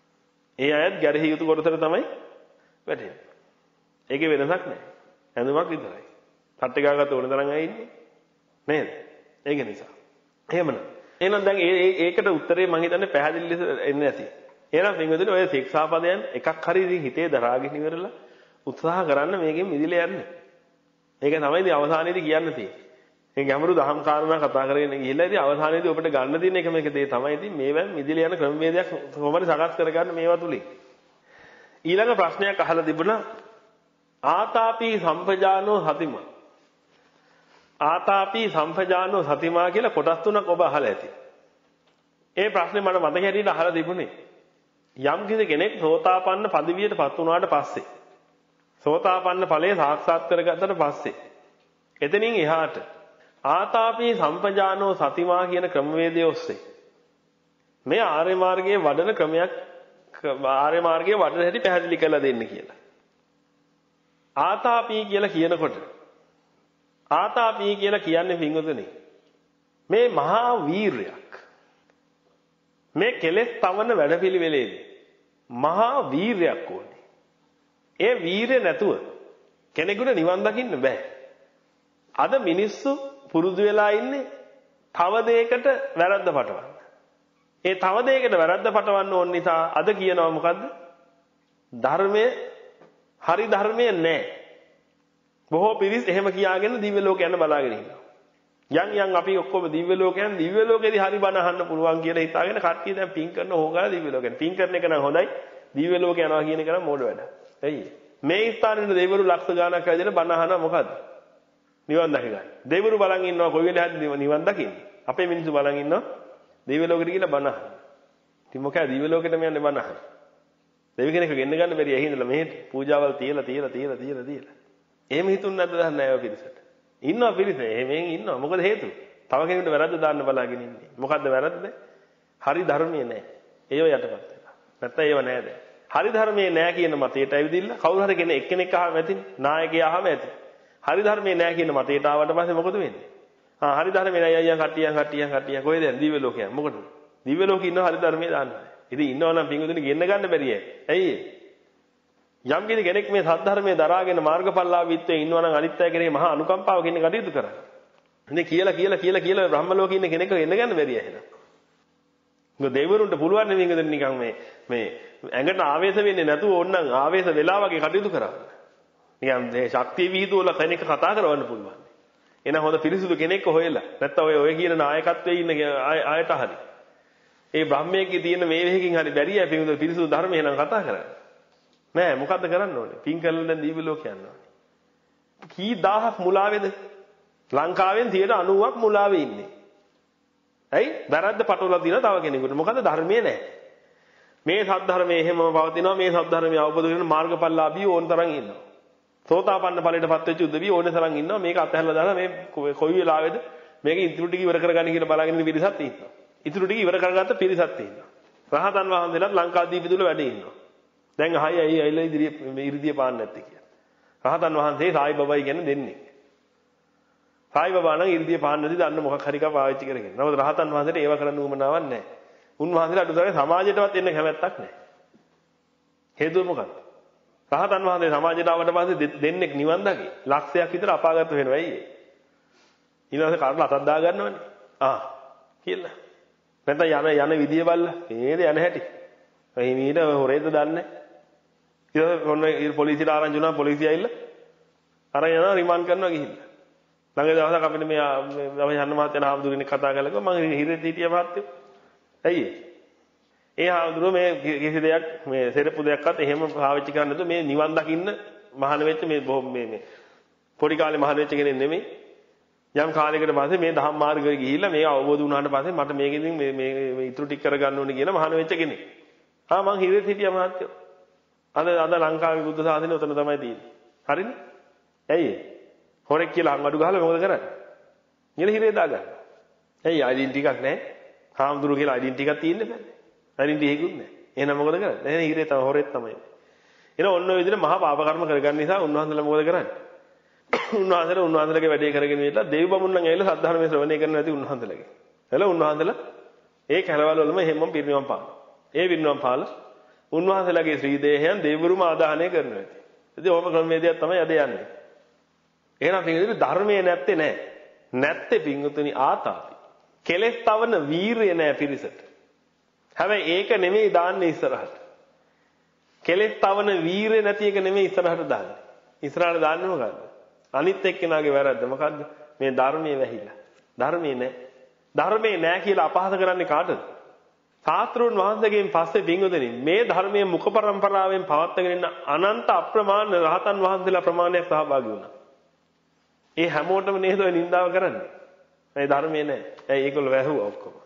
ඒ අයත් ගැරහි යුතු කොටසට තමයි වැටෙන්නේ. ඒකේ වෙනසක් නැහැ. ඇඳුමක් විතරයි. තට්ටේ ගාගත්ත ඕන තරම් අය ඉන්නේ. නේද? ඒක නිසා. එහෙමනම් එහෙනම් දැන් ඒ ඒකට උත්තරේ මම හිතන්නේ පැහැදිලි ලෙස එන්නේ නැති. එහෙනම් පින්වතුනි ඔය ශික්ෂාපදයන් එකක් හරි ඉතින් හිතේ දරාගෙන ඉවරලා උත්සාහ කරන්න මේකෙන් මිදිලා යන්න. ඒක තමයි ඉතින් අවසානයේදී කියන්න තියෙන්නේ. මේ ගැඹුරු දහම් කාරණා කතා කරගෙන ගිහිල්ලා ඉතින් අවසානයේදී ඔබට ගන්න තියෙන එකම එක දේ තමයි ඉතින් මේවෙන් මිදිලා යන ක්‍රමවේදයක් කොහොමද සකස් කරගන්න මේවා තුලින්. ඊළඟ ප්‍රශ්නයක් අහලා තිබුණා ආතාපි සම්පජානෝ සතිමා. ආතාපි සම්පජානෝ සතිමා කියලා කොටස් තුනක් ඔබ අහලා ඇති. ඒ ප්‍රශ්නේ මට මතක හැටියට අහලා තිබුණේ යම් කිසි කෙනෙක් සෝතාපන්න පදවියටපත් වුණාට පස්සේ සෝතාපන්න ඵලයේ සාක්ෂාත් කරගත්තට පස්සේ එතනින් එහාට ආතාපි සම්පජානෝ සතිමා කියන ක්‍රමවේදය ඔස්සේ මේ ආර්ය මාර්ගයේ වඩන ක්‍රමයක් ආර්ය මාර්ගයේ වඩන හැටි පැහැදිලි කරලා දෙන්න කියලා. ආතාපි කියලා කියනකොට ආතාපි කියලා කියන්නේ පින්වතුනි මේ මහා වීරයක්. මේ කෙලෙස් තවන වැඩපිළිවෙලේදී මහා වීරයක් ඕනේ. ඒ වීරය නැතුව කෙනෙකුට නිවන් දකින්න බෑ. අද මිනිස්සු පුරුදු වෙලා ඉන්නේ තව දෙයකට වැරද්ද පටවන්න. ඒ තව දෙයකට වැරද්ද පටවන්න ඕන නිසා අද කියනවා මොකද්ද? ධර්මයේ හරි ධර්මයේ නැහැ. බොහෝ පිරිස් එහෙම කියාගෙන දිව්‍ය ලෝක යන බලාගෙන ඉන්නවා. යන් යන් අපි ඔක්කොම දිව්‍ය ලෝකයන් දිව්‍ය ලෝකෙදී හරි බණ අහන්න පුළුවන් කියලා හිතාගෙන කට්ටිය දැන් පින් කරන හොගාලා දිව්‍ය ලෝකෙන්. පින් කරන එක නම් හොඳයි. දිව්‍ය ලෝක යනවා කියන එක නම් මෝඩ වැඩ. ඇයි? මේ ස්ථානෙට දෙවිවරු ලක්ෂ ගාණක් ඇවිදලා බණ අහනවා මොකද්ද? නිවන් දකින්න. දෙවිවරු බලන් ඉන්නවා කොයි වෙලාවද නිවන් දකින්නේ? අපේ මිනිස්සු බලන් ඉන්නවා දිව්‍ය ලෝකෙට ගිහලා බණ අහන්න. ඉතින් මොකද දිව්‍ය ලෝකෙටම යන්නේ බණ අහන්න. දෙවි කෙනෙක් ගෙන්න ගන්න බැරි ඇහි ඉඳලා මෙහෙට පූජාවල් තියලා තියලා තියලා තියලා තියලා. එහෙම හිතුන්නේ නැද්ද දන්නේ නැහැ ඔය පිරිසට. ඉන්නවා පිරිස. එහෙමෙන් ඉන්නවා. මොකද හේතුව? තව කෙනෙකුට වැරද්ද දාන්න බලාගෙන ඉන්නේ. මොකද්ද වැරද්ද? හරි ධර්මයේ නැහැ. ඒව යටපත් වෙනවා. නැත්තම් ඒව නැහැ දැන්. හරි ධර්මයේ නැහැ කියන මතයට ඇවිදින්න කවුරු හරි කෙනෙක් එක්කෙනෙක් අහම ඇතිනේ. නායකයා අහම ඇති. හරි ධර්මයේ නැහැ කියන මතයට ආවට පස්සේ මොකද වෙන්නේ? ආ හරි ධර්මයේ නැහැ අයියා කට්ටියන් කට්ටියන් කට්ටියන් කොහෙද යන්නේ? දිව්‍ය ලෝකයන්. මොකටද? දිව්‍ය ලෝකේ ඉන්නව හරි ධර්මයේ දාන්නේ. ඉතින් ඉන්නවනම් පිංගුතුනි ගෙන්න ගන්න බැරි ඇයි? ඇයි? යම් කෙනෙක් මේ සද්ධර්මයේ දරාගෙන මාර්ගඵලලාභීත්වයේ ඉන්නවනම් අනිත් අය කෙරේ මහා අනුකම්පාවකින් කටයුතු කරන්නේ. ඉතින් කියලා කියලා කියලා කියලා බ්‍රහ්ම ලෝකේ ඉන්න කෙනෙක් එන්න ගන්න බැරිය එහෙනම්. මොකද දෙවිවරුන්ට පුළුවන් නෙවෙයි නේද නිකන් මේ මේ ඇඟට ආවේශ වෙන්නේ නැතුව ඕනනම් ආවේශ වෙලා වගේ කටයුතු කරන්න. නිකන් මේ ශක්තිය විහිදුවල කෙනෙක් කතා කරවන්න පුළුවන්. එහෙනම් හොඳ පිරිසුදු කෙනෙක් හොයලා නැත්තම් ඔය ඔය කියන නායකත්වයේ ඉන්න ආයත හරි. ඒ බ්‍රහ්මයේ තියෙන මේ වෙහකින් හරි බැරිය පිරිසුදු ධර්මය එහෙනම් කතා කරන්න. නෑ මොකද්ද කරන්න ඕනේ? පින් කරලා දැන් දීවි ලෝක යන්න ඕනේ. කී දහහක් මුලාවේද? ලංකාවෙන් ninety-ninety ක් මුලාවේ ඉන්නේ. ඇයි? වැරද්ද පටවලා දිනා තව කෙනෙකුට. මොකද ධර්මයේ නෑ. මේ සද්ධර්මයේ එහෙමම පවතිනවා. මේ සද්ධර්මයේ අවබෝධ කරගෙන මාර්ගඵලලාභී ඕන තරම් ඉන්නවා. සෝතාපන්න ඵලයටපත් වෙච්ච උදවිය ඕන තරම් ඉන්නවා. මේක අතහැරලා දාලා මේ කොයි වෙලාවේද මේක ඉතුරු ටික ඉවර කරගන්න කියලා බලාගෙන ඉන්න පිරිසක් ඉන්නවා. ඉතුරු ටික ඉවර කරගත්ත පිරිසක් ඉන්නවා. රහතන් වහන්සේලාත් ලංකාදීප තුල වැඩ ඉන්නවා. දැන් අහයි අයි අයිලා ඉදිරිය මේ ඉර්ධිය පාන්න නැත්තේ කියලා. රහතන් වහන්සේ සායි බබයි කියන්නේ දෙන්නේ. සායි බබා නම් ඉර්ධිය පාන්න නැති දන්න මොකක් හරි එකක් පාවිච්චි කරගෙන. නමුත් රහතන් වහන්සේට ඒව කරන්න උවමනාවක් නැහැ. උන්වහන්සේලා අඩුතරේ සමාජයටවත් එන්න කැමැත්තක් නැහැ. හේතුව මොකක්ද? රහතන් වහන්සේ සමාජයට ආවට පස්සේ දෙන්නෙක් නිවන් දකි. ලක්ෂයක් විතර අපාගත වෙනවා අයියේ. ඊළඟට කාටද අතක් දා ගන්නවනේ. ආ කියලා. නැත්නම් යන යන විදිය බලලා මේද යන හැටි. එහි මීට හොරේද දන්නේ. ඊට ඔන්න පොලිසියට ආරංචි වුණා පොලිසිය ඇවිල්ලා අරන් යනවා රිමාන්ඩ් කරනවා ගිහිල්ලා. ළඟ දවසක් අපිට මේ අපි යන්න මහත්තයා හාමුදුරනේ කතා කරලා කිව්වා මම හිරෙත් හිටියා මහත්තයෝ. ඇයි ඒ හාමුදුරුවෝ මේ කිසි දෙයක් මේ සෙරප්පු දෙයක්වත් එහෙම පාවිච්චි කරන්නේ නැතුව මේ නිවන් දකින්න මහාන වෙච්ච මේ බොහොම මේ මේ පොඩි කාලේ මහාන වෙච්ච කෙනෙක් නෙමෙයි. යම් කාලයකට පස්සේ මේ දහම් මාර්ගයේ ගිහිල්ලා මේක අවබෝධ වුණාට පස්සේ මට මේකෙන් මේ මේ ඉතුරු ටික කරගන්න ඕනේ කියලා මහාන වෙච්ච කෙනෙක්. ආ මං හිරෙත් හිටියා මහත්තයෝ. අද අද ලංකාවේ බුද්ධ ශාසනය උතන තමයි තියෙන්නේ. හරිනේ? ඇයි ඒ? හොරෙක් කියලා අංගඩු ගහලා මොකද කරන්නේ? ඊළ හිරේ දාගන්න. ඇයි ඩෙන්ටිටි එකක් නැහැ? හාමුදුරුවෝ කියලා ඩෙන්ටිටි එකක් තියෙන්න බෑ. ඩෙන්ටිටි එකකුත් නැහැ. එහෙනම් මොකද කරන්නේ? එහෙනම් හිරේ තමයි හොරෙත් තමයි. එහෙනම් ඔන්න ඔය විදිහට මහා පාප කර්ම කරගන්න නිසා උන්වහන්සේලා මොකද කරන්නේ? උන්වහන්සේලා උන්වහන්සේලාගේ වැඩේ කරගෙන ඉඳලා දෙව් බමුණන් ඇවිල්ලා සද්ධර්මයේ ශ්‍රවණය කරන්න නැති උන්වහන්සේලාගේ. එළ උන්වහන්සේලා ඒ කැලවල වලම හැමෝම පිරිනිවන් පානවා. ඒ පිරිනිවන් පාලා උන්වහන්සේලාගේ ශ්‍රී දේහයන් දෙවිවරුම ආදාහනය කරනවා ඇති. ඉතින් ඕම ක්‍රමවේදයක් තමයි අද යන්නේ. එහෙනම් පින්වතුනි ධර්මයේ නැත්තේ නෑ. නැත්තේ පින්වතුනි ආතාපි. කෙලෙස් තවන වීරිය නෑ පිරිසට. හැබැයි ඒක නෙමෙයි දාන්නේ ඉස්සරහට. කෙලෙස් තවන වීරිය නැති එක නෙමෙයි ඉස්සරහට දාන්නේ. ඉස්සරහට දාන්නේ මොකද්ද? අනිත් එක්කෙනාගේ වැරද්ද මොකද්ද? මේ ධර්මයේ වැහිලා. ධර්මයේ නෑ. ධර්මයේ නෑ කියලා අපහාස කරන්නේ කාටද? සාත්‍රුන් වහන්සේගෙන් පස්සේ පින්වතුනි මේ ධර්මයේ මුඛ පරම්පරාවෙන් පවත්වාගෙන ඉන්න අනන්ත අප්‍රමාණ රහතන් වහන්සේලා ප්‍රමාණයක් සහභාගී වුණා. ඒ හැමෝටම නේද ඔය නින්දාව කරන්නේ? මේ ධර්මයේ නෑ. ඇයි ඒගොල්ලෝ වැහුවා ඔක්කොම.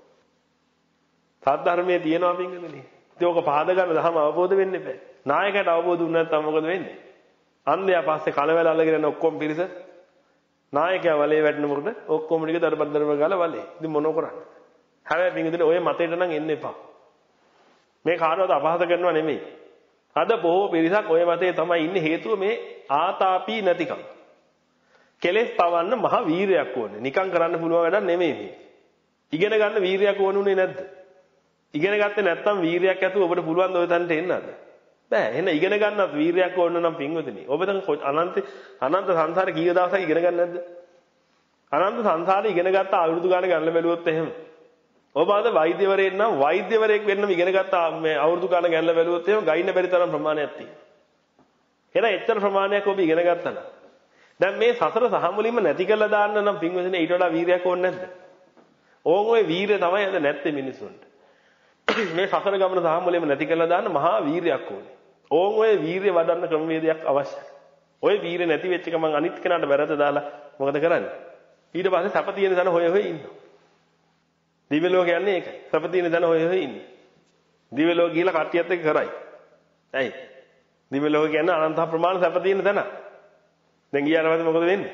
සත්‍ය ධර්මයේ තියෙනවා පින්වතුනි. ඉතින් ඕක පහද ගන්න ධර්ම අවබෝධ වෙන්න එපා. නායකයට අවබෝධ වුණ නැත්නම් මොකද වෙන්නේ? අන්ධයා පස්සේ කලවැල අල්ලගෙන ඔක්කොම පිරිස නායකයා වලේ වැටෙනකොට ඔක්කොම ටික දරබත් දරබ ගාලා වලේ. ඉතින් මොනව කරන්නේ? හැබැයි පින්වතුනි ඔය මතයට නම් එන්න එපා. මේ කාටවත් අපහාස කරනවා නෙමෙයි. අද බොහෝ පිරිසක් ඔය මතයේ තමයි ඉන්නේ හේතුව මේ ආතාපී නැතිකම. කෙලෙස් පවන්න මහ වීරයක් ඕනේ. නිකන් කරන්න පුළුවන් වැඩක් නෙමෙයි මේ. ඉගෙන ගන්න වීරයක් ඕනුනේ නැද්ද? ඉගෙන ගත්තේ නැත්නම් වීරයක් ඇතුව ඔබට පුළුවන් ද ඔය තැනට එන්න අද? බෑ. එහෙනම් ඉගෙන ගන්නත් වීරයක් ඕන නම් පින්වතුනි. ඔබ දැන් අනන්ත අනන්ත සංසාරේ කීය දවසක් ඉගෙන ගන්න නැද්ද? අනන්ත සංසාරේ ඉගෙන ගත්ත අවුරුදු ගාන ගන්න බැලුවොත් එහෙම. ඔබ අද වෛද්‍යවරයෙක් නම් වෛද්‍යවරයෙක් වෙන්නම ඉගෙන ගත්ත මේ අවුරුදු ගාන ගන්න බැලුවොත් එහෙම ගයින්න බැරි තරම් ප්‍රමාණයක් තියෙනවා. එහෙනම් එච්චර ප්‍රමාණයක් ඔබ ඉගෙන ගත්තා නම් දැන් මේ සසර සහ මුලින්ම නැති කරලා දාන්න නම් පින්වතුනි ඊට වඩා වීරයක් ඕනේ නැද්ද? ඕන් ඔය වීරය තමයි අද නැත්තේ මිනිසුන්ට. මේ සසර ගමන සහ මුලින්ම නැති කරලා දාන්න මහා වීරයක් ඕනේ. ඕන් ඔය වීරය වඩන්න ක්‍රමවේදයක් අවශ්‍යයි. ඔය වීරය නැති වෙච්ච එක මං අනිත් කෙනාට වැරද්ද දාලා මොකද කරන්නේ? ඊට පස්සේ සැප තියෙන තැන හොය හොය ඉන්නවා. දිව්‍ය ලෝක යන්නේ ඒකයි. සැප තියෙන තැන හොය හොය ඉන්නේ. දිව්‍ය ලෝක ගිහලා කට්ටියත් එක්ක කරයි. ඇයි? දිව්‍ය ලෝක කියන්නේ අනන්ත ප්‍රමාණ සැප තියෙන තැන. දැන් ගියාට පස්සේ මොකද වෙන්නේ?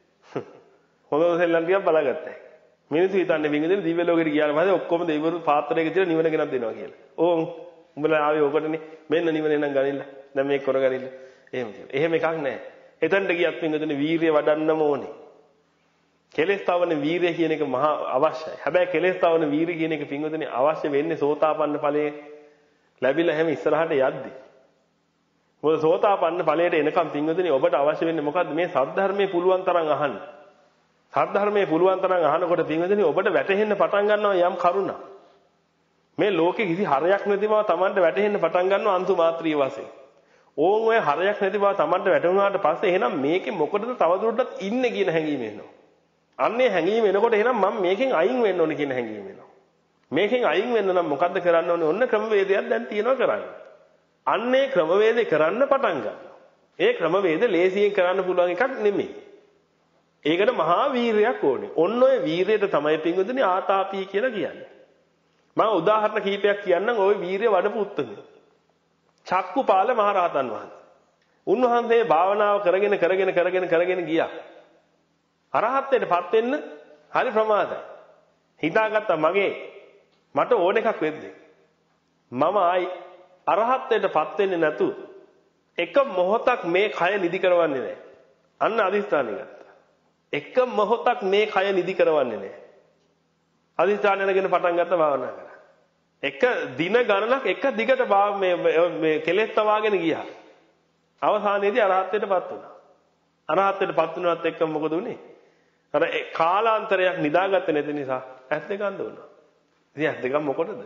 හොඳ සෙල්ලම් ටිකක් බලාගත්තා. මිනිස්සු හිතන්නේ වින්ගදෙන දිව්‍ය ලෝකෙට ගියාට පස්සේ ඔක්කොම දෙවිවරු පාත්‍රයක තියලා නිවන ගෙනත් දෙනවා කියලා. ඕන් උඹලා ආවේ ඔකටනේ. මෙන්න නිවන එනම් ගනින්න. දැන් මේක කරගනින්න. එහෙම කියලා. එහෙම එකක් නැහැ. එතනට ගියත් වින්ගදෙන වීරිය වඩන්නම ඕනේ. කෙලෙස් තවන වීරිය කියන එක මහා අවශ්‍යයි. හැබැයි කෙලෙස් තවන වීරිය කියන එක පින්වතුනි අවශ්‍ය වෙන්නේ සෝතාපන්න ඵලයේ ලැබිලා හැම ඉස්සරහට යද්දි. මොකද සෝතාපන්න ඵලයට එනකම් පින්වතුනි ඔබට අවශ්‍ය වෙන්නේ මොකද්ද? මේ සද්ධර්මයේ පුළුවන් තරම් අහන්න. සද්ධර්මයේ පුළුවන් තරම් අහනකොට පින්වතුනි ඔබට වැටහෙන්න පටන් ගන්නවා යම් කරුණක්. මේ ලෝකේ කිසි හරයක් නැති බව Tamanට වැටහෙන්න පටන් ගන්නවා අන්තු මාත්‍රිය වශයෙන්. ඕන් ඔය හරයක් නැති බව Tamanට වැටුණාට පස්සේ එහෙනම් මේකේ මොකටද තවදුරටත් ඉන්නේ කියන හැඟීම එනවා. අන්නේ හැඟීම එනකොට එහෙනම් මම මේකෙන් අයින් වෙන්න ඕනේ කියන හැඟීම එනවා. මේකෙන් අයින් වෙන්න නම් මොකද්ද කරන්න ඕනේ? ඔන්න ක්‍රමවේදයක් දැන් තියෙනවා කරන්න. අන්නේ ක්‍රමවේදේ කරන්න පටන් ගන්නවා. ඒ ක්‍රමවේද ලේසියෙන් කරන්න පුළුවන් එකක් නෙමෙයි. ඒකට මහා වීරයක් ඕනේ. ඔන්න ඔය වීරයට තමයි පින්වතුනි ආතාපී කියලා කියන්නේ. මම උදාහරණ කීපයක් කියන්නම් ওই වීරිය වඩපු උත්තමය. චක්කුපාල මහරහතන් වහන්සේ. උන්වහන්සේ භාවනාව කරගෙන කරගෙන කරගෙන කරගෙන ගියා. අරහත්ත්වයටපත් වෙන්න හරි ප්‍රමාදයි. හිතාගත්තා මගේ මට ඕන එකක් වෙද්දී. මම ආයි අරහත්ත්වයටපත් වෙන්නේ නැතු එක මොහොතක් මේ කය නිදි කරවන්නේ නැහැ. අන්න අදිස්ථානෙ ගත්තා. එක මොහොතක් මේ කය නිදි කරවන්නේ නැහැ. අදිස්ථාන අරගෙන පටන් ගත්ත භාවනා කරා. එක දින ගණනක් එක දිගට මේ මේ කෙලෙස් තවාගෙන ගියා. අවසානයේදී අරහත්ත්වයටපත් වුණා. අරහත්ත්වයටපත් වුණාත් එක්ක මොකද උනේ? අර කාලාන්තරයක් නිදාගත්තේ නැති නිසා ඇස් දෙක අඳ වුණා. ඉතින් ඇස් දෙක මොකටද?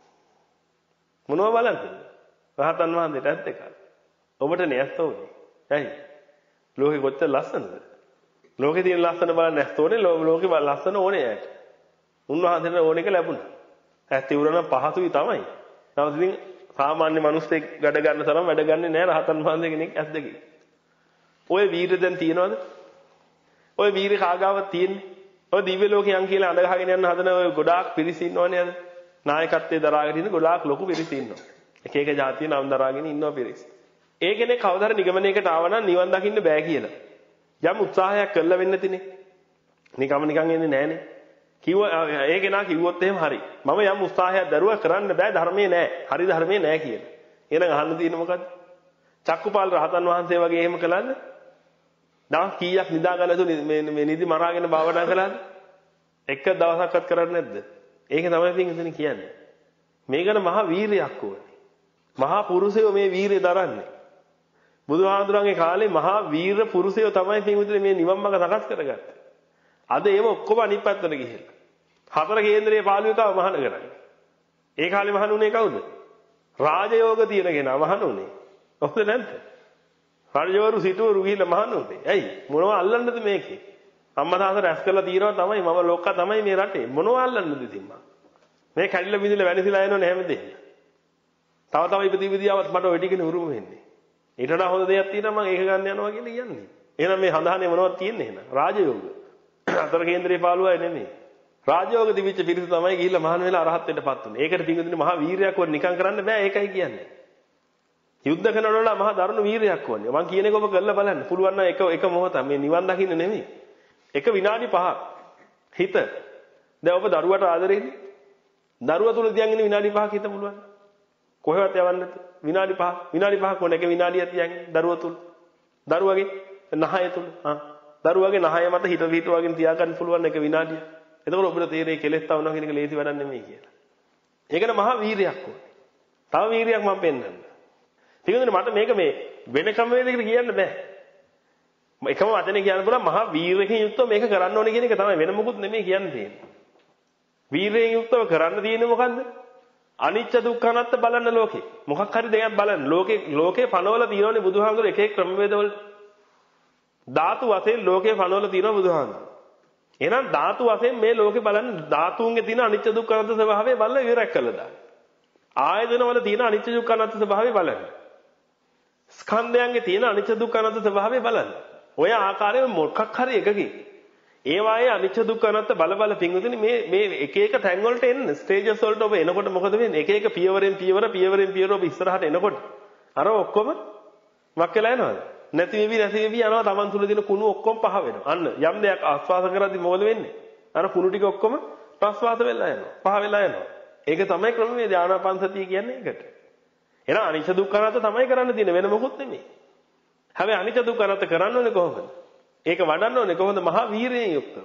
මොනව බලන්නද? රහතන් වහන්සේට ඇස් දෙක. ඔබට නැස් තෝනේ. ඇයි? ලෝකෙ කොච්චර ලස්සනද? ලෝකේ තියෙන ලස්සන බලන්න ඇස් තෝනේ. ලෝකෙ ලස්සන ඕනේ ඇයට. උන්වහන්සේට ඕන එක ලැබුණා. ඇස් තිවුරනම් පහසුයි තමයි. නමුත් ඉතින් සාමාන්‍ය මිනිස්සෙක් වැඩ ගන්න තරම් වැඩ ගන්නේ නැහැ රහතන් වහන්සේ කෙනෙක් ඇස් දෙකේ. ඔය වීර දැන් තියනවද? ඔය වීර කාගාවක් තියෙන්නේ? ඔය දිව්‍ය ලෝකයන් කියලා අඳගහගෙන යන හදන ඔය ගොඩාක් පිරිස ඉන්නවනේ අද. නායකත්වයේ දරාගෙන ඉන්න ගොඩාක් ලොකු පිරිස ඉන්නවා. එක එක ජාතිය නම් දරාගෙන ඉන්නවා පිරිස. ඒ කෙනෙක් කවදාද නිගමනයකට ආව නම් නිවන් දකින්න බෑ කියලා. යම් උත්සාහයක් කළා වෙන්න තිනේ. නිකම් නිකන් එන්නේ නැහනේ. කිව්ව ඒ කෙනා කිව්වොත් එහෙම හරි. මම යම් උත්සාහයක් දරුවා කරන්න බෑ ධර්මයේ නෑ. හරි ධර්මයේ නෑ කියලා. එහෙනම් අහන්න තියෙන්නේ මොකද්ද? චක්කුපාල රහතන් වහන්සේ වගේ එහෙම කළාද? දවස් කීයක් නිදාගන්න නැතුව මේ මේ නිදි මරාගෙන භාවනා කළාද? එක දවසක්වත් කරන්නේ නැද්ද? ඒක තමයි පිටින් කියන්නේ. මේකට මහා වීරියක් ඕනේ. මහා පුරුෂයෝ මේ වීරිය දරන්නේ. බුදුහාඳුරන්ගේ කාලේ මහා වීර පුරුෂයෝ තමයි පින්විතනේ මේ නිවන් මාර්ග සකස් කරගත්තේ. අද ඒව ඔක්කොම අනිත් පැත්තට ගිහිල්ලා. හතර කේන්දරයේ පාළුවකව මහාන කරන්නේ. ඒ කාලේ මහානුනේ කවුද? රාජයෝග තියෙන කෙනා මහානුනේ. ඔහොද නැද්ද? රාජවරු සිටවරු ගිහිල්ලා මහානුනේ. ඇයි? මොනව අල්ලන්නද මේකේ? අම්මා තාත්තා රැස් කරලා తీරව තමයි මම ලොක්කා තමයි මේ රටේ. මොනව අල්ලන්නද ඉතින් මම? මේ කැඩිලා බිඳිලා වෙනසිලා යනෝනේ හැමදේම. තව තව ඉපදි ඉපදියාවත් මට ඔය ටිකනේ උරුම වෙන්නේ. ඊට වඩා හොඳ දෙයක් තියෙනවා මම ඒක ගන්න යනවා කියලා කියන්නේ. එහෙනම් මේ හඳහනේ මොනවද තියෙන්නේ එහෙනම්? රාජයෝග. අතර කේන්දරේ පාළුවයි නෙමෙයි. රාජයෝග දිවිච්ච පිරිස තමයි ගිහිල්ලා මහාන වෙලා අරහත් වෙන්නපත් උනේ. ඒකට පිංගුදිනේ මහා වීරයක් වුණ නිකන් කරන්න බෑ ඒකයි කියන්නේ. යුද්ධ කරනකොට මහා දරුණු වීරයක් වුණේ. මං කියන එක ඔබ කරලා බලන්න. පුළුවන් නම් එක එක මොහොතක් මේ නිවන් දකින්න නෙමෙයි. එක විනාඩි පහක් හිත. දැන් ඔබ දරුවට ආදරෙන්නේ. දරුවා තුල තියන් ඉන්න විනාඩි පහක් හිත පුළුවන්. කොහෙවත් යවන්න නැතුව විනාඩි පහක් විනාඩි පහක් ඕන එක විනාඩියක් තියන් දරුවා තුල. දරුවගේ නහය තුල. ආ දරුවගේ නහය මත හිත පිටවගෙන තියාගන්න පුළුවන් එක විනාඩියක්. එතකොට ඔබට තේරෙයි කෙලෙස් තවනවා කියන එක ලේසි වැඩක් නෙමෙයි කියලා. ඒකන මහා වීරියක් ඕනේ. තව වීරියක් මම පෙන්නන්න. ටිකනේ මට මේක මේ වෙන ක්‍රමවේදයකට කියන්න බෑ. එකම වචනේ කියන්න පුළුවන් මහා වීරයෙන් යුක්තව මේක කරන්න ඕනේ කියන එක තමයි වෙන මොකුත් නෙමෙයි කියන්න තියෙන්නේ. වීරයෙන් යුක්තව කරන්න තියෙන්නේ මොකද්ද? අනිච්ච දුක්ඛ අනාත්ත බලන්න ලෝකේ. මොකක් හරි දෙයක් බලන්න. ලෝකේ ලෝකේ පනවලා තියෙනවනේ බුදුහාමුදුරුවෝ එක එක ක්‍රමවේද වල. ධාතු වශයෙන් ලෝකේ පනවලා තියෙනවා බුදුහාමුදුරුවෝ. එහෙනම් ධාතු වශයෙන් මේ ලෝකේ බලන්න ධාතුන්ගේ තියෙන අනිච්ච දුක්ඛ අනාත්ත ස්වභාවය බලලා ඉවරක් කළා දාන්න. ආයතන වල තියෙන අනිච්ච දුක්ඛ අනාත්ත ස්වභාවය බලන්න. ස්කන්ධයන්ගේ තියෙන අනිච්ච දුක්ඛ අනාත්ත ස්වභාවය බලන්න. ඔය ආකාරයෙන් මොකක් හරි එකකින් ඒ වායේ අනිච්ච දුක්ඛ අනාත්ත බල බල පිංගුතුනි මේ මේ එක එක තැන් වලට එන්න ස්ටේජස් වලට ඔබ එනකොට මොකද වෙන්නේ? එක එක පියවරෙන් පියවර පියවරෙන් පියවර ඔබ ඉස්සරහට එනකොට අර ඔක්කොම වක් වෙලා යනවාද? නැති වෙවි නැති වෙවි යනවා Taman තුල දින කුණු ඔක්කොම පහ වෙනවා. අන්න යම් දෙයක් ආස්වාද කරද්දි මොකද වෙන්නේ? අර කුණු ටික ඔක්කොම ප්‍රස්වාස වෙලා යනවා. පහ වෙලා යනවා. ඒක තමයි ක්‍රමවේද ආනාපාන සතිය කියන්නේ ඒකට. එහෙනම් අනිච්ච දුක්ඛ අනාත්ත තමයි කරන්න තියෙන්නේ වෙන මොකුත් නෙමෙයි. හැබැයි අනිච්ච දුක්ඛ අනාත්ත කරන්න ඕනේ කොහොමද? ඒක වඩන්න ඕනේ කොහොමද? මහා වීරියෙන් යුක්තව.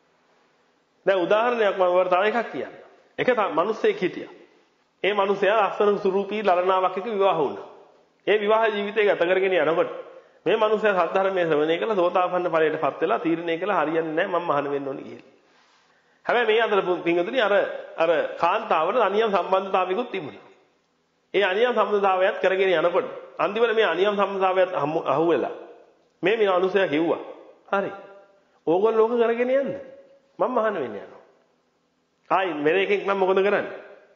දැන් උදාහරණයක් මම ඔයාලට තව එකක් කියන්න. එක මිනිස්සෙක් හිටියා. ඒ මිනිසයා අක්ෂර සුරූපී ලලනාවක් එක්ක විවාහ වුණා. ඒ විවාහ ජීවිතය ගත කරගෙන යනකොට මේ මිනිසයා සද්ධර්මයේ ශ්‍රවණය කළා සෝතාපන්න ඵලයටපත් වෙලා තීරණය කළා හරියන්නේ නැහැ මම මහාන වෙන්න ඕනේ කියලා. හැබැයි මේ අතර පින්වතුනි අර අර කාන්තාවට අනියම් සම්බන්ධතාවයකුත් තිබුණා. ඒ අනියම් සම්බන්ධතාවයත් කරගෙන යනකොට අන්තිමට මේ අනියම් සම්බන්ධතාවයත් අහුවෙලා මේ මේ මිනිසයා කිව්වා හරි. ඕගොල්ලෝ ඕක කරගෙන යන්න. මම මහාන වෙන්න යනවා. ආයි මෙර එකෙක් නම් මොකද කරන්නේ?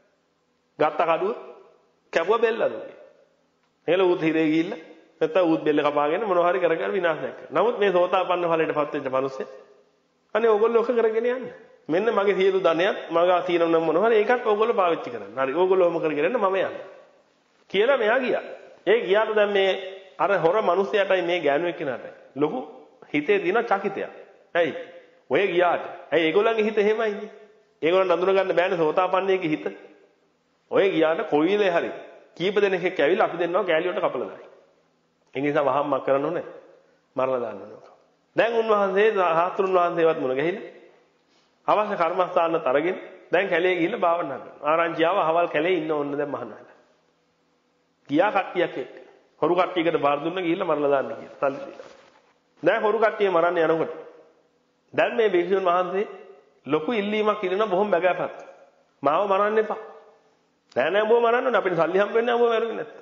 ගත්ත කඩුව කැපුවා බෙල්ල දුන්නේ. එහෙල උත් හිරේ ගිහිල්ලා නැත්නම් උත් බෙල්ල කපාගෙන මොනවා හරි කර කර විනාශයක් කරනවා. නමුත් මේ සෝතාපන්න ඵලයටපත් වෙච්ච මිනිස්සේ අනේ ඕගොල්ලෝ ඕක කරගෙන යන්න. මෙන්න මගේ සියලු ධනයත් මගා තියෙන නම් මොනවා හරි ඒකත් ඕගොල්ලෝ පාවිච්චි කරන්න. හරි ඕගොල්ලෝ ඔහොම කරගෙන යන්න මම යන්න. කියලා මෙයා ගියා. ඒ ගියාට දැන් මේ අර හොර මිනිස්සයාටයි මේ ගෑනු එක්කෙනාටයි ලොකු හිතේ තියෙන චකිතයක්. ඇයි? ඔය ගියාට. ඇයි ඒගොල්ලන්ගේ හිත එහෙමයිනේ. ඒගොල්ලන් අඳුන ගන්න බෑනේ සෝතාපන්නයේගේ හිත. ඔය ගියාට කොයිලේ හරි කීප දෙනෙක් එක්ක ඇවිල්ලා අපි දෙන්නවා කෑලි වලට කපලා දායි. ඒ නිසා වහම්මක් කරන්න ඕනේ. මරලා දාන්න ඕනේ. දැන් උන්වහන්සේ සාස්ත්‍රුන් වහන්සේවත් මුණ ගැහිලා අවශ්‍ය කර්මස්ථානත් අරගෙන දැන් කැලේ ගිහිල්ලා භාවනා කරනවා. ආරංචියාව අහවල් කැලේ ඉන්න ඕන දැන් මහානායක. ගියා කට්ටියක් එක්ක. හොරු කට්ටියකට බාර දුන්න ගිහිල්ලා මරලා දාන්න කියලා. සල්ලි දීලා. දැන් හොරු කට්ටිය මරන්න යනකොට දැන් මේ භික්ෂුන් වහන්සේ ලොකු ඉල්ලීමක් ඉල්ලනවා බොහොම බගෑපත්. මාව මරන්න එපා. නෑ නෑ උඹව මරන්න ඕනේ. අපිට සල්ලි හම්බ වෙන්නේ නැහැ උඹව මරුවේ නැත්නම්.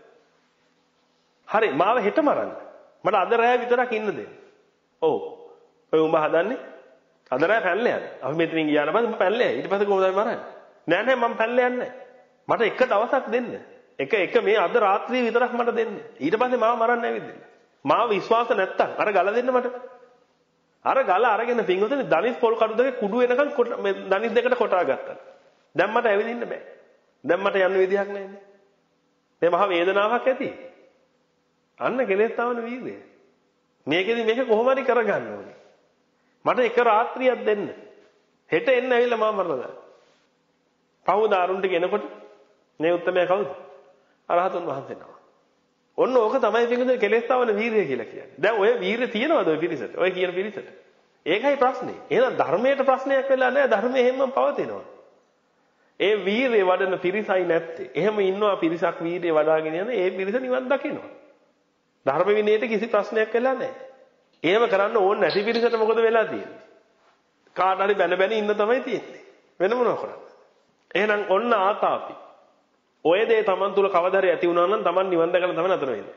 හරි මාව හෙට මරන්න. මට අද රැය විතරක් ඉන්න දෙන්න. ඔව්. ඔය උඹ හදන්නේ අද රැය පැනලා යන්න. අපි මෙතනින් ගියාට පස්සේ උඹ පැනලා යයි. ඊට පස්සේ කොහොමද මරන්නේ? නෑ නෑ මම පැනලා යන්නේ නැහැ. මට එක දවසක් දෙන්න. එක එක මේ අද රාත්‍රියේ විතරක් මට දෙන්න. ඊට පස්සේ මාව මරන්න ඇවිදින්න. මාව විශ්වාස නැත්තම් අර ගල දෙන්න මට. අර ගල අරගෙන පින්වතුනි දනිස් පොල් කඩු දෙකේ කුඩු වෙනකන් මේ දනිස් දෙකට කොටා ගත්තා. දැන් මට ඇවිදින්න බෑ. දැන් මට යන්න විදිහක් නැහැ. මේ මහ වේදනාවක් ඇති. අන්න කෙලෙස් තවන වීර්යය. මේකෙදි මේක කොහොම හරි කරගන්න ඕනේ. මට එක රාත්‍රියක් දෙන්න. හෙට එන්න ඇවිල්ලා මාව මරලා දාන්න. පහුවදා අරුන්ට ගෙනකොට මේ උත්තරමයා කවුද? අරහතුන් වහන්සේ නම. ඔන්න ඕක තමයි පිටින් කෙලෙස් තවන වීර්යය කියලා කියන්නේ. දැන් ඔය වීර්යය තියනවද ඔය පිරිසට? ඔය කියන පිරිසට? ඒකයි ප්‍රශ්නේ. එහෙනම් ධර්මයට ප්‍රශ්නයක් වෙලා නැහැ. ධර්මයේ හැමම පවතිනවා. ඒ වීරිය වඩන පිරිසයි නැත්තේ. එහෙම ඉන්නවා පිරිසක් වීරිය වඩාගෙන යන ඒ පිරිස නිවන් දකිනවා. ධර්ම විනයට කිසි ප්‍රශ්නයක් වෙලා නැහැ. එහෙම කරන්න ඕනේ නැති පිරිසට මොකද වෙලා තියෙන්නේ? කාට හරි බැන බැන ඉන්න තමයි තියෙන්නේ. වෙන මොනව කරන්නේ? එහෙනම් ඔන්න ආතාපි. ඔය දේ Taman තුල කවදා හරි ඇති වුණා නම් Taman නිවන් දැකලා තමයි නතර වෙන්නේ.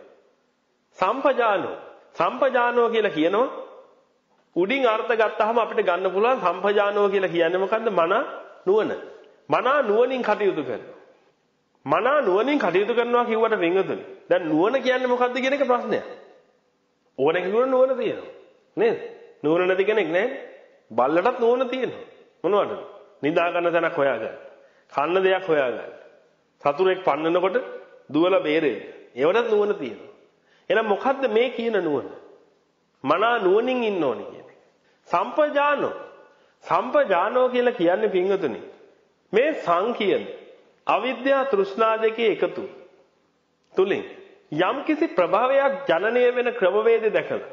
සම්පජානෝ. සම්පජානෝ කියලා කියනවා උඩින් අර්ථ ගත්තාම අපිට ගන්න පුළුවන් සම්පජානෝ කියලා කියන්නේ මොකද්ද? මනා නුවණ. මනා නුවණින් කටයුතු කරනවා. මනා නුවණින් කටයුතු කරනවා කිව්වට වෙංගතුනි. දැන් නුවණ කියන්නේ මොකද්ද කියන එක ප්‍රශ්නයක්. ඕන කෙනෙකුට නුවණ තියෙනවා. නේද? නුවණ නැති කෙනෙක් නැහැ. බල්ලටත් නුවණ තියෙනවා. මොනවද? නිදා ගන්න තැනක් හොයාගන්න. කන්න දෙයක් හොයාගන්න. සතුරෙක් පන්නනකොට දුවලා බේරෙන්න. ඒවටත් නුවණ තියෙනවා. එහෙනම් මොකද්ද මේ කියන නුවණ? මනා නුවණින් ඉන්න ඕනේ කියන්නේ. සම්පජානෝ. සම්පජානෝ කියලා කියන්නේ පින්වතුනි. මේ සංකීර්ණ අවිද්‍යා තෘෂ්ණා දෙකේ එකතු තුලින් යම්කිසි ප්‍රභාවයක් ජනනය වෙන ක්‍රමවේදය දැකලා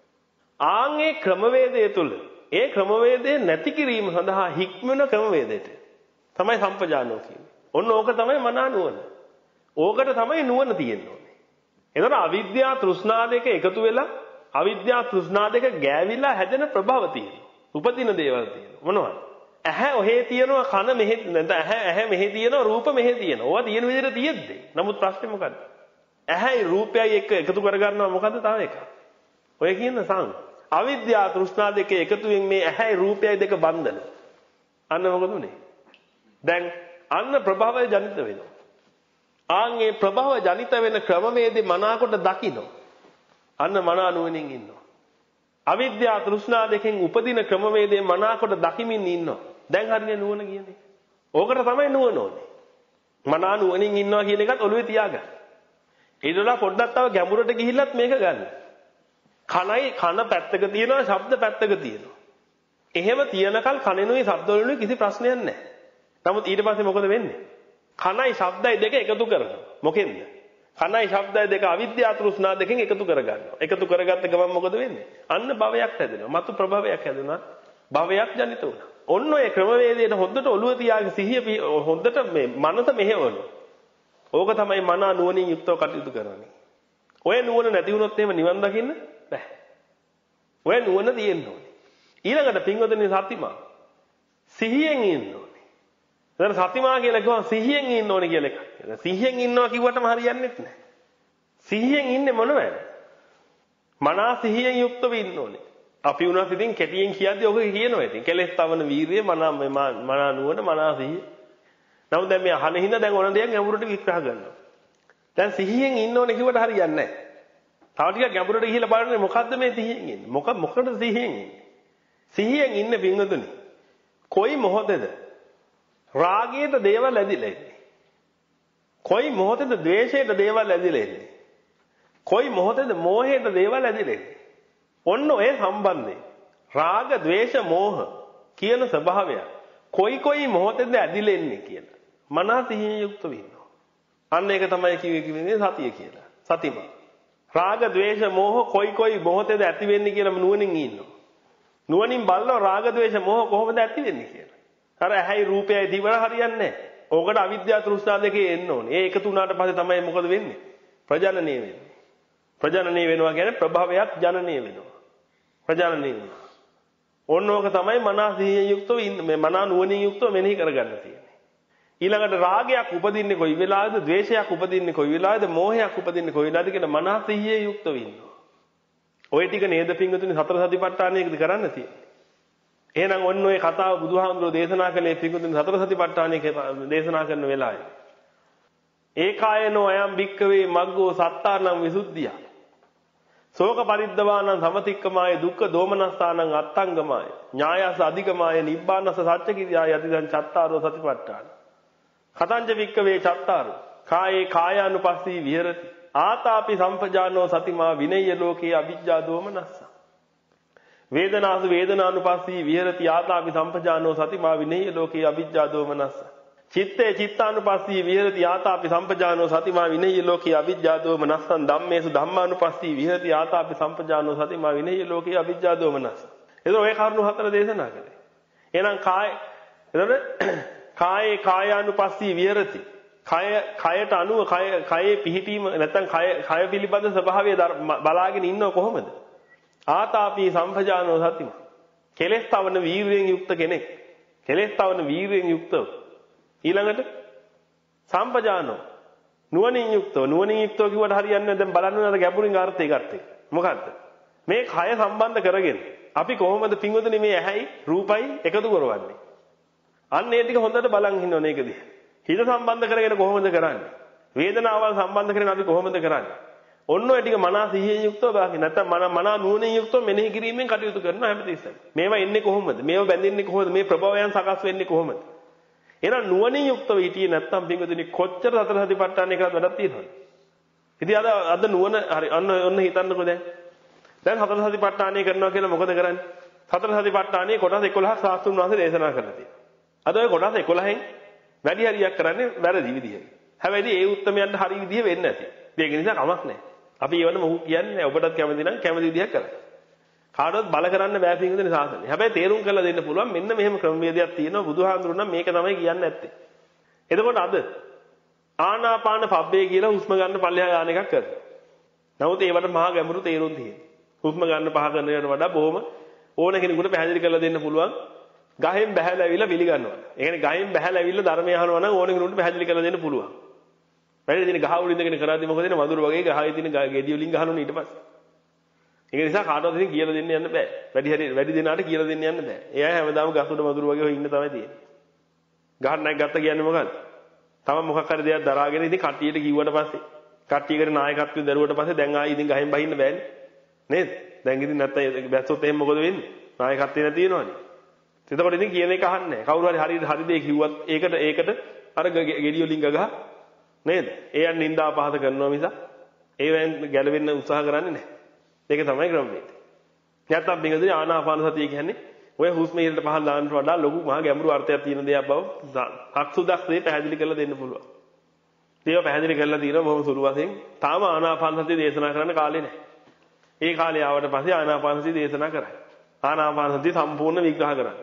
ආන්ගේ ක්‍රමවේදය තුල ඒ ක්‍රමවේදය නැති කිරීම සඳහා හික්මන ක්‍රමවේදයට තමයි සම්පජානෝ කියන්නේ. ඔන්න ඕක තමයි මනා නුවණ. ඕකට තමයි නුවණ තියෙන්න ඕනේ. එතකොට අවිද්‍යා තෘෂ්ණා දෙක එකතු වෙලා අවිද්‍යා තෘෂ්ණා දෙක ගෑවිලා හැදෙන ප්‍රභාව තියෙනවා. උපදින දේවල් තියෙනවා. මොනවද? ඇහැ ඔහේ තියෙනවා කන මෙහෙ නැත්නම් ඇහැ ඇහැ මෙහෙ තියෙනවා රූප මෙහෙ තියෙනවා. ඕවා තියෙන විදිහට තියෙද්දි. නමුත් ප්‍රශ්නේ මොකද්ද? ඇහැයි රූපයයි එක්ක එකතු කරගන්නවා මොකද්ද තව එකක්? ඔය කියන සං. අවිද්‍යා තෘෂ්ණා දෙකේ එකතුවෙන් මේ ඇහැයි රූපයයි දෙක බන්ධන. අන්න මොකද උනේ? දැන් අන්න ප්‍රභවය ජනිත වෙනවා. ආන්ගේ ප්‍රභව ජනිත වෙන ක්‍රමවේදේ මනාකොට දකින්න. අන්න මනා නුවණින් ඉන්නවා. අවිද්‍යා තෘෂ්ණා දෙකෙන් උපදින ක්‍රමවේදේ මනාකොට දකිමින් ඉන්නවා. දැන් හරිනේ නුවණ කියන්නේ. ඕකට තමයි නුවණ ඕනේ. මනා නුවණින් ඉන්නවා කියන එකත් ඔළුවේ තියාගන්න. ඊටලා පොඩ්ඩක් තව ගැඹුරට ගිහිල්ලත් මේක ගන්න. කනයි කන පැත්තක තියෙනවා, ශබ්ද පැත්තක තියෙනවා. එහෙම තියනකල් කනෙනුයි ශබ්දවලුයි කිසි ප්‍රශ්නයක් නැහැ. නමුත් ඊට පස්සේ මොකද වෙන්නේ? කනයි ශබ්දයි දෙක එකතු කරනවා. මොකෙන්ද? කනයි ශබ්දයි දෙක අවිද්‍යා තෘෂ්ණා දෙකෙන් එකතු කරගන්නවා. එකතු කරගත්ත ගමන් මොකද වෙන්නේ? අන්න භවයක් හැදෙනවා. මතු ප්‍රභවයක් හැදුණා. භවයක් ජනිත වුණා. ඔන්න ඔය ක්‍රමවේදයට හොඳට ඔළුව තියාගෙන සිහිය හොඳට මේ මනස මෙහෙවනවා. ඕක තමයි මනා නුවණින් යුක්තව කටයුතු කරන්නේ. ඔය නුවණ නැති වුණොත් එහෙම නිවන් දකින්න බෑ. ඔය නුවණ තියෙන්න ඕනේ. ඊළඟට පින්වතුනි සතිමා සිහියෙන් ඉන්න ඕනේ. එතන සතිමා කියලා කිව්වම සිහියෙන් ඉන්න ඕනේ කියලා එකක්. සිහියෙන් ඉන්නවා කිව්වටම හරියන්නේ නැහැ. සිහියෙන් ඉන්නේ මොනවද? මනා සිහියෙන් යුක්තව ඉන්න ඕනේ. අපි උනත් ඉතින් කැටියෙන් කියද්දි ඔක කියනවා ඉතින්. කෙලෙස් තවන වීරිය මනා මනා නුවණ මනා සිහිය. නමුත් දැන් මේ අහන හින්දා දැන් ඕන දෙයක් ගැඹුරට විග්‍රහ කරනවා. දැන් සිහියෙන් ඉන්න ඕනේ කිව්වට හරියන්නේ නැහැ. තව ටිකක් ගැඹුරට ගිහිල්ලා බලන්න මොකද්ද මේ සිහියෙන් ඉන්නේ? මොක මොකටද සිහියෙන් ඉන්නේ? සිහියෙන් ඉන්නේ පින්වතුනි. කොයි මොහොතේද රාගයට දේවල් ඇදිලා ඉන්නේ? කොයි මොහොතේද ද්වේෂයට දේවල් ඇදිලා ඉන්නේ? කොයි මොහොතේද මෝහයට දේවල් ඇදිලා ඉන්නේ? ඔන්න ඔය සම්බන්ධය. රාග, ද්වේෂ, මෝහ කියන ස්වභාවය කොයි කොයි මොහොතේද ඇදිලා ඉන්නේ කියලා. මනස සිහියෙන් යුක්තව ඉන්නවා. අන්න ඒක තමයි කිව්වේ කිව්වේ සතිය කියලා. සතිම. රාග, ද්වේෂ, මෝහ කොයි කොයි මොහොතේද ඇති වෙන්නේ කියලා නුවණින් ඉන්නවා. නුවණින් බලනවා රාග, ද්වේෂ, මෝහ කොහොමද ඇති වෙන්නේ කියලා. අර ඇහැයි රූපයයි දිවන හරියන්නේ නැහැ. ඕකට අවිද්‍යාව තෘෂ්ණා දෙකේ එන්න ඕනේ. ඒ එකතු වුණාට පස්සේ තමයි මොකද වෙන්නේ? ප්‍රජනනය වෙන්නේ. ප්‍රජනනය වෙනවා කියන්නේ ප්‍රභවයක් ජනනය වෙනවා. ප්‍රජනනය වෙනවා. ඕන ඕක තමයි මනස සිහියෙන් යුක්තව ඉන්න මේ මනා නුවණින් යුක්තව මෙනෙහි කරගන්න තියෙන්නේ. ඊළඟට රාගයක් උපදින්නේ කොයි වෙලාවද? ද්වේෂයක් උපදින්නේ කොයි වෙලාවද? මෝහයක් උපදින්නේ කොයි වෙලාවද කියලා මනස සිහියෙන් යුක්තව ඉන්නවා. ওই ටික නේද පින්වතුනි සතර සතිපට්ඨානයේදී කරන්න තියෙන්නේ. එහෙනම් ඔන්න ඔය කතාව බුදුහාමුදුරෝ දේශනා කළේ පින්වතුනි සතර සතිපට්ඨානයේ දේශනා කරන වෙලාවේ. ඒකායනෝ අයම් භික්කවේ මග්ගෝ සත්තානං විසුද්ධිය. ශෝක පරිද්දවානං සමතික්කමාය දුක්ඛ දෝමනස්සානං අත්තංගමාය. ඥායස අධිගමාය නිබ්බානස සත්‍යකිරියා යතිදං චත්තාරෝ සතිපට්ඨාන. කතංජ භික්කවේ චත්තාරෝ කායේ කායානුපස්සී විහෙරති. ආතාපි සම්පජානෝ සතිමා විනය්‍ය ලෝකේ අවිජ්ජා දෝමනස්ස. වේදනාසු වේදනානුපස්සී විහෙරති ආතාපි සම්පජානෝ සතිමා විනය්‍ය ලෝකේ අවිජ්ජා දෝමනස්ස. චිත්තේ චිත්තානුපස්සී විහෙරති ආතාපි සම්පජානෝ සතිමා විනය්‍ය ලෝකේ අවිජ්ජා දෝමනස්සං ධම්මේසු ධම්මානුපස්සී විහෙරති ආතාපි සම්පජානෝ සතිමා විනය්‍ය ලෝකේ අවිජ්ජා දෝමනස්ස. එතකොට ඔය කරුණු හතර දේශනා කළේ. එහෙනම් කාය එතකොට කායේ කායානුපස්සී විහෙරති. කය කයට අනුව කය කයේ පිහිටීම නැත්නම් කය කය පිළිබඳ ස්වභාවය බලාගෙන ඉන්නව කොහොමද? ආතාපි සම්පජානෝ සතිම. කෙලෙස් තවන වීර්යයෙන් යුක්ත කෙනෙක්. කෙලෙස් තවන වීර්යයෙන් යුක්තව. ඊළඟට සම්පජානෝ නුවණින් යුක්තව. නුවණින් යුක්තව කිව්වට හරියන්නේ නැහැ. දැන් බලන්න අර ගැඹුරින් අර්ථය ගත්තේ. මොකද්ද? මේ කය සම්බන්ධ කරගෙන අපි කොහොමද පින්වතුනි මේ ඇහැයි රූපයි එකතු කරවන්නේ? අන්න ඒ ටික හොඳට බලන් ඉන්න ඕනේ ඒකදී. හිත සම්බන්ධ කරගෙන කොහොමද කරන්නේ? වේදනාවල් සම්බන්ධ කරගෙන අපි කොහොමද කරන්නේ? ඔන්න ඔය ටික මනස සිහියෙන් යුක්තව බලන්න. නැත්නම් මන මන නුවණින් යුක්තව මෙනෙහි කිරීමෙන් කටයුතු කරනවා හැමතිස්සෙම. මේවා එන්නේ කොහොමද? මේවා බැඳෙන්නේ කොහොමද? මේ ප්‍රභවයන් සකස් වෙන්නේ කොහොමද? එහෙනම් නුවණින් යුක්තව හිටියේ නැත්නම් පින්වතුනි කොච්චර සතර සතිපට්ඨාන එකකට වැඩක් තියෙනවද? ඉතින් අද අද නුවණ හරි අන්න ඔන්න හිතන්නකෝ දැන්. දැන් සතර සතිපට්ඨානය කරනවා කියලා මොකද කරන්නේ? සතර සතිපට්ඨානයේ කොටස් එකොළහක් සාස්ත්‍රුන් වහන්සේ දේශනා කරලා තියෙනවා. අද ඔය කොටස් එකොළහෙන් වැඩි හරියක් කරන්නේ වැරදි විදිහට. හැබැයි ඒ උත්තරමයන්ට හරි විදිහ වෙන්නේ නැති. ඒක නිසා කමක් නැහැ. අපි ඒවන මොහු කියන්නේ නැහැ. ඔබටත් කැමති නම් කැමති විදිහක් කරන්න. කාටවත් බල කරන්න බෑ පින්වතුනි සාසනේ. හැබැයි තේරුම් කරලා දෙන්න පුළුවන් මෙන්න මෙහෙම ක්‍රමවේදයක් තියෙනවා බුදුහාඳුරු නම් මේක තමයි කියන්නේ නැත්තේ. එතකොට අද ආනාපාන පබ්බේ කියලා හුස්ම ගන්න පල්ලෙහා යාන එකක් කරනවා. නමුත් ඒවට මහා ගැඹුරු තේරුම් තියෙනවා. හුස්ම ගන්න පහ කරනවට වඩා බොහොම ඕන කෙනෙකුට පැහැදිලි කරලා දෙන්න පුළුවන්. ගහෙන් බහැලා ඇවිල්ලා පිළිගන්නවා. ඒ කියන්නේ ගහෙන් බහැලා ඇවිල්ලා ධර්මය අහනවා නම් ඕන කෙනෙකුට පැහැදිලි කරලා දෙන්න පුළුවන්. වැඩි දින ගහ උඩ ඉඳගෙන කරාදී මොකද වෙන්නේ? වඳුරු වගේ ගහේ තියෙන ගෙඩි වලින් ගහනෝනේ ඊට පස්සේ. ඒක නිසා කාටවත් ඉතින් කියලා දෙන්න යන්න බෑ. වැඩි හරි වැඩි දිනාට කියලා දෙන්න යන්න බෑ. ඒ අය හැමදාම ගස් උඩ වඳුරු වගේ ඉන්න තමයි තියෙන්නේ. ගහක් නැග ගත්ත කියන්නේ මොකද්ද? තම මොකක් හරි දෙයක් දරාගෙන ඉතින් කට්ටියට කිව්වට පස්සේ කට්ටියකට නායකත්වය දරුවට පස්සේ දැන් ආයි ඉතින් ගහෙන් බහින්න බෑනේ. නේද? දැන් ඉතින් නැත්තම් බැස්සොත් එහෙම මොකද වෙන්නේ? නායකත්වය නැති වෙනවනේ. එතකොට ඉතින් කියන එක අහන්නේ නැහැ. කවුරු හරි හරියට හරි දෙයක් කිව්වත් ඒකට ඒකට අර ගෙඩි වලින් ගගහ නේද? ඒ යන් නින්දා පහත කරනවා මිස ඒවෙන් ගැලවෙන්න උත්සාහ කරන්නේ නැහැ. ඒක තමයි ක්‍රමවේදය. නැත්තම් පිටුදී ආනාපාන සතිය කියන්නේ ඔය හුස්ම ඉහළට පහළ දාන්නට වඩා ලොකු මහා ගැඹුරු අර්ථයක් තියෙන දෙයක් බව හක්සුදක් දෙය පැහැදිලි කරලා දෙන්න පුළුවන්. ඒව පැහැදිලි කරලා තියෙනවා බොහොම සුළු වශයෙන්. තාම ආනාපාන සතිය දේශනා කරන්න කාලේ නැහැ. ඒ කාලේ ආවට පස්සේ ආනාපාන සතිය දේශනා කරා. ආනාපාන සතිය සම්පූර්ණ විග්‍රහ කරා.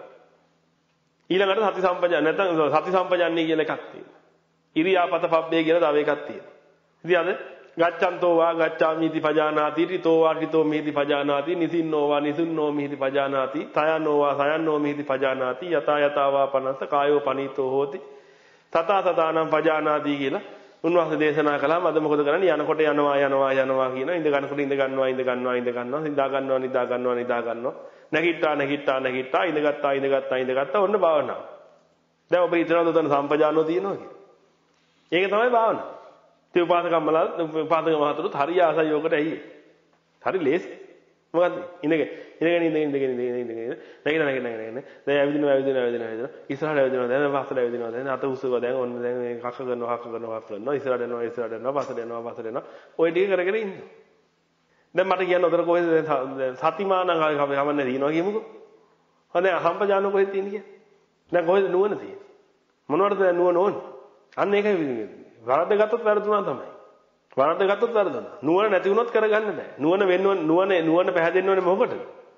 ඊළඟට සති සම්පජාන නැත්නම් සති සම්පජාන්නේ කියලා එකක් තියෙනවා. ඉරියාපත පබ්බේ කියලා තව එකක් තියෙනවා. ඉතින් අද ගච්ඡන්තෝ වා ගච්ඡාමිති පජානාති රිතෝ වා රිතෝ මිහිති පජානාති නිසින්නෝ වා නිසින්නෝ මිහිති පජානාති තයන්නෝ වා සයන්නෝ මිහිති පජානාති යතා යතා වා පනස්ස කායෝ පනීතෝ හෝති තතා තතානම් පජානාති කියලා උන්වහන්සේ දේශනා කළාම අද මොකද කරන්නේ? යනකොට යනවා යනවා යනවා කියන ඉඳ ගන්නකොට ඉඳ ගන්නවා ඉඳ ගන්නවා ඉඳ ගන්නවා නිදා ගන්නවා නිදා ගන්නවා නිදා ගන්නවා නැගිට්ටා නැගිට්ටා නැගිට්ටා ඉඳගත්තා ඉඳගත්තා ඉඳගත්තා ඔන්න භාවනාව. දැන් ඔබ හිතනවද උතන සම්පජානෝ තියෙනවා කියලා? ඒක තමයි භාවනාව. ඒ උපාසකම්මලා උපාසක මහතුරුත් හරි ආසයි යෝකට ඇයි? හරි ලේසි. මොකද්ද? ඉඳගෙන ඉඳගෙන ඉඳගෙන ඉඳගෙන ඉඳගෙන ඉඳගෙන නැගිට නැගිට නැගිට දැන් ඇවිදිනවා ඇවිදිනවා ඇවිදිනවා ඇවිදිනවා ඉස්සරහට ඇවිදිනවා දැන් පස්සට ඇවිදිනවා දැන් අත උස්සුවා දැන් ඔන්න දැන් මේ කක්ක කරනවා කක්ක කරනවා කක්ක කරනවා ඉස්සරහට යනවා ඉස්සරහට යනවා පස්සට යනවා පස්සට යනවා ඔය ටික කරගෙන ඉන්නවා. දැන් මට කියන්න උතර කොහෙද සතිමානං ගමන්නේ දිනවා කියමුකෝ. හොඳ සම්පජානෝ කොහෙද තියෙන්නේ කියන්නේ? දැන් කොහෙද නුවණ තියෙන්නේ? මොනවටද නුවණ ඕනේ? අන්න ඒකයි වරද්ද ගත්තොත් වැරදුනා තමයි. වරද්ද ගත්තොත් වැරදුනා. නුවණ නැති වුණොත් කරගන්න බෑ. නුවණ වෙන්න නුවණ නුවණ පැහැදෙන්න ඕනේ මොකටද?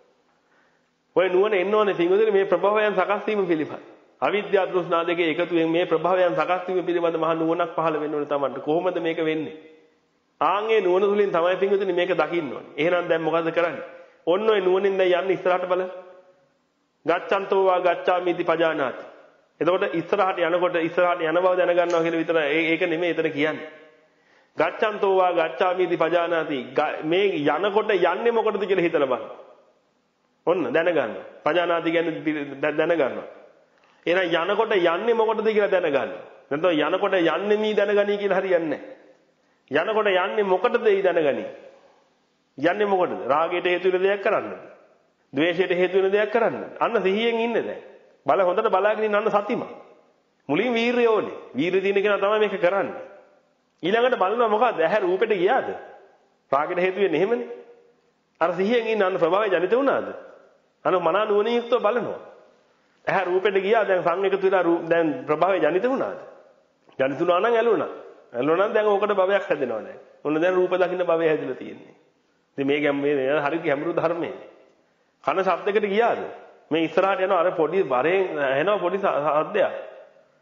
ඔය නුවණ එන්න ඕනේ පිටුදේ මේ ප්‍රභවයන් සකස් වීම පිළිබඳ. අවිද්‍යාව තෘෂ්ණා දෙකේ එකතුවෙන් මේ ප්‍රභවයන් සකස් වීම පිළිබඳ මහා නුවණක් පහළ වෙන්න ඕනේ තමයි. කොහොමද මේක වෙන්නේ? ආන්ගේ නුවණ තුලින් තමයි පිටුදේ මේක දකින්න ඕනේ. එහෙනම් දැන් මොකද කරන්නේ? ඔන්න ඔය නුවණින් දැන් යන්නේ ඉස්සරහට බලන්න. ගච්ඡන්තෝ වා ගච්ඡාමිති පජානාති. එතකොට ඉස්සරහට යනකොට ඉස්සරහට යන බව දැනගන්නවා කියලා විතර ඒක නෙමෙයි එතන කියන්නේ. ගච්ඡන්තෝ වා ගච්ඡාමිති පජානාති. මේ යනකොට යන්නේ මොකටද කියලා හිතලා බලන්න. ඔන්න දැනගන්න. පජානාති කියන්නේ දැනගන්නවා. එහෙනම් යනකොට යන්නේ මොකටද කියලා දැනගන්න. නැත්නම් යනකොට යන්නේ මේ දැනගනී කියලා හරියන්නේ නැහැ. යනකොට යන්නේ මොකටද ඒ දැනගනී? යන්නේ මොකටද? රාගයට හේතු වෙන දෙයක් කරන්නද? ද්වේෂයට හේතු වෙන දෙයක් කරන්නද? අන්න සිහියෙන් ඉන්නේ දැන්. බල හොඳට බලාගෙන ඉන්න අන්න සතිම. මුලින් වීරිය ඕනේ. වීරිය තියෙන කෙනා තමයි මේක කරන්නේ. ඊළඟට බලනවා මොකද්ද? ඇහැ රූපෙට ගියාද? රාගෙට හේතු වෙන්නේ එහෙමනේ. අර සිහියෙන් ඉන්න අන්න ප්‍රභාවය ජනිත වුණාද? අන්න මනා නුවණින් යුක්තව බලනවා. ඇහැ රූපෙට ගියා දැන් සංයකතු වෙලා දැන් ප්‍රභාවය ජනිත වුණාද? ජනිත වුණා නම් ඇලුණා. ඇලුණා නම් දැන් ඕකට භවයක් හැදෙනවා දැන්. ඔන්න දැන් රූප දකින්න භවය හැදිලා තියෙන්නේ. ඉතින් මේ ගැම්මේ හරි ගැඹුරු ධර්මයේ. කන ශබ්දයකට ගියාද? මේ ඉස්සරහට යනවා අර පොඩි වරෙන් එනවා පොඩි සද්දයක්.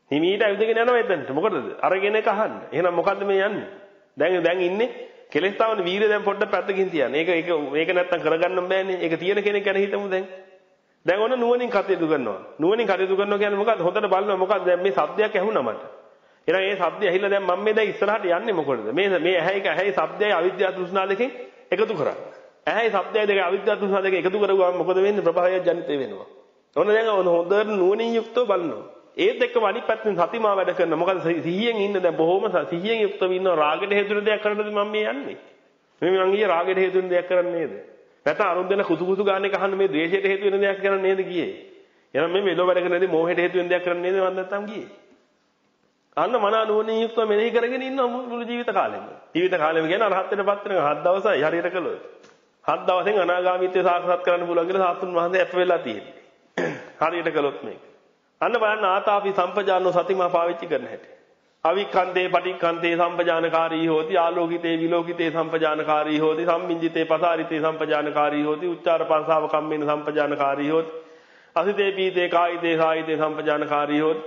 හිමීට ඇවිදගෙන යනවා එතනට. මොකටද? අරගෙන එක අහන්න. එහෙනම් මොකද්ද මේ යන්නේ? දැන් දැන් ඉන්නේ කෙලෙස් තාවන වීරය දැන් පොඩ්ඩක් පැත්තකින් තියන්න. ඒක ඒක මේක නැත්තම් කරගන්න බෑනේ. ඒක තියෙන කෙනෙක් ගැන හිතමු දැන්. දැන් ඔන්න නුවණින් කටයුතු කරනවා. නුවණින් කටයුතු කරනවා කියන්නේ මොකද්ද? හොඳට බලනවා මොකද්ද දැන් මේ ශබ්දයක් ඇහුණා මට. එහෙනම් මේ ශබ්දය ඇහිලා දැන් මම මේ දැන් ඉස්සරහට යන්නේ මොකටද? මේ මේ ඇහැයි ඇහැයි ශබ්දයයි අවිද්‍යාව තෘෂ්ණා දෙකෙන් එකතු කරා. ඇහැයි ශබ්දයයි දෙක අවිද්‍යාව තෘෂ්ණා දෙක එකතු කරුවාම මොකද වෙන්නේ? ප්‍රභාවය ජනිත වෙනවා. ඔන්න දැන් හොඳට නුවණින් යුක්තව බලනවා. ඒත් එක්කම අනිත් පැත්තෙන් සතිමා වැඩ කරනවා. මොකද සිහියෙන් ඉන්න දැන් බොහොම සිහියෙන් යුක්තව ඉන්නවා. රාගයට හේතු වෙන දෙයක් කරන්නද මම මේ යන්නේ? මේ මං ගියේ රාගයට හේතු වෙන දෙයක් කරන්නේ නේද? නැත්නම් අරුන් දෙන කුසු කුසු ගන්න එක අහන්න මේ ද්වේෂයට හේතු වෙන දෙයක් කරන්නේ නේද ගියේ? එහෙනම් මේ මෙලෝ වැඩ කරනදී මෝහයට හේතු වෙන දෙයක් කරන්නේ නේද මම නැත්තම් ගියේ? අන්න මන නුවණින් යුක්තව මෙනෙහි කරගෙන ඉන්න මුළු ජීවිත කාලෙම. ජීවිත කාලෙම කියන්නේ අරහත් වෙන පත් වෙන හත් දවසයි හරියට කළොත්. හත් දවසෙන් අනාගාමීත්වය සාක්ෂාත් කරන්න පුළුවන් කියලා සාස්තුන් වහන්සේ අප වෙලා තියෙන්නේ. හරියට කළොත් මේක. අන්න බලන්න ආතාපි සම්පජානෝ සතිමා පාවිච්චි කරන හැටි. අවික්ඛන්තේ පටික්ඛන්තේ සම්පජානකාරී හෝති ආලෝකිතේ විලෝකිතේ සම්පජානකාරී හෝති සම්මිංජිතේ පසාරිතේ සම්පජානකාරී හෝති උච්චාර පරසාව කම්මේන සම්පජානකාරී හෝති අසිතේ පීතේ කායිතේ සායිතේ සම්පජානකාරී හෝති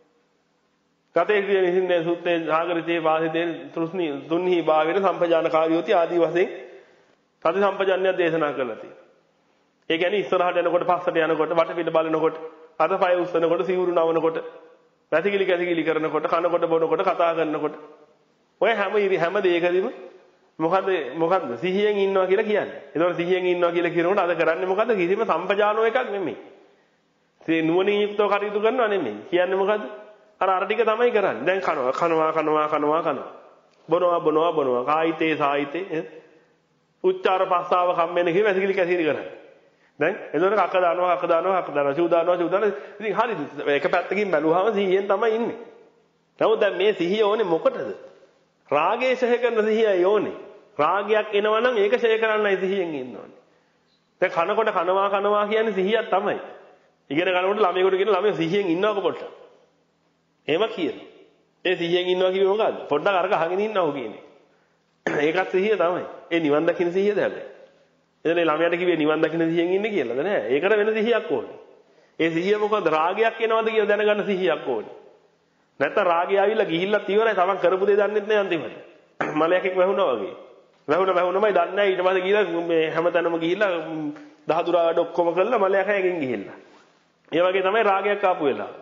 කතේ ක්‍රිය නිසින්නේ සුත්තේ සාගරිතේ වාසිතේ තෘෂ්ණී දුන්හි භාවේන සම්පජානකාරී හෝති ආදී වශයෙන් සති සම්පජාන්‍ය දේශනා කළා තියෙනවා. ඒ කියන්නේ ඉස්සරහට යනකොට පස්සට යනකොට වටපිට බලනකොට අතපය උස්සනකොට සිවුරු නවනකොට වැසිකිලි කැසිකිලි කරනකොට කනකොට බොනකොට කතා කරනකොට ඔය හැම හැම දෙයකදීම මොකද්ද මොකද්ද සිහියෙන් ඉන්නවා කියලා කියන්නේ. ඒතකොට සිහියෙන් ඉන්නවා කියලා කියනකොට අද කරන්නේ මොකද්ද? කිසිම සම්පජානෝ එකක් නෙමෙයි. ඒ නුවණින් යුක්තව කටයුතු කරනවා නෙමෙයි. කියන්නේ මොකද්ද? අර අර ටික තමයි කරන්නේ. දැන් කනවා කනවා කනවා කනවා කනවා. බොනවා බොනවා බොනවා. කායිතේ සායිතේ උච්චාර පස්සාව කම්මෙන කිව්ව වැසිකිලි කැසිකිලි කරන්නේ. දැන් එතකොට කක දානවා කක දානවා කක දානවා චූ දානවා චූ දානවා ඉතින් හරිද එක පැත්තකින් බැලුවාම සිහියෙන් තමයි ඉන්නේ. නමුත් දැන් මේ සිහිය ඕනේ මොකටද? රාගයේ ශය කරන සිහියයි ඕනේ. රාගයක් එනවා නම් ඒක ශය කරන්නයි සිහියෙන් ඉන්න ඕනේ. දැන් කනකොට කනවා කනවා කියන්නේ සිහියක් තමයි. ඉගෙන ගන්නකොට ළමයෙකුට කියන ළමයා සිහියෙන් ඉන්නවක පොඩ්ඩක්. එහෙම කියනවා. ඒ සිහියෙන් ඉන්නවා කිව්වේ මොකද්ද? පොඩ්ඩක් අරක අහගෙන ඉන්නව කියන්නේ. ඒකත් සිහිය තමයි. ඒ නිවන් දකින්න සිහියද හැබැයි. එතන ළමයාට කිව්වේ නිවන් දකින්න සිහියෙන් ඉන්න කියලාද නෑ. ඒකට වෙන සිහියක් ඕනේ. ඒ සිහිය මොකද රාගයක් එනවද කියලා දැනගන්න සිහියක් ඕනේ. නැත්නම් රාගය ආවිල්ලා ගිහිල්ලා ඉවරයි. තමන් කරපු දේ දන්නෙත් නෑ අන්තිමට. මලයක් එක්ක වැහුණා වගේ. වැහුණ වැහුණමයි දන්නේ නෑ ඊට පස්සේ ගිහිල්ලා මේ හැමතැනම ගිහිල්ලා දහදුරා වැඩ ඔක්කොම කළා මලයක් හැගෙන් ගිහිල්ලා. ඒ වගේ තමයි රාගයක් ආපු වෙලාව.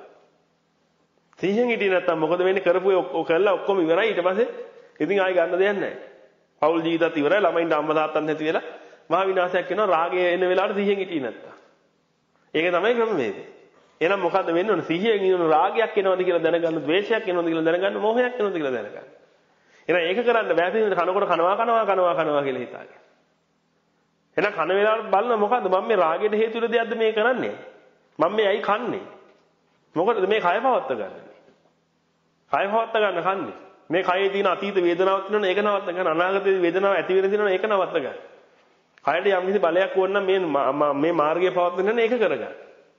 සිහියෙන් හිටියේ නැත්නම් මොකද වෙන්නේ කරපු ඔක්කොම කළා ඔක්කොම ඉවරයි ඊට පස්සේ ඉතින් ආයි ගන්න දෙයක් නෑ. පෞල් ජීවිතත් ඉවරයි ළමයින්ට අම්මා තාත්තන් නැති වෙලා මහා විනාශයක් වෙනවා රාගය එන වෙලාවට සිහියෙන් හිටියේ නැත්තම්. ඒක තමයි ක්‍රමවේදය. එහෙනම් මොකද්ද වෙන්න ඕන? සිහියෙන් ඉන්න රාගයක් එනවද කියලා දැනගන්න, ද්වේෂයක් එනවද කියලා දැනගන්න, මෝහයක් එනවද කියලා දැනගන්න. එහෙනම් ඒක කරන්න බෑ පිටින් කනකොට කනවා කනවා කනවා කනවා කියලා හිතාගෙන. එහෙනම් කන වෙලාවට බලන මොකද්ද මම මේ රාගයට හේතු වෙන දෙයක්ද මේ කරන්නේ? මම මේ ඇයි කන්නේ? මොකටද මේ කය පවත්ත ගන්න? කය පවත්ත ගන්න කන්නේ. මේ කයේ තියෙන අතීත වේදනාවක් තියෙනවනේ ඒක නවත්ත ගන්න. අනාගතයේ වේදනාවක් ඇති වෙන තියෙනවනේ ඒක නවත්ත ගන්න. කයට යම් කිසි බලයක් ඕන නම් මේ මේ මාර්ගය පවත්වන්න ඒක කරගන්න.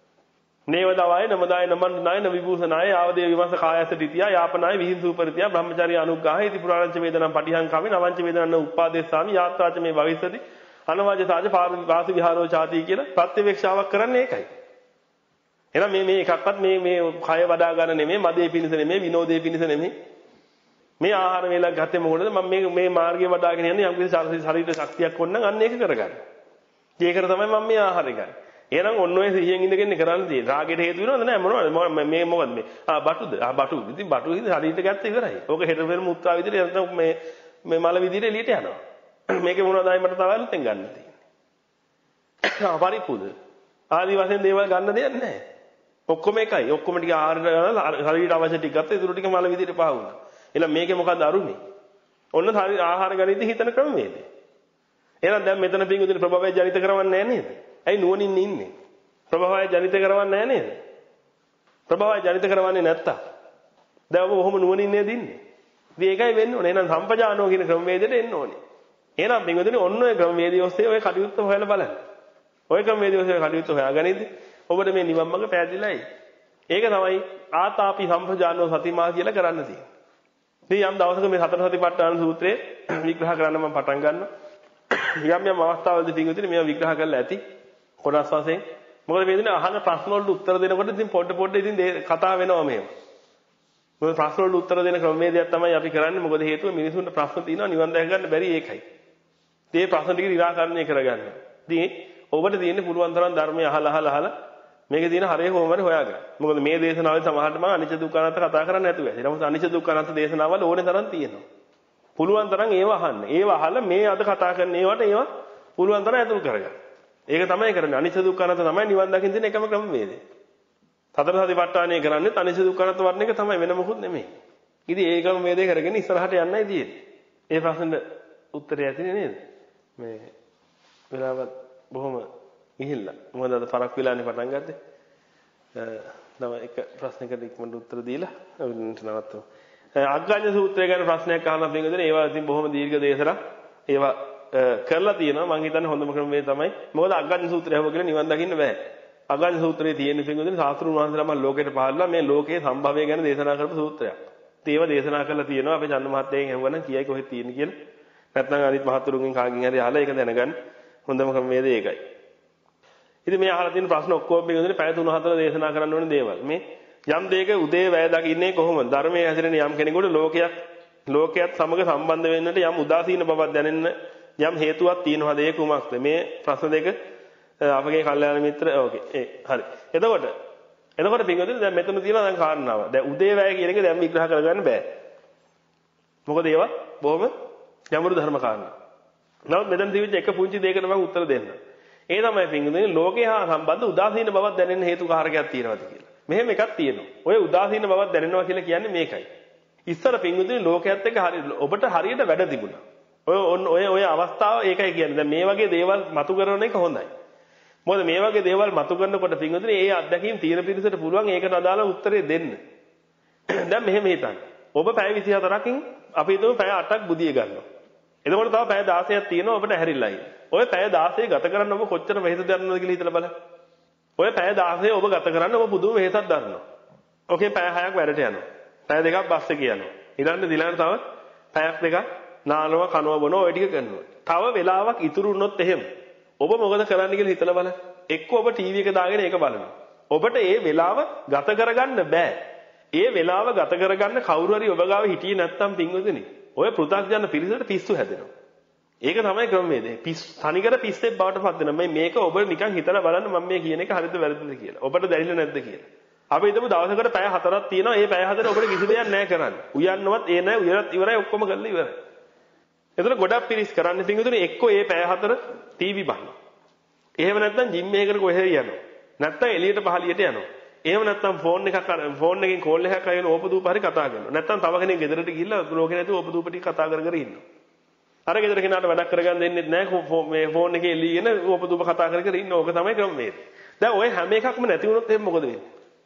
නේවදවාය නමදාය නමන්නාය නවිභූෂනාය ආවදේ විමස කායස තිතියා යාපනාය විහිංසූපරිතියා බ්‍රහ්මචාරී අනුග්‍රහය ඉති පුරාණංච වේදනම් පටිහං කාමි නවංච වේදනන්න උපාදේශාමි යාත්‍රාච මේ භවිස්සති අනවාජ සාජ පාසි විහාරෝ ചാති කියලා ප්‍රත්‍යවේක්ෂාවක් කරන්නේ ඒකයි. එහෙනම් මේ මේ එකක්වත් මේ මේ කය වඩා ගන්න නෙමෙයි මදේ පිණිස නෙමෙයි විනෝදේ පිණිස නෙමෙයි. මේ ආහාර වේලක් ගත්තේ මොකටද? මම මේ මේ මාර්ගය වඩාගෙන යන්නේ යම් කිසි ශරීර ශක්තියක් ඕන නම් අන්න ඒක කරගන්න. ඒකට තමයි මම මේ ආහාරය ගන්නේ. එහෙනම් ඔන්න ඔය සිහියෙන් ඉඳගෙන කරන්නේ තියෙන්නේ. රාගයට හේතු වෙනවද නැහැ මොනවද? මේ මොකද මේ? ආ බටුද? ආ බටු. ඉතින් බටු ඉතින් ශරීරයට ගත්ත ඉවරයි. ඕක හෙට පෙර මුත්‍රා විදිහට නැත්නම් මේ මේ මල විදිහට එළියට යනවා. මේකේ මොනවද ආයි මට තව අලුතෙන් ගන්න තියෙන්නේ. ආ පරිප්පුද? ආදි වශයෙන් දේවල් ගන්න දෙයක් නැහැ. ඔක්කොම එකයි. ඔක්කොම ටික ආහාර ගන්න ශරීරයට අවශ්‍ය ටික ගත්තා. ඒතුළු ටික මල විදිහට පහ වුණා. එහෙනම් මේකේ මොකද්ද අරුමේ? ඔන්න ආහාර ගනිද්දි හිතන ක්‍රමවේදය. එහෙනම් දැන් මෙතන පිංගුදින ප්‍රභවය ජනිත කරවන්නේ නැහැ නේද? ඇයි නුවණින් ඉන්නේ? ප්‍රභවය ජනිත කරවන්නේ නැහැ නේද? ප්‍රභවය ජනිත කරවන්නේ නැත්තම් දැන් ඔබ කොහොම නුවණින් නේද ඉන්නේ? ඉතින් ඒකයි වෙන්න ඕනේ. එහෙනම් සම්පජානෝ කියන ක්‍රමවේදයට එන්න ඕනේ. එහෙනම් පිංගුදින ඔන්න ඔය ක්‍රමවේදය ඔස්සේ ඔය කටයුත්ත හොයලා බලන්න. ඔය ක්‍රමවේදය ඔස්සේ කටයුත්ත හොයාගනිද්දි ඔබට මේ නිවන් මඟ පැහැදිලියි. ඒක තමයි ආතාපි සම්පජානෝ සතිමා කියලා කරන්න තියෙන්නේ. ඉතින් යම් දවසක මේ සතර සතිපට්ඨාන සූත්‍රයේ විග්‍රහ කරන්න මම පටන් ගන්නවා. යම් යම් අවස්ථාවලදී පිටුදින මේවා විග්‍රහ කරලා ඇති. කොටස් වශයෙන්. මොකද මේ දින අහන ප්‍රශ්න වලට උත්තර දෙනකොට ඉතින් පොඩ පොඩ ඉතින් කතා වෙනවා මේව. මොකද ප්‍රශ්න වලට උත්තර දෙන ක්‍රමවේදයක් තමයි අපි කරන්නේ. මොකද හේතුව මිනිසුන්ට ප්‍රශ්න තියෙනවා නිවන් දැක ගන්න බැරි ඒකයි. ඒ ප්‍රශ්න ටික निराකරණය කරගන්න. ඉතින් ඔබට තියෙන්නේ පුළුවන් තරම් ධර්මය අහලා අහලා අහලා මේකේ තියෙන හරය කොහොමද හොයාගන්න. මොකද මේ දේශනාවල සමහරට මම අනිච්ච දුක්ඛ අනාත්ම කතා කරන්නේ නැතුව ඇති. නමුත් අනිච්ච දුක්ඛ අනාත්ම දේශනාවල ඕනේ තරම් තියෙනවා. පුළුවන් තරම් ඒව අහන්න. ඒව අහලා මේ අද කතා කරන ඒවට ඒව පුළුවන් තරම් ඇතුල් කරගන්න. ඒක තමයි කරන්නේ. අනිච්ච දුක්ඛ අනාත්ම තමයි නිවන් දකින්න තියෙන එකම ක්‍රමවේදය. සතර සතිපට්ඨානය කරන්නේ අනිච්ච දුක්ඛ අනාත්ම වර්ණ එක තමයි, වෙන මොකුත් නෙමෙයි. ඉතින් ඒ ක්‍රමවේදය කරගෙන ඉස්සරහට යන්නයි තියෙන්නේ. ඒ ප්‍රශ්නෙට උත්තරය ඇතිනේ නේද? මේ වෙලාවත් බොහොම ගිහිල්ලා. මොකද අද පරක් වෙලානේ පටන් ගත්තේ. තව එක ප්‍රශ්නයකට ඉක්මනට උත්තර දීලා නවත්තමු. අග්ගඤ්ඤ සූත්‍රය ගැන ප්‍රශ්නයක් අහලා තියෙනවා. ඒවා ඉතින් බොහොම දීර්ඝ දේශනා. ඒවා කරලා තියෙනවා. මම හිතන්නේ හොඳම ක්‍රමය තමයි. මොකද අග්ගඤ්ඤ සූත්‍රය හැම කියලා නිවන් දකින්න බෑ. අග්ගඤ්ඤ සූත්‍රයේ තියෙන පිටුදින සාස්ත්‍රුන් වහන්සේලා මම ලෝකෙට පහළලා මේ ලෝකයේ සම්භවය ගැන දේශනා කරපු සූත්‍රයක්. ඒව දේශනා කරලා තියෙනවා. අපේ චන්ද මහත්තයන් ඇහුවනම් කියයි කොහෙද තියෙන්නේ කියලා. නැත්නම් අනිත් මහතුරුන්ගෙන් කාගෙන් හරි අහලා ඒක දැනගන්න. හොඳම ක්‍රමවේදය ඒකයි. ඉතින් මේ අහලා තියෙන ප්‍රශ්න ඔක්කොම පිටුදින පැය තුන හතර දේශනා කරන්න ඕනේ දේවල්. මේ යම් දෙයක උදේ වැය දකින්නේ කොහොමද? ධර්මයේ හැසිරෙන යම් කෙනෙකුට ලෝකයක් ලෝකයක් සමග සම්බන්ධ වෙන්නට යම් උදාසීන බවක් දැනෙන්න යම් හේතුවක් තියෙනවද? ඒ කුමක්ද? මේ ප්‍රශ්න දෙක අපගේ කල්යාණ මිත්‍ර ඕකේ ඒ හරි. එතකොට එතකොට පිටුදින දැන් මෙතන තියෙනවා දැන් කාරණාව. දැන් උදේ වැය කියන එක දැන් විග්‍රහ කරගන්න බෑ. මොකද ඒවා බොහොම ගැඹුරු ධර්ම කාරණා. නමුත් මෙතන තිබිච්ච එක පුංචි දෙයකට මම උත්තර දෙන්න. ඒ තමයි පිටුදින ලෝකේ හා සම්බන්ධ උදාසීන බවක් දැනෙන්න හේතු කාරකයක් තියෙනවද කියලා. මෙහෙම එකක් තියෙනවා. ඔය උදාසීන බවක් දැනෙනවා කියලා කියන්නේ මේකයි. ඉස්සර පින්වතුනි ලෝකයේත් එක්ක හරි ඔබට හරියට වැඩ තිබුණා. ඔය ඔය ඔය අවස්ථාව ඒකයි කියන්නේ. දැන් මේ වගේ දේවල් මතු කරන එක හොඳයි. මොකද මේ වගේ දේවල් මතු කරනකොට පින්වතුනි ඒ අත්දැකීම් තීන පිරිසට පුළුවන් ඒකට අදාළ උත්තරේ දෙන්න. දැන් මෙහෙම හිතන්න. ඔබ පැය විසි හතරකින් අපි හිතමු පැය අටක් බුදිය ගන්නවා. එතකොට තව පැය දාසයක් තියෙනවා ඔබට හැරිලා ඉන්න. ඔය පැය දාසය ගත කරන්න ඔබ කොච්චර වෙහෙස දරනවද කියලා හිතලා බලන්න. ඔය පැය දාසය ඔබ ගත කරන්න ඔබ පුදුම වෙහෙසක් දරනවා. ඔකේ පැය හයක් වැඩට යනවා. පැය දෙකක් බස් එකේ යනවා. ඊළඟට දිලන්න තව පැයක් දෙකක් නානවා කනවා බොනවා ඔය ටික කරනවා. තව වෙලාවක් ඉතුරු වුණොත් එහෙම ඔබ මොකද කරන්න කියලා හිතලා බලන්න. එක්ක ඔබ ටීවී එක දාගෙන ඒක බලනවා. ඔබට ඒ වෙලාව ගත කරගන්න බෑ. ඒ වෙලාව ගත කරගන්න කවුරු හරි ඔබ ගාව හිටියේ නැත්තම් පින්වතුනි ඔය පෘථග්ජන පිරිසට පිස්සු හැදෙනවා. ඒක තමයි ක්‍රමවේදය. පිස් තනිකර පිස්සෙක් බවට පත් වෙනවා. මේ මේක ඔබ නිකන් හිතලා බලන්න මම මේ කියන එක හරිද වැරදිද කියලා. ඔබට දැනෙන්නේ නැද්ද කියලා. අපි හිතමු දවසකට පැය හතරක් තියෙනවා. ඒ පැය හතර ඔබට කිසි දෙයක් නැහැ කරන්න. උයන්නවත් ඒ නැහැ උයරත් ඉවරයි ඔක්කොම කරලා ඉවරයි. එතන ගොඩක් පිරිස් කරන්නේ පින්වතුනි එක්කෝ ඒ පැය හතර ටීවී බලනවා. එහෙම නැත්නම් ජිම් එකකට කොහෙද යනවා. නැත්නම් එළියට පහළියට යනවා. එහෙම නැත්නම් ෆෝන් එකක් ෆෝන් එකකින් කෝල් එකක් ආගෙන ඕපදූප හරි කතා කරනවා. නැත්නම් තව කෙනෙක් ගෙදරට ගිහිල්ලා ලෝකේ නැතුව ඕපදූප ටික කතා කර කර ඉන්නවා. අර ගෙදර කෙනාට වැඩක් කරගන්න දෙන්නේ නැහැ මේ ෆෝන් එකේ එළියන ඕපදූප කතා කර කර ඉන්න ඕක තමයි ක්‍රමවේදය. දැන් ඔය හැම එකක්ම නැති වුණොත් එහෙනම් මොකද වෙන්නේ?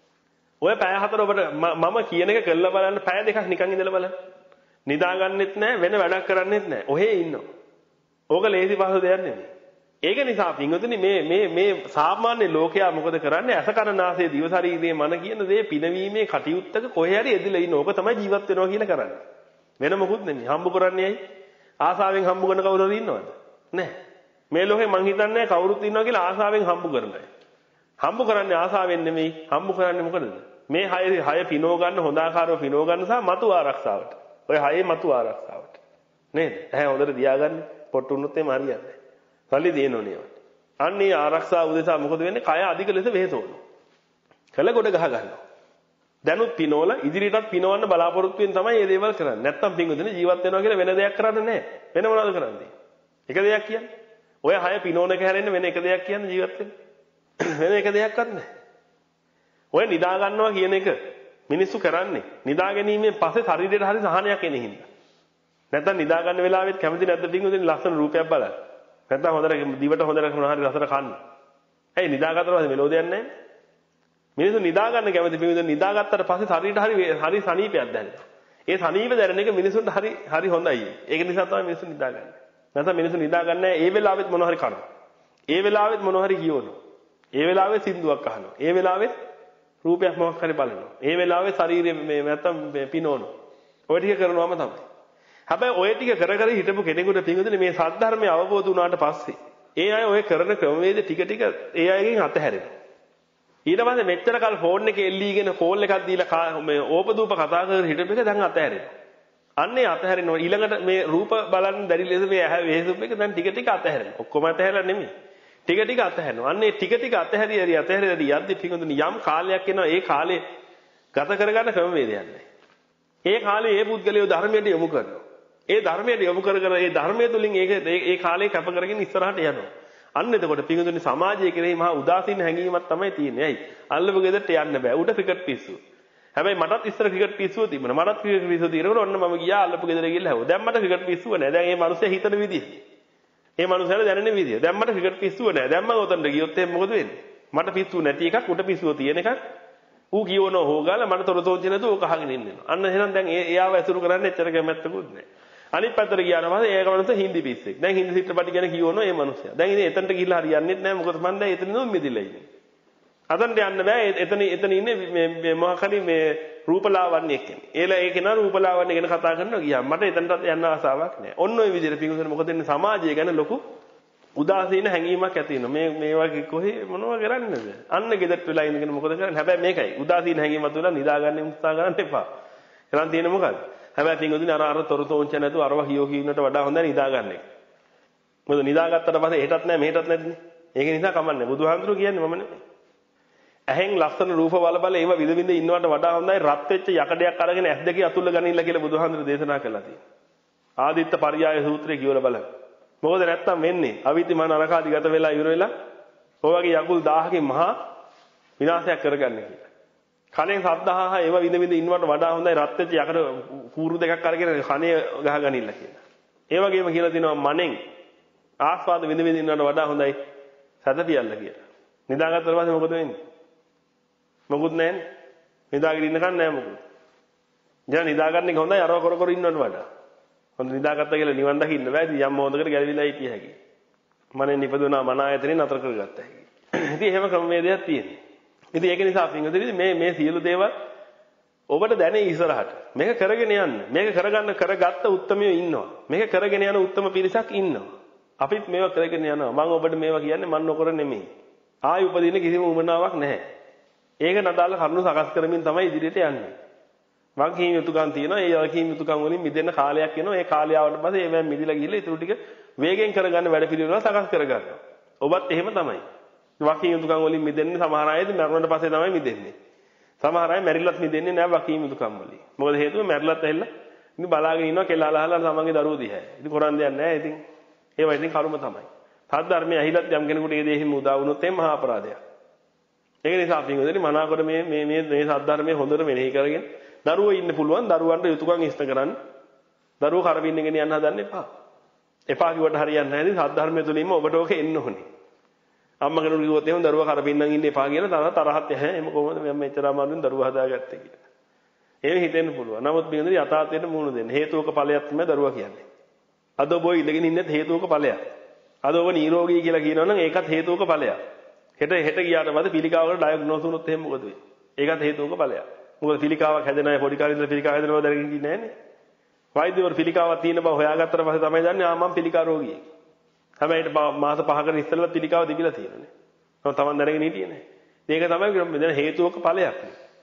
ඔය පැය හතර ඔබට මම කියන එක කරලා බලන්න පැය දෙකක් නිකන් ඉඳලා බලන්න. නිදාගන්නෙත් නැහැ වෙන වැඩක් කරන්නෙත් නැහැ. ඔහේ ඉන්නවා. ඕක ලේසි පහසු දෙයක් නෙමෙයි. ඒක නිසා පින්වතුනි මේ මේ මේ සාමාන්‍ය ලෝකයා මොකද කරන්නේ? අස කන නාසය දිව ශරීරයේ මන කියන දේ පිනවීමේ කටයුත්තක කොහේ හරි එදිලා ඉන්න. ඕක තමයි ජීවත් වෙනවා කියලා කරන්නේ. වෙන මොකුත් නෙමෙයි. හම්බ කරන්නේ ඇයි? ආසාවෙන් හම්බ කරන කවුරු හරි ඉන්නවද? නැහැ. මේ ලෝකේ මං හිතන්නේ කවුරුත් ඉන්නවා කියලා ආසාවෙන් හම්බ කරනයි. හම්බ කරන්නේ ආසාවෙන් නෙමෙයි. හම්බ කරන්නේ මොකටද? මේ හය හය පිනව ගන්න හොඳ ආකාරව පිනව ගන්න සහ මතු ආරක්ෂාවට. ඔය හයේ මතු ආරක්ෂාවට. නේද? ඇහැ හොඳට තියාගන්න. පොට්ටු වුණොත් එම හරියන්නේ නැහැ. සල්ලි දෙනෝනේ. අන්නේ ආරක්ෂාව උදෙසා මොකද වෙන්නේ? කය අධික ලෙස වෙහෙසවනවා. කළ ගොඩ ගහ ගන්නවා. දැනුත් පිනවල ඉදිරියටත් පිනවන්න බලාපොරොත්තු වෙන තමයි මේ දේවල් කරන්නේ. නැත්තම් පින්වතුනි ජීවත් වෙනවා කියලා වෙන දෙයක් කරන්නේ නැහැ. වෙන මොනවද කරන්නේ? එක දෙයක් කියන්නේ. ඔය හය පිනෝන එක හැරෙන්න වෙන එක දෙයක් කියන්නේ ජීවත් වෙන්න. වෙන එක දෙයක්වත් නැහැ. ඔය නිදා ගන්නවා කියන එක මිනිස්සු කරන්නේ නිදා ගැනීමෙන් පස්සේ ශරීරයට හරි සහනයක් එන හින්දා. නැත්තම් නිදා ගන්න වෙලාවෙත් කැමති නැද්ද පින්වතුනි ලස්සන රූපයක් බලන්න. නැත්තම් හොඳට දිවට හොඳට මොනවා හරි රසට කන්න. ඇයි නිදාගත්තට පස්සේ මෙලෝ දෙයක් නැහැ? මිනිස්සු නිදා ගන්න කැමති පින්වතුනි නිදාගත්තට පස්සේ ශරීරයට හරි හරි සනීපයක් දැනෙනවා. ඒ සනීප දැනෙන එක මිනිසුන්ට හරි හරි හොඳයි. ඒක නිසා තමයි මිනිස්සු නිදාගන්නේ. නැත්නම් මිනිස්සු නිදාගන්නේ ඒ වෙලාවෙත් මොනවා හරි කරනවා. ඒ වෙලාවෙත් මොනවා හරි කියවනවා. ඒ වෙලාවෙත් සින්දුවක් අහනවා. ඒ වෙලාවෙත් රූපයක් මොකක් හරි බලනවා. ඒ වෙලාවෙත් ශරීරය මේ නැත්තම් පිනවනවා. ඔය ටික කරනවාම තමයි. හැබැයි ඔය ටික කර කර හිටපු කෙනෙකුට පින්වතුනි මේ සද්ධර්මය අවබෝධ වුණාට පස්සේ ඒ අය ඔය කරන ක්‍රමවේද ටික ටික ඒ අයගෙන් අතහැරෙනවා. ඊට පස්සේ මෙච්චර කල් ෆෝන් එකේ එල්ලීගෙන කෝල් එකක් දීලා මේ ඕපදූප කතා කරගෙන හිටපු එක දැන් අතහැරෙනවා. අන්නේ අතහැරෙනවා. ඊළඟට මේ රූප බලන්න බැරි ලෙස මේ ඇහැ වේසුප් එක දැන් ටික ටික අතහැරෙනවා. ඔක්කොම අතහැරලා නෙමෙයි. ටික ටික අතහැරෙනවා. අන්නේ ටික ටික අතහැරි හරි අතහැරි හරි යද්දි පිටුඳුනි යම් කාලයක් එනවා. ඒ කාලේ ගත කරගන්න ක්‍රමවේදයක් නැහැ. ඒ කාලේ ඒ පුද්ගලයෝ ධර්මයට යොමු කරනවා. ඒ ධර්මයට යොමු කර කර ඒ ධර්මයේ තුලින් ඒක ඒ කාලේ කැප කරගෙන ඉස්සරහට යනවා. අන්න එතකොට පිටුඳුනි සමාජයේ කෙරෙහි මහා උදාසීන හැඟීමක් තමයි තියෙන්නේ. ඇයි? අල්ලපු ගෙදරට යන්න බෑ. උඩ ක්‍රිකට් පිස්සු. හැබැයි මටත් ඉස්සර ක්‍රිකට් පිස්සුව තිබුණා. මටත් ක්‍රිකට් පිස්සුව තියෙනකොට ඔන්න මම ගියා අල්ලපු ගෙදර ගිහලා හැවුවා. දැන් මට ක්‍රිකට් පිස්සුව නෑ. දැන් මේ මිනිස්සයා හිතන විදිහ. මේ මිනිස්සයාට දැනෙන විදිහ. දැන් මට ක්‍රිකට් පිස්සුව නෑ. දැන් මම උතන්ට ගියොත් එහෙනම් මොකද වෙන්නේ? මට පිස්සුව නැති එකක් උඩ පිස්සුව තියෙන එකක් ඌ කියවනෝ හොගාලා මට තොරතෝංචි නැතුව ඕක අහගෙන ඉන්නවා. අන්න එහෙනම් දැන් එයාව ඇසුරු කරන්න එච්චර කැමැත්තකුත් නෑ. අනිත් පැත්තට ගියාම පස්සේ ඒක මනුස්ස හින්දි පිස්සෙක්. දැන් හින්දි චිත්‍රපටි ගැන කියවනෝ මේ මිනිස්සයා. දැන් ඉතින් එතනට ගිහිල්ලා හරියන්නේ නැහැ. මොකද මන් දැන් එතන නෝ මිදිලා ඉන්නේ. අතනට යන්න බෑ. එතන එතන ඉන්නේ මේ මොකක් හරි මේ රූපලාවන්‍ය එක්කනේ. ඒලා ඒක නා රූපලාවන්‍ය ගැන කතා කරනවා ගියා. මට එතනටත් යන්න ආසාවක් නැහැ. ඔන්න ඔය විදිහට පිඟුසන මොකද වෙන්නේ සමාජය ගැන ලොකු උදාසීන හැඟීමක් ඇති වෙනවා. මේ මේ වගේ කොහේ මොනවා කරන්නද? අන්න ගෙදරට වෙලා ඉඳගෙන මොකද කරන්නේ? හැබැයි මේකයි. උදාසීන හැඟීමක් තුල නිදාගන්න උත්සාහ කරන්න එපා. එහෙනම් තියෙන්නේ මොකද්ද? හැබැයි පිඟුදින අර අර තොරතෝංච නැතුව අරව හියෝ කියනට වඩා හොඳයි නිදාගන්න එක. මොකද නිදාගත්තට පස්සේ එහෙටත් නැහැ මෙහෙටත් නැතිනේ. ඒක නිසා කමන්නේ. බුදුහාමුදුරුවෝ කියන්නේ මම නෙමෙයි. ඇහෙන් ලස්සන රූප බල බල ඒව විඳ විඳ ඉන්නවට වඩා හොඳයි රත් වෙච්ච යකඩයක් අරගෙන ඇස් දෙකේ අතුල්ල ගනින්න කියලා බුදුහාමුදුරුවෝ දේශනා කළා තියෙනවා. ආදිත්ත පරියාය සූත්‍රය කියවලා බලන්න. මොකද නැත්තම් වෙන්නේ අවිතිමාන නරකාදී ගත වෙලා ඉවර වෙලා ඔය වගේ යකුල් දහහකින් මහා විනාශයක් කරගන්න කියලා. කණෙන් සද්දාහා ඒව විඳ විඳ ඉන්නවට වඩා හොඳයි රත් වෙච්ච යකඩ කූරු දෙකක් අරගෙන කණේ ගහ ගනින්න කියලා. ඒ වගේම කියලා තිනවා මනෙන් ආස්වාද විඳ විඳ ඉන්නවට වඩා හොඳයි සැතපියල්ල කියලා. නිදාගත්තට පස්සේ මොකද වෙන්නේ? මොකුත් නැහැනේ. නිදාගෙන ඉන්නකන් නැහැ මොකුත්. දැන් නිදාගන්න එක හොඳයි අරව කර කර ඉන්නවට වඩා. හොඳ නිදාගත්තා කියලා නිවන් දකින්න බෑ. ඉතින් යම් මොහොතකට ගැලවිලා හිටිය හැකි. මනෙන් නිපදුනා මන ආයතනේ නතර කරගත්ත හැකි. ඉතින් එහෙම ක්‍රමවේදයක් තියෙනවා. ඉතින් ඒක නිසා පින්වතුනි මේ මේ සියලු දේවල් ඔබට දැනේ ඉස්සරහට. මේක කරගෙන යන්න. මේක කරගන්න කරගත්ත උත්මයෝ ඉන්නවා. මේක කරගෙන යන උත්ම පිරිසක් ඉන්නවා. අපිත් මේවා කරගෙන යනවා. මම ඔබට මේවා කියන්නේ මන් නොකර නෙමෙයි. ආයි උපදින කිසිම උමනාවක් නැහැ. ඒක නදාල කරුණු සකස් කරමින් තමයි ඉදිරියට යන්නේ. වගකීම් යුතුකම් තියෙනවා. ඒ වගකීම් යුතුකම් වලින් මිදෙන්න කාලයක් එනවා. ඒ කාලය ආවට පස්සේ ඒවෙන් මිදිලා ගිහලා ඊටු ටික වේගෙන් කරගන්න වැඩ පිළිවෙල සකස් කරගන්නවා. ඔබත් එහෙම තමයි. වගකීම් යුතුකම් වලින් මිදෙන්නේ සමහර අයද මරණයට පස්සේ තමයි මිදෙන්නේ. සමහර අය මැරිලත් මිදෙන්නේ නැහැ වගකීම් යුතුකම් වලින්. මොකද හේතුව මැරිලත් ඇවිල්ලා ඉතින් බලාගෙන ඉන්නවා කෙලාලහලා තමන්ගේ දරුවෝ දිහා. ඉතින් කරන් දෙයක් නැහැ. ඉතින් ඒවා ඉතින් කර්ම තමයි. සද්ධර්මයේ ඇහිලත් යම් කෙනෙකුට ඒ දේ හිම උදා වුණොත් එම් මහා අපරාධයක්. ඒක නිසා පින්වතුනි මනාකොට මේ මේ මේ මේ සද්ධර්මයේ හොඳට මෙනෙහි කරගෙන දරුවෝ ඉන්න පුළුවන් දරුවන්ට යුතුයකම් ඉෂ්ට කරන්න. දරුවෝ කරවින්නගෙන යන්න හදන්න එපා. එපා කිව්වට හරියන්නේ නැහැ. ඉතින් සද්ධර්මයේ තුලින්ම ඔබට ඕක එන්න ඕනේ. අම්මා කෙනෙකුට කිව්වොත් එහෙම දරුවා කරපින්නම් ඉන්න එපා කියලා තරහ තරහත් නැහැ. එහම කොහොමද මම මෙච්චර අමාරුවෙන් දරුවා හදාගත්තේ කියලා. ඒක හිතෙන්න පුළුවන්. නමුත් පින්වතුනි යථාර්ථයට මුහුණ දෙන්න. හේතුක ඵලයක් තමයි දරුවා කියන්නේ. අද ඔබ ඉඳගෙන ඉන්නේ හේතුක ඵලයක්. අද ඔබ නිරෝගී කියලා කියනවනම් ඒකත් හේතුක ඵලයක්. හෙට හෙට ගියාට පස්සේ පිළිකාවකට ඩයග්නෝස් වුණොත් එහෙම මොකද වෙන්නේ? ඒකත් හේතුක ඵලයක්. මොකද පිළිකාවක් හැදෙන අය පොඩි කාලේ ඉඳලා පිළිකාව හැදෙනව දැනගෙන ඉන්නේ නැහනේ. වෛද්‍යවරු පිළිකාවක් තියෙන බව හොයාගත්තට පස්සේ තමයි දන්නේ ආ මම පිළිකා රෝගියෙක්. හැබැයි මාස පහකට ඉස්සෙල්ලා පිළිකාව තිබිලා තියෙනනේ. මම Taman දැනගෙන හිටියේ නැහැ. මේක තමයි මෙතන හේතුක ඵලයක්.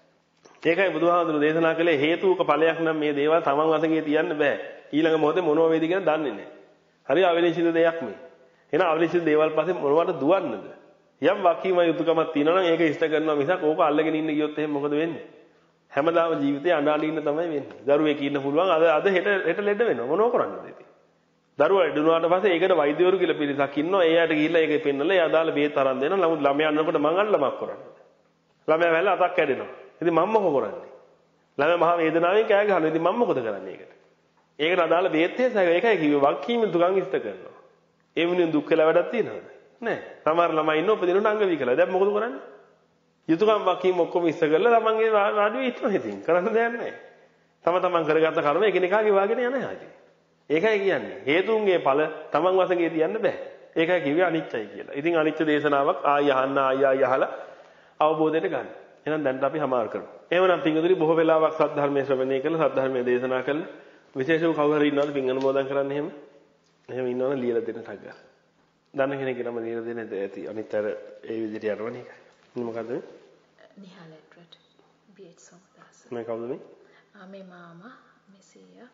ඒකයි බුදුහාමුදුරු දේශනා කළේ හේතුක ඵලයක් නම් මේ දේවල් Taman වශයෙන් තියන්න බෑ. ඊළඟ මොහොතේ මොනව වේද කියලා දන්නේ නැහැ. හරි අවිනිශ්චිත දෙයක් මේ. එහෙනම් අවිනිශ්චිත දේවල් පස්සේ මොනවට දුවන්නද? යම් වකීම යුතුයකමක් තියෙනවා නම් ඒක ඉෂ්ට කරනවා මිසක් ඕක අල්ලගෙන ඉන්න ගියොත් එහෙනම් මොකද වෙන්නේ? හැමදාම ජීවිතේ අඬ අඬ ඉන්න තමයි වෙන්නේ. දරුවෙක් ඉන්න පුළුවන් අද අද හෙට හෙට ලෙඩ වෙනවා. මොනව කරන්නද ඉතින්? දරුවා ලෙඩ වුණාට පස්සේ ඒකට වෛද්‍යවරු කියලා පිරිසක් ඉන්නවා. ඒ යාට ගිහිල්ලා ඒක පෙන්නලා ඒ අදාළ බේත් අරන් දෙනවා. නමුත් ළමයා යනකොට මං අල්ලමක් කරන්නේ. ළමයා වැල්ලා අතක් කැඩෙනවා. ඉතින් මම මොකෝ කරන්නේ? ළමයා මහා වේදනාවෙන් කෑ ගහනවා. ඉතින් මම මොකද කරන්නේ ඒකට? ඒකට අදාළ බේත් හේසයි ඒකයි කිව්වේ වක්කීම දුකන් ඉෂ්ට කරනවා. ඒ වෙනුවෙන් දුක් කියලා වැඩක් තියෙනවද? නෑ. සමහර ළමයි ඉන්න උපදිනු අංග විකලා. දැන් මොකද කරන්නේ? යුතුයකම් වකීම ඔක්කොම ඉස්ස කරලා ළමන්ගේ රාඩියේ ඉන්නවා ඉතින්. කරන්න දෙයක් නෑ. තම තමන් කරගත්ත කර්ම එකිනෙකාගේ වාගෙන යන හැටි. ඒකයි කියන්නේ. හේතුන්ගේ ඵල තමන් වශයෙන් තියන්න බෑ. ඒකයි කිව්වේ අනිත්‍යයි කියලා. ඉතින් අනිත්‍ය දේශනාවක් ආය අහන්න ආය ආය අහලා අවබෝධයට ගන්න. එහෙනම් දැන් අපි හමාර කරමු. එහෙමනම් පින්වතුනි බොහෝ වෙලාවක් සද්ධර්මයේ ශ්‍රවණය කළා සද්ධර්මයේ දේශනා කළා. විශේෂව කවුරු හරි ඉන්නවද පින් අනුමෝදන් කරන්න එහෙම? එහෙම ඉන්නවනම් ලියලා දෙන්න ටග්ග. දන්න කෙනෙක් නම ලියලා දෙන්න ඇති. අනිත් අර ඒ විදිහට යනවනේ. මොකද
Nihal Edward, B H Somadasa.
මේ කවුද මේ?
ආ මේ මාමා මෙසීයා.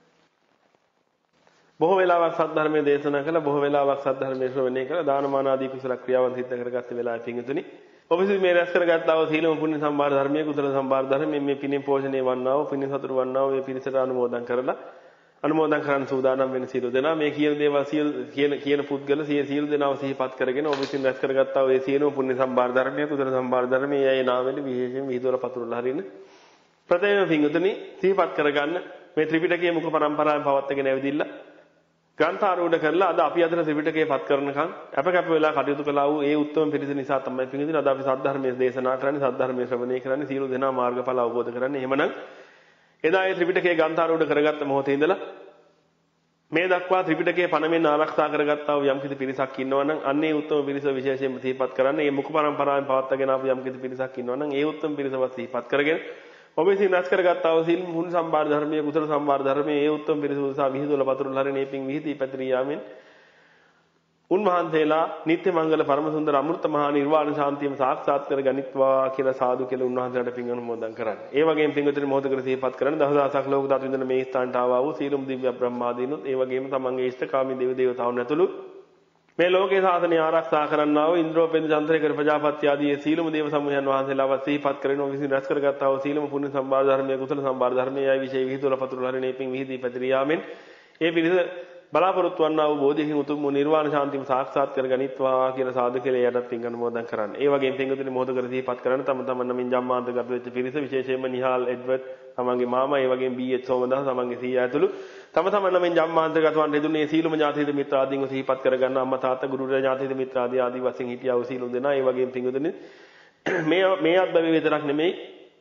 බොහෝ වෙලාවක් සද්ධර්මයේ දේශනා කළා බොහෝ වෙලාවක් සද්ධර්මයේ ශ්‍රවණය කළා දානමාන ආදී කුසල ක්‍රියාවන් සිද්ධ කරගත්ත වෙලාවේ පිංගුතුනි ඔබ විසින් මේ රැස් කරගත්තා වූ සීලම පුණ්‍ය සම්භාර ධර්මයේ කුසල සම්භාර ධර්මයේ මේ පිණින් පෝෂණය වන්නා වූ පිණින් සතුරු වන්නා වූ මේ පිරිසට අනුමෝදන් කරලා අනුමෝදන් කරන්න සූදානම් වෙන සියලු දෙනා මේ කියන දේවල් සියලු කියන කියන පුද්ගල සියලු දෙනාව සිහිපත් කරගෙන ඔබ විසින් රැස් කරගත්තා වූ මේ සීලම පුණ්‍ය සම්භාර ධර්මයේ කුසල සම්භාර ධර්මයේ යයි නාමෙලි විශේෂයෙන් විහිදුවල පතුරලා හරින්න ප්‍රථම පිංගුතුනි සිහිපත් කරගන්න මේ ත්‍රිපිටකයේ මුඛ පරම්පරාවෙන් පවත්වාගෙන ඇවිදින්න ග්‍රන්ථාරූඪ කරලා අද අපි අතර ත්‍රිපිටකයේ පත් කරනකම් අප කැප වෙලා කටයුතු කළා වූ ඒ උත්තම පිරිස නිසා තමයි පිංගුතුනි අද අපි සද්ධර්මයේ දේශනා කරන්නේ සද්ධර්මයේ ශ්‍රවණය කරන්නේ සියලු දෙනා මාර්ගඵල අවබෝධ කරන්නේ එහෙමනම් එදා ඒ ත්‍රිපිටකයේ ග්‍රන්ථාරූඪ කරගත්ත මොහොතේ ඉඳලා මේ දක්වා ත්‍රිපිටකයේ පණමින් ආරක්ෂා කරගත්තා වූ යම්කිසි පිරිසක් ඉන්නවා නම් අන්නේ උත්තම පිරිස විශේෂයෙන්ම සිහිපත් කරන්න මේ මුඛ පරම්පරාවෙන් පවත්වාගෙන ආපු යම්කිසි පිරිසක් ඉන්නවා නම් ඒ උත්තම පිරිසව සිහිපත් කරගෙන ඔබ විසින් රැස් කරගත්තා වූ සීල පුණ්‍ය සම්භාර ධර්මයේ කුසල සම්භාර ධර්මයේ ඒ උත්තම පිරිස උදෙසා විහිදුවල පතුරුල හරින මේ පිං විහිදී පැතිරී යාමෙන් උන්වහන්සේලා නිත්‍ය මංගල පරම සුන්දර අමෘත මහා නිර්වාණ ශාන්තියම සාක්ෂාත් කර ගනිත්වා කියලා සාදු කියලා උන්වහන්සේලාට පිං අනුමෝදන් කරන්න. ඒ වගේම පිංගුතුනි මොහොතකට සිහිපත් කරන්න දහදහසක් ලෝක ධාතු විඳින මේ ස්ථානට ආවා වූ සීලම් දිව්‍ය බ්‍රහ්මාදීනුත් ඒ වගේම තමන්ගේ ඉෂ්ඨකාමී දේව දේවතාවුන් ඇතුළු මේ ලෝකේ සාසනය ආරක්ෂා කරන්නා වූ ඉන්ද්‍රෝපේන්ද්‍ර චන්ද්‍රේකර ප්‍රජාපති ආදී සීලම දේව සමූහයන් වහන්සේලාව සිහිපත් කරගෙන ඔබ විසින් රැස් කරගත්තා වූ සීලම පුණ්‍ය සම්භාර ධර්මයේ කුසල සම්භාර ධර්මයේ යයි විශේෂ විහිදුවල පතුරුල හරිනේ පිං විහිදී පැතිරී යාමෙන් ඒ පිරිස බලාපොරොත්තු වන්නා වූ බෝධිහින් උතුම් නිර්වාණ ශාන්තියම සාක්ෂාත් කර ගනිත්වා කියලා සාදු කියලා යටත් පිං අනුමෝදන් කරන්න. ඒ වගේම පිංගුතුනි මොහොත කර සිහිපත් කරන්න තම තමන් නමින් ජම්මාන්තගත වෙච්ච පිරිස විශේෂයෙන්ම නිහාල් එඩ්වර්ඩ් තමන්ගේ මාමා ඒ වගේම බී එච් සෝමදාස තමන්ගේ සීයා ඇතුළු තම තමන් නමින් ජම්මාන්තගත වන් දෙදුනේ සීලම ඥාතිහිත මිත්‍රාදීන්ව සිහිපත් කරගන්න අම්මා තාත්තා ගුරු ඥාතිහිත මිත්‍රාදී ආදී වශයෙන් හිටියා වූ සීලුන් දෙනා ඒ වගේම පිංගුතුනි මේ මේ අත්බැවි විතරක් නෙමෙයි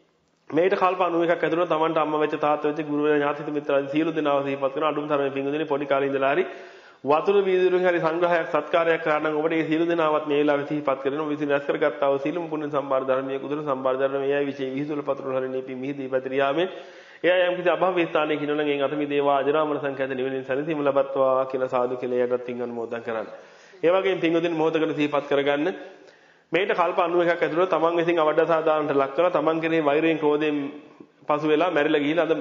මේට කල්ප අනූ එකක් ඇතුළත තමන්ට අම්මා වෙච්ච තාත්තා වෙච්ච ගුරු ඥාතිහිත මිත්‍රාදී සීලු දෙනාව සිහිපත් කරන අඩුම තරමේ පිංගුතුනි පොඩි කාලේ ඉඳලා හරි වතුර වීදුරුවෙන් හරි සංග්‍රහයක් සත්කාරයක් කරා නම් ඔබට මේ සීල දෙනාවත් මේ වෙලාවේ සිහිපත් කරගෙන ඔබ විසින් රැස් කරගත්තා වූ සීලම පුණ්‍ය සම්භාර ධර්මයේ කුසල සම්භාර ධර්මයේ යයි විශේෂ විහිදුවල පතුරුල හරිනේ පිං මිහිදී පැතිරියාමෙන් එයා යම් කිසි අභව්‍ය ස්ථානයක ඉන්නොත් නම් එන් අතමි දේවා අජරාමර සංඛ්‍යාත නිවෙනින් සැනසීම ලබත්වා කියලා සාදු කියලා යටත් පිං අනුමෝදන් කරන්න. ඒ වගේම පිංගුතුනි මොහොතකට සිහිපත් කරගන්න මේට කල්ප අනූ එකක් ඇතුළත තමන් විසින් අවඩසාදානට ලක් කරලා තමන් කෙරෙහි වෛරයෙන් ක්‍රෝධයෙන් පසු වෙලා මැරිලා ගිහිලා අද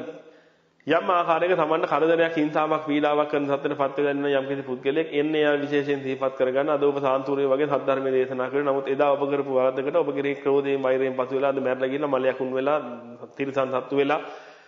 යම් ආකාරයක තමන්ට කරදරයක් හිංසාවක් පීඩාවක් කරන සත්‍යයටපත් වෙලා ඉන්න යම් කිසි පුද්ගලයෙක් එන්නේ යා විශේෂයෙන් සිහිපත් කරගන්න අද ඔබ සාන්තුරේ වගේ සද්ධර්මයේ දේශනා කරේ නමුත් එදා ඔබ කරපු වරදකට ඔබ කෙරෙහි ක්‍රෝධයෙන් වෛරයෙන් පසු වෙලා අද මැරලා ගිහින් මලයක් උන් වෙලා තිරසන් සත්තු වෙලා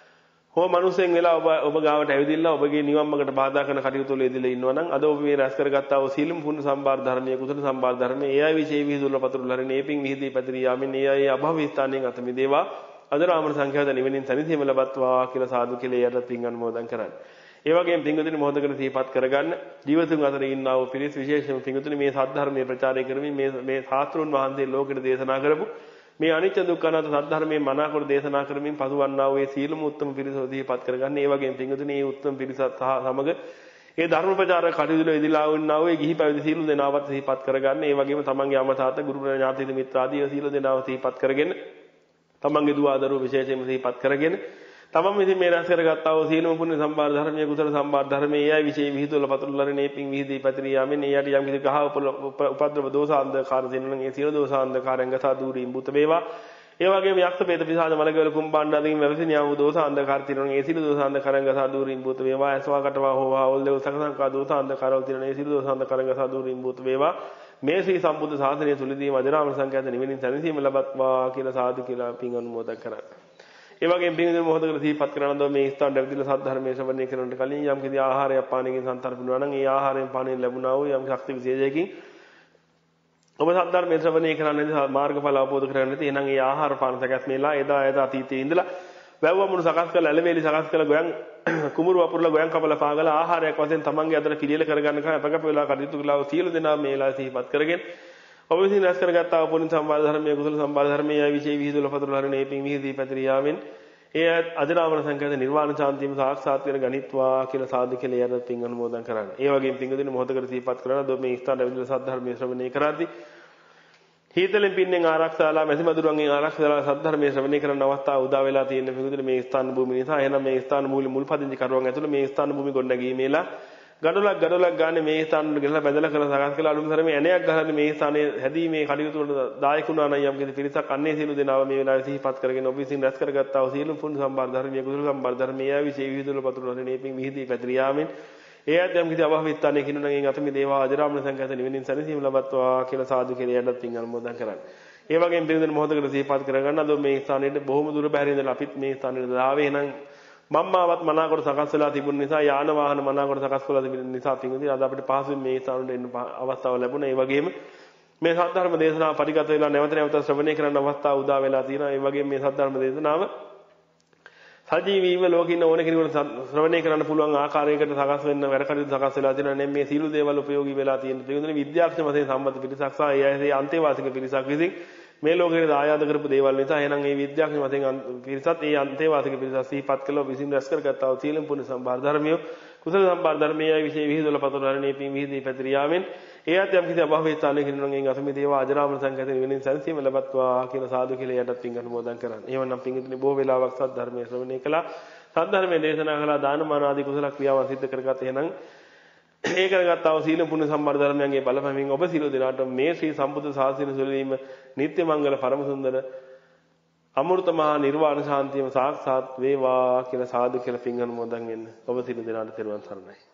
හෝ මනුස්සෙන් වෙලා ඔබ ඔබ ගාවට ඇවිදින්න ඔබගේ නිවන් මාර්ගට බාධා කරන කටයුතු වල යෙදලා ඉන්නවා නම් අද ඔබ මේ රැස් කරගත්තා වූ සීලම් පුණ්‍ය සම්භාර ධර්මයේ කුසල සම්භාර ධර්මයේ ඒ අය විශේෂ විහිදුවල පතුරුල හරින ඒ පිං විහිදී පැතිරී යාමෙන් ඒ අය අභව්‍ය ස්ථානයෙන් අත මිදේවා අදරාමර සංඛ්‍යාත නිවෙනින් සැනසීම ලබත්වා කියලා සාදු කියලා යටත් පිං අනුමෝදන් කරන්න. ඒ වගේම පිංගුතුනි මොහොතකට සිහිපත් කරගන්න ජීවිතුන් අතර ඉන්නා වූ පිරිස් විශේෂයෙන්ම පිංගුතුනි මේ සද්ධර්මයේ ප්‍රචාරය කරමින් මේ මේ ශාස්ත්‍රෝන් වහන්සේ ලෝකෙට දේශනා කරපු මේ අනිත්‍ය දුක්ඛ අනාත්ම සද්ධර්මයේ මනාකොට දේශනා කරමින් පසුවන්නා වූ ඒ සීලම උත්තම පිරිස සිහිපත් කරගන්න. ඒ වගේම පිංගුතුනි මේ උත්තම පිරිසත් සමග ඒ ධර්ම ප්‍රචාර කටයුතු වල ඉදිලා වුණා වූ ගිහි පැවිදි සීල දෙනාවත් සිහිපත් කරගන්න. ඒ වගේම තමන්ගේ අම්මා තාත්තා ගුරු ඥාති මිත්‍රාදී සීල දෙනාව සිහිපත් කරගෙන තමන්ගේ දුව ආදරුව විශේෂයෙන්ම සිහිපත් කරගෙන තමන් විසින් මේ රැස් කරගත්තා වූ සීලම පුණ්‍ය සම්භාර ධර්මයේ කුසල සම්භාර ධර්මයේ යයි විශේෂ විහිදුවල පතුරුල හරිනේ පිං විහිදී පැතිරී යාමෙන් ඒ යට යම් කිසි ගහ උපද්‍රව දෝෂ අන්ධකාර දිනන ඒ සීල දෝෂ අන්ධකාරයන් ගසා දුරින් බුත වේවා. ඒ වගේම යක්ෂ පේත පිසාච මලකවල කුම්බාණ්ඩ ආදීන් වැවසින යා වූ දෝෂ අන්ධකාර දිනන ඒ සීල දෝෂ අන්ධකාරයන් ගසා දුරින් බුත වේවා. ඇසවා කටවා හෝවා ඔල් දෙව් සකසංකා දෝෂ අන්ධකාරවල දිනන ඒ සීල දෝෂ අන්ධකාරයන් ගසා දුරින් බුත වේවා. මේ ශ්‍රී සම්බුද්ධ ශාසනය තුලදී අජරාමර සංඛ්‍යාත නිවෙනින් සැනසීම ලබත්වා කියලා සාදු කියලා පිං අනුමෝදන් කරන්න. ඒ වගේම පිංගුතුනි මොහොතකට සිහිපත් කරන දෝ මේ ස්ථානට ඇවිදලා සද්ධර්මයේ ශ්‍රවණය කරනට කලින් යම් කිසි ආහාරයක් පානයකින් සන්තරපුණා නම් ඒ ආහාරයෙන් පානයෙන් ලැබුණා වූ යම් ශක්ති විශේෂයකින් ඔබ සද්ධර්මයේ ශ්‍රවණය කරන්නේ මාර්ගඵල අවබෝධ කරගන්න නැති එහෙනම් ඒ ආහාර පාන සකස්මේලා එදා එදා අතීතයේ ඉඳලා වැව්වමුණු සකස් කරලා ඇලවේලි සකස් කරලා ගොයන් කුමුරු වපුරලා ගොයන් කපලා පාගලා ආහාරයක් වශයෙන් තමන්ගේ අතට පිළියෙල කරගන්න කම අපකප වෙලා කටයුතු කළා සියලු දෙනා මේලා සිහිපත් කරගෙන ඔබ විසින් රැස් කරගත්තා වූ පුණ්‍ය සම්භාර ධර්මයේ කුසල සම්භාර ධර්මයේ යයි විශේෂ විහිදුවල පතුරුල හරිනේ පිං විහිදී පැතිරී යාමෙන් ඒ අජරාමර සංඛ්‍යාත නිර්වාණ ශාන්තියම සාක්ෂාත් කර ගනිත්වා කියලා සාදු කියලා යටත් පිං අනුමෝදන් කරන්න. ඒ වගේම පිංගුතුනි මොහොතකට සිහිපත් කරනවා දෝ මේ ස්ථානයේ ඇවිදලා සද්ධර්මයේ ශ්‍රවණය කරද්දී හීතලෙන් පින්නෙන් ආරක්ෂාලා මැසි මදුරුවන්ගෙන් ආරක්ෂාලා සද්ධර්මයේ ශ්‍රවණය කරන අවස්ථාව උදා වෙලා තියෙන පිඟුතුනේ මේ ස්ථාන භූමිය නිසා එහෙනම් මේ ස්ථාන මූල මුල්පදිංචි කරුවන් ඇතුළේ මේ ස්ථාන භූමිය ගොඩනැගීමේලා ගඩොලක් ගඩොලක් ගානේ මේ ස්ථානෙට ගෙනලා බැදලා කරලා සකස් කළා අලුම් සරමේ ඇණයක් ගහලා මේ ස්ථානයේ හැදීමේ කටයුතු වලට දායක වුණා නම් යම් කිසි පිරිසක් අන්නේ සියලු දෙනාව මේ වෙලාවේ සිහිපත් කරගෙන ඔබ විසින් රැස් කරගත්තා වූ සියලු පුණ්‍ය සම්බාර ධර්මයේ කුසල සම්බාර ධර්මයේ ආවිෂේ විහිදුල පතුරවන නේපින් විහිදී පැතිරියාමෙන් ඒ ඇත යම් කිසි අභවිස්ථානයේ කිනුනන් එන් අතමි දේවා අජරාමන සංඝයාත නිවෙනින් සැනසීම ලබත්වා කියලා සාදු කියලා යන්නත් පින් අනුමෝදන් කරන්න. ඒ වගේම පිරිදෙන මොහොතකට සිහිපත් කරගන්න අද මේ ස්ථානයේ බොහොම දුර බැහැර ඉඳලා අපිත් මේ ස්ථානයේ දාවේ එහෙනම් මම්මාවත් මනාකොට සකස් වෙලා තිබුණ නිසා යාන වාහන මනාකොට සකස් කරලා තිබෙන නිසා පින්වතුනි අද අපිට පහසුවෙන් මේ ස්ථානවලට එන්න අවස්ථාව ලැබුණා. ඒ වගේම මේ සද්ධර්ම දේශනාව පරිගත වෙලා නැවත නැවත ශ්‍රවණය කරන්න අවස්ථාව උදා වෙලා තියෙනවා. ඒ වගේම මේ සද්ධර්ම දේශනාව සජීවීව ලෝකින්න ඕන කෙනෙකුට ශ්‍රවණය කරන්න පුළුවන් ආකාරයකට සකස් වෙන්න වැඩ කටයුතු සකස් වෙලා තියෙනවා. නේ මේ සීල දේවල් උපයෝගී වෙලා තියෙන. පින්වතුනි විද්‍යාඥ වශයෙන් සම්බන්ධ පිරිසක් සහ ඒ ඇයි අන්තේවාසික පිරිසක් විසින් මේ ලෝකෙට දායාද කරපු දේවල් නිසා එහෙනම් මේ විද්‍යාඥ වශයෙන් පිරිසත් ඒ අන්තේවාසික පිරිසත් සිහිපත් කළා විසින් රැස් කරගත්තා වූ සීලම් පුණ්‍ය සම්බාර ධර්මිය කුසල සම්බාර ධර්මයේ විශේෂ විහිදුල පතරණේ පින් විහිදී පැතිරියාවෙන් ඒ අත යම් කිසි අභවයේ ස්ථානයක ඉන්නනම් අසමි දේවා අජරාමන සංඝයාත වෙනින් සැනසීම ලැබත්වා කියලා සාදු කියලා යටත් පින් අනුමෝදන් කරන්න. එහෙමනම් පින්විතනි බොහෝ වෙලාවක් සත් ධර්මයේ ශ්‍රවණය කළා. සත් ධර්මයේ දේශනා කළා දානමාන ආදී කුසල ක්‍රියාවන් සිද්ධ කරගත්ත එහෙනම් ඒ කරගත්තා වූ සීල පුණ්‍ය සම්බාර ධර්මයන්ගේ බලපෑමෙන් ඔබ සියලු දෙනාට මේ ශ්‍රී සම්බුද්ධ ශාසනය සුළවීම නිත්‍ය මංගල පරම සුන්දර අමෘත මහා නිර්වාණ ශාන්තියම සාක්ෂාත් වේවා කියලා සාදු කියලා පින් අනුමෝදන් වෙන්න. ඔබ සියලු දෙනාට තෙරුවන් සරණයි.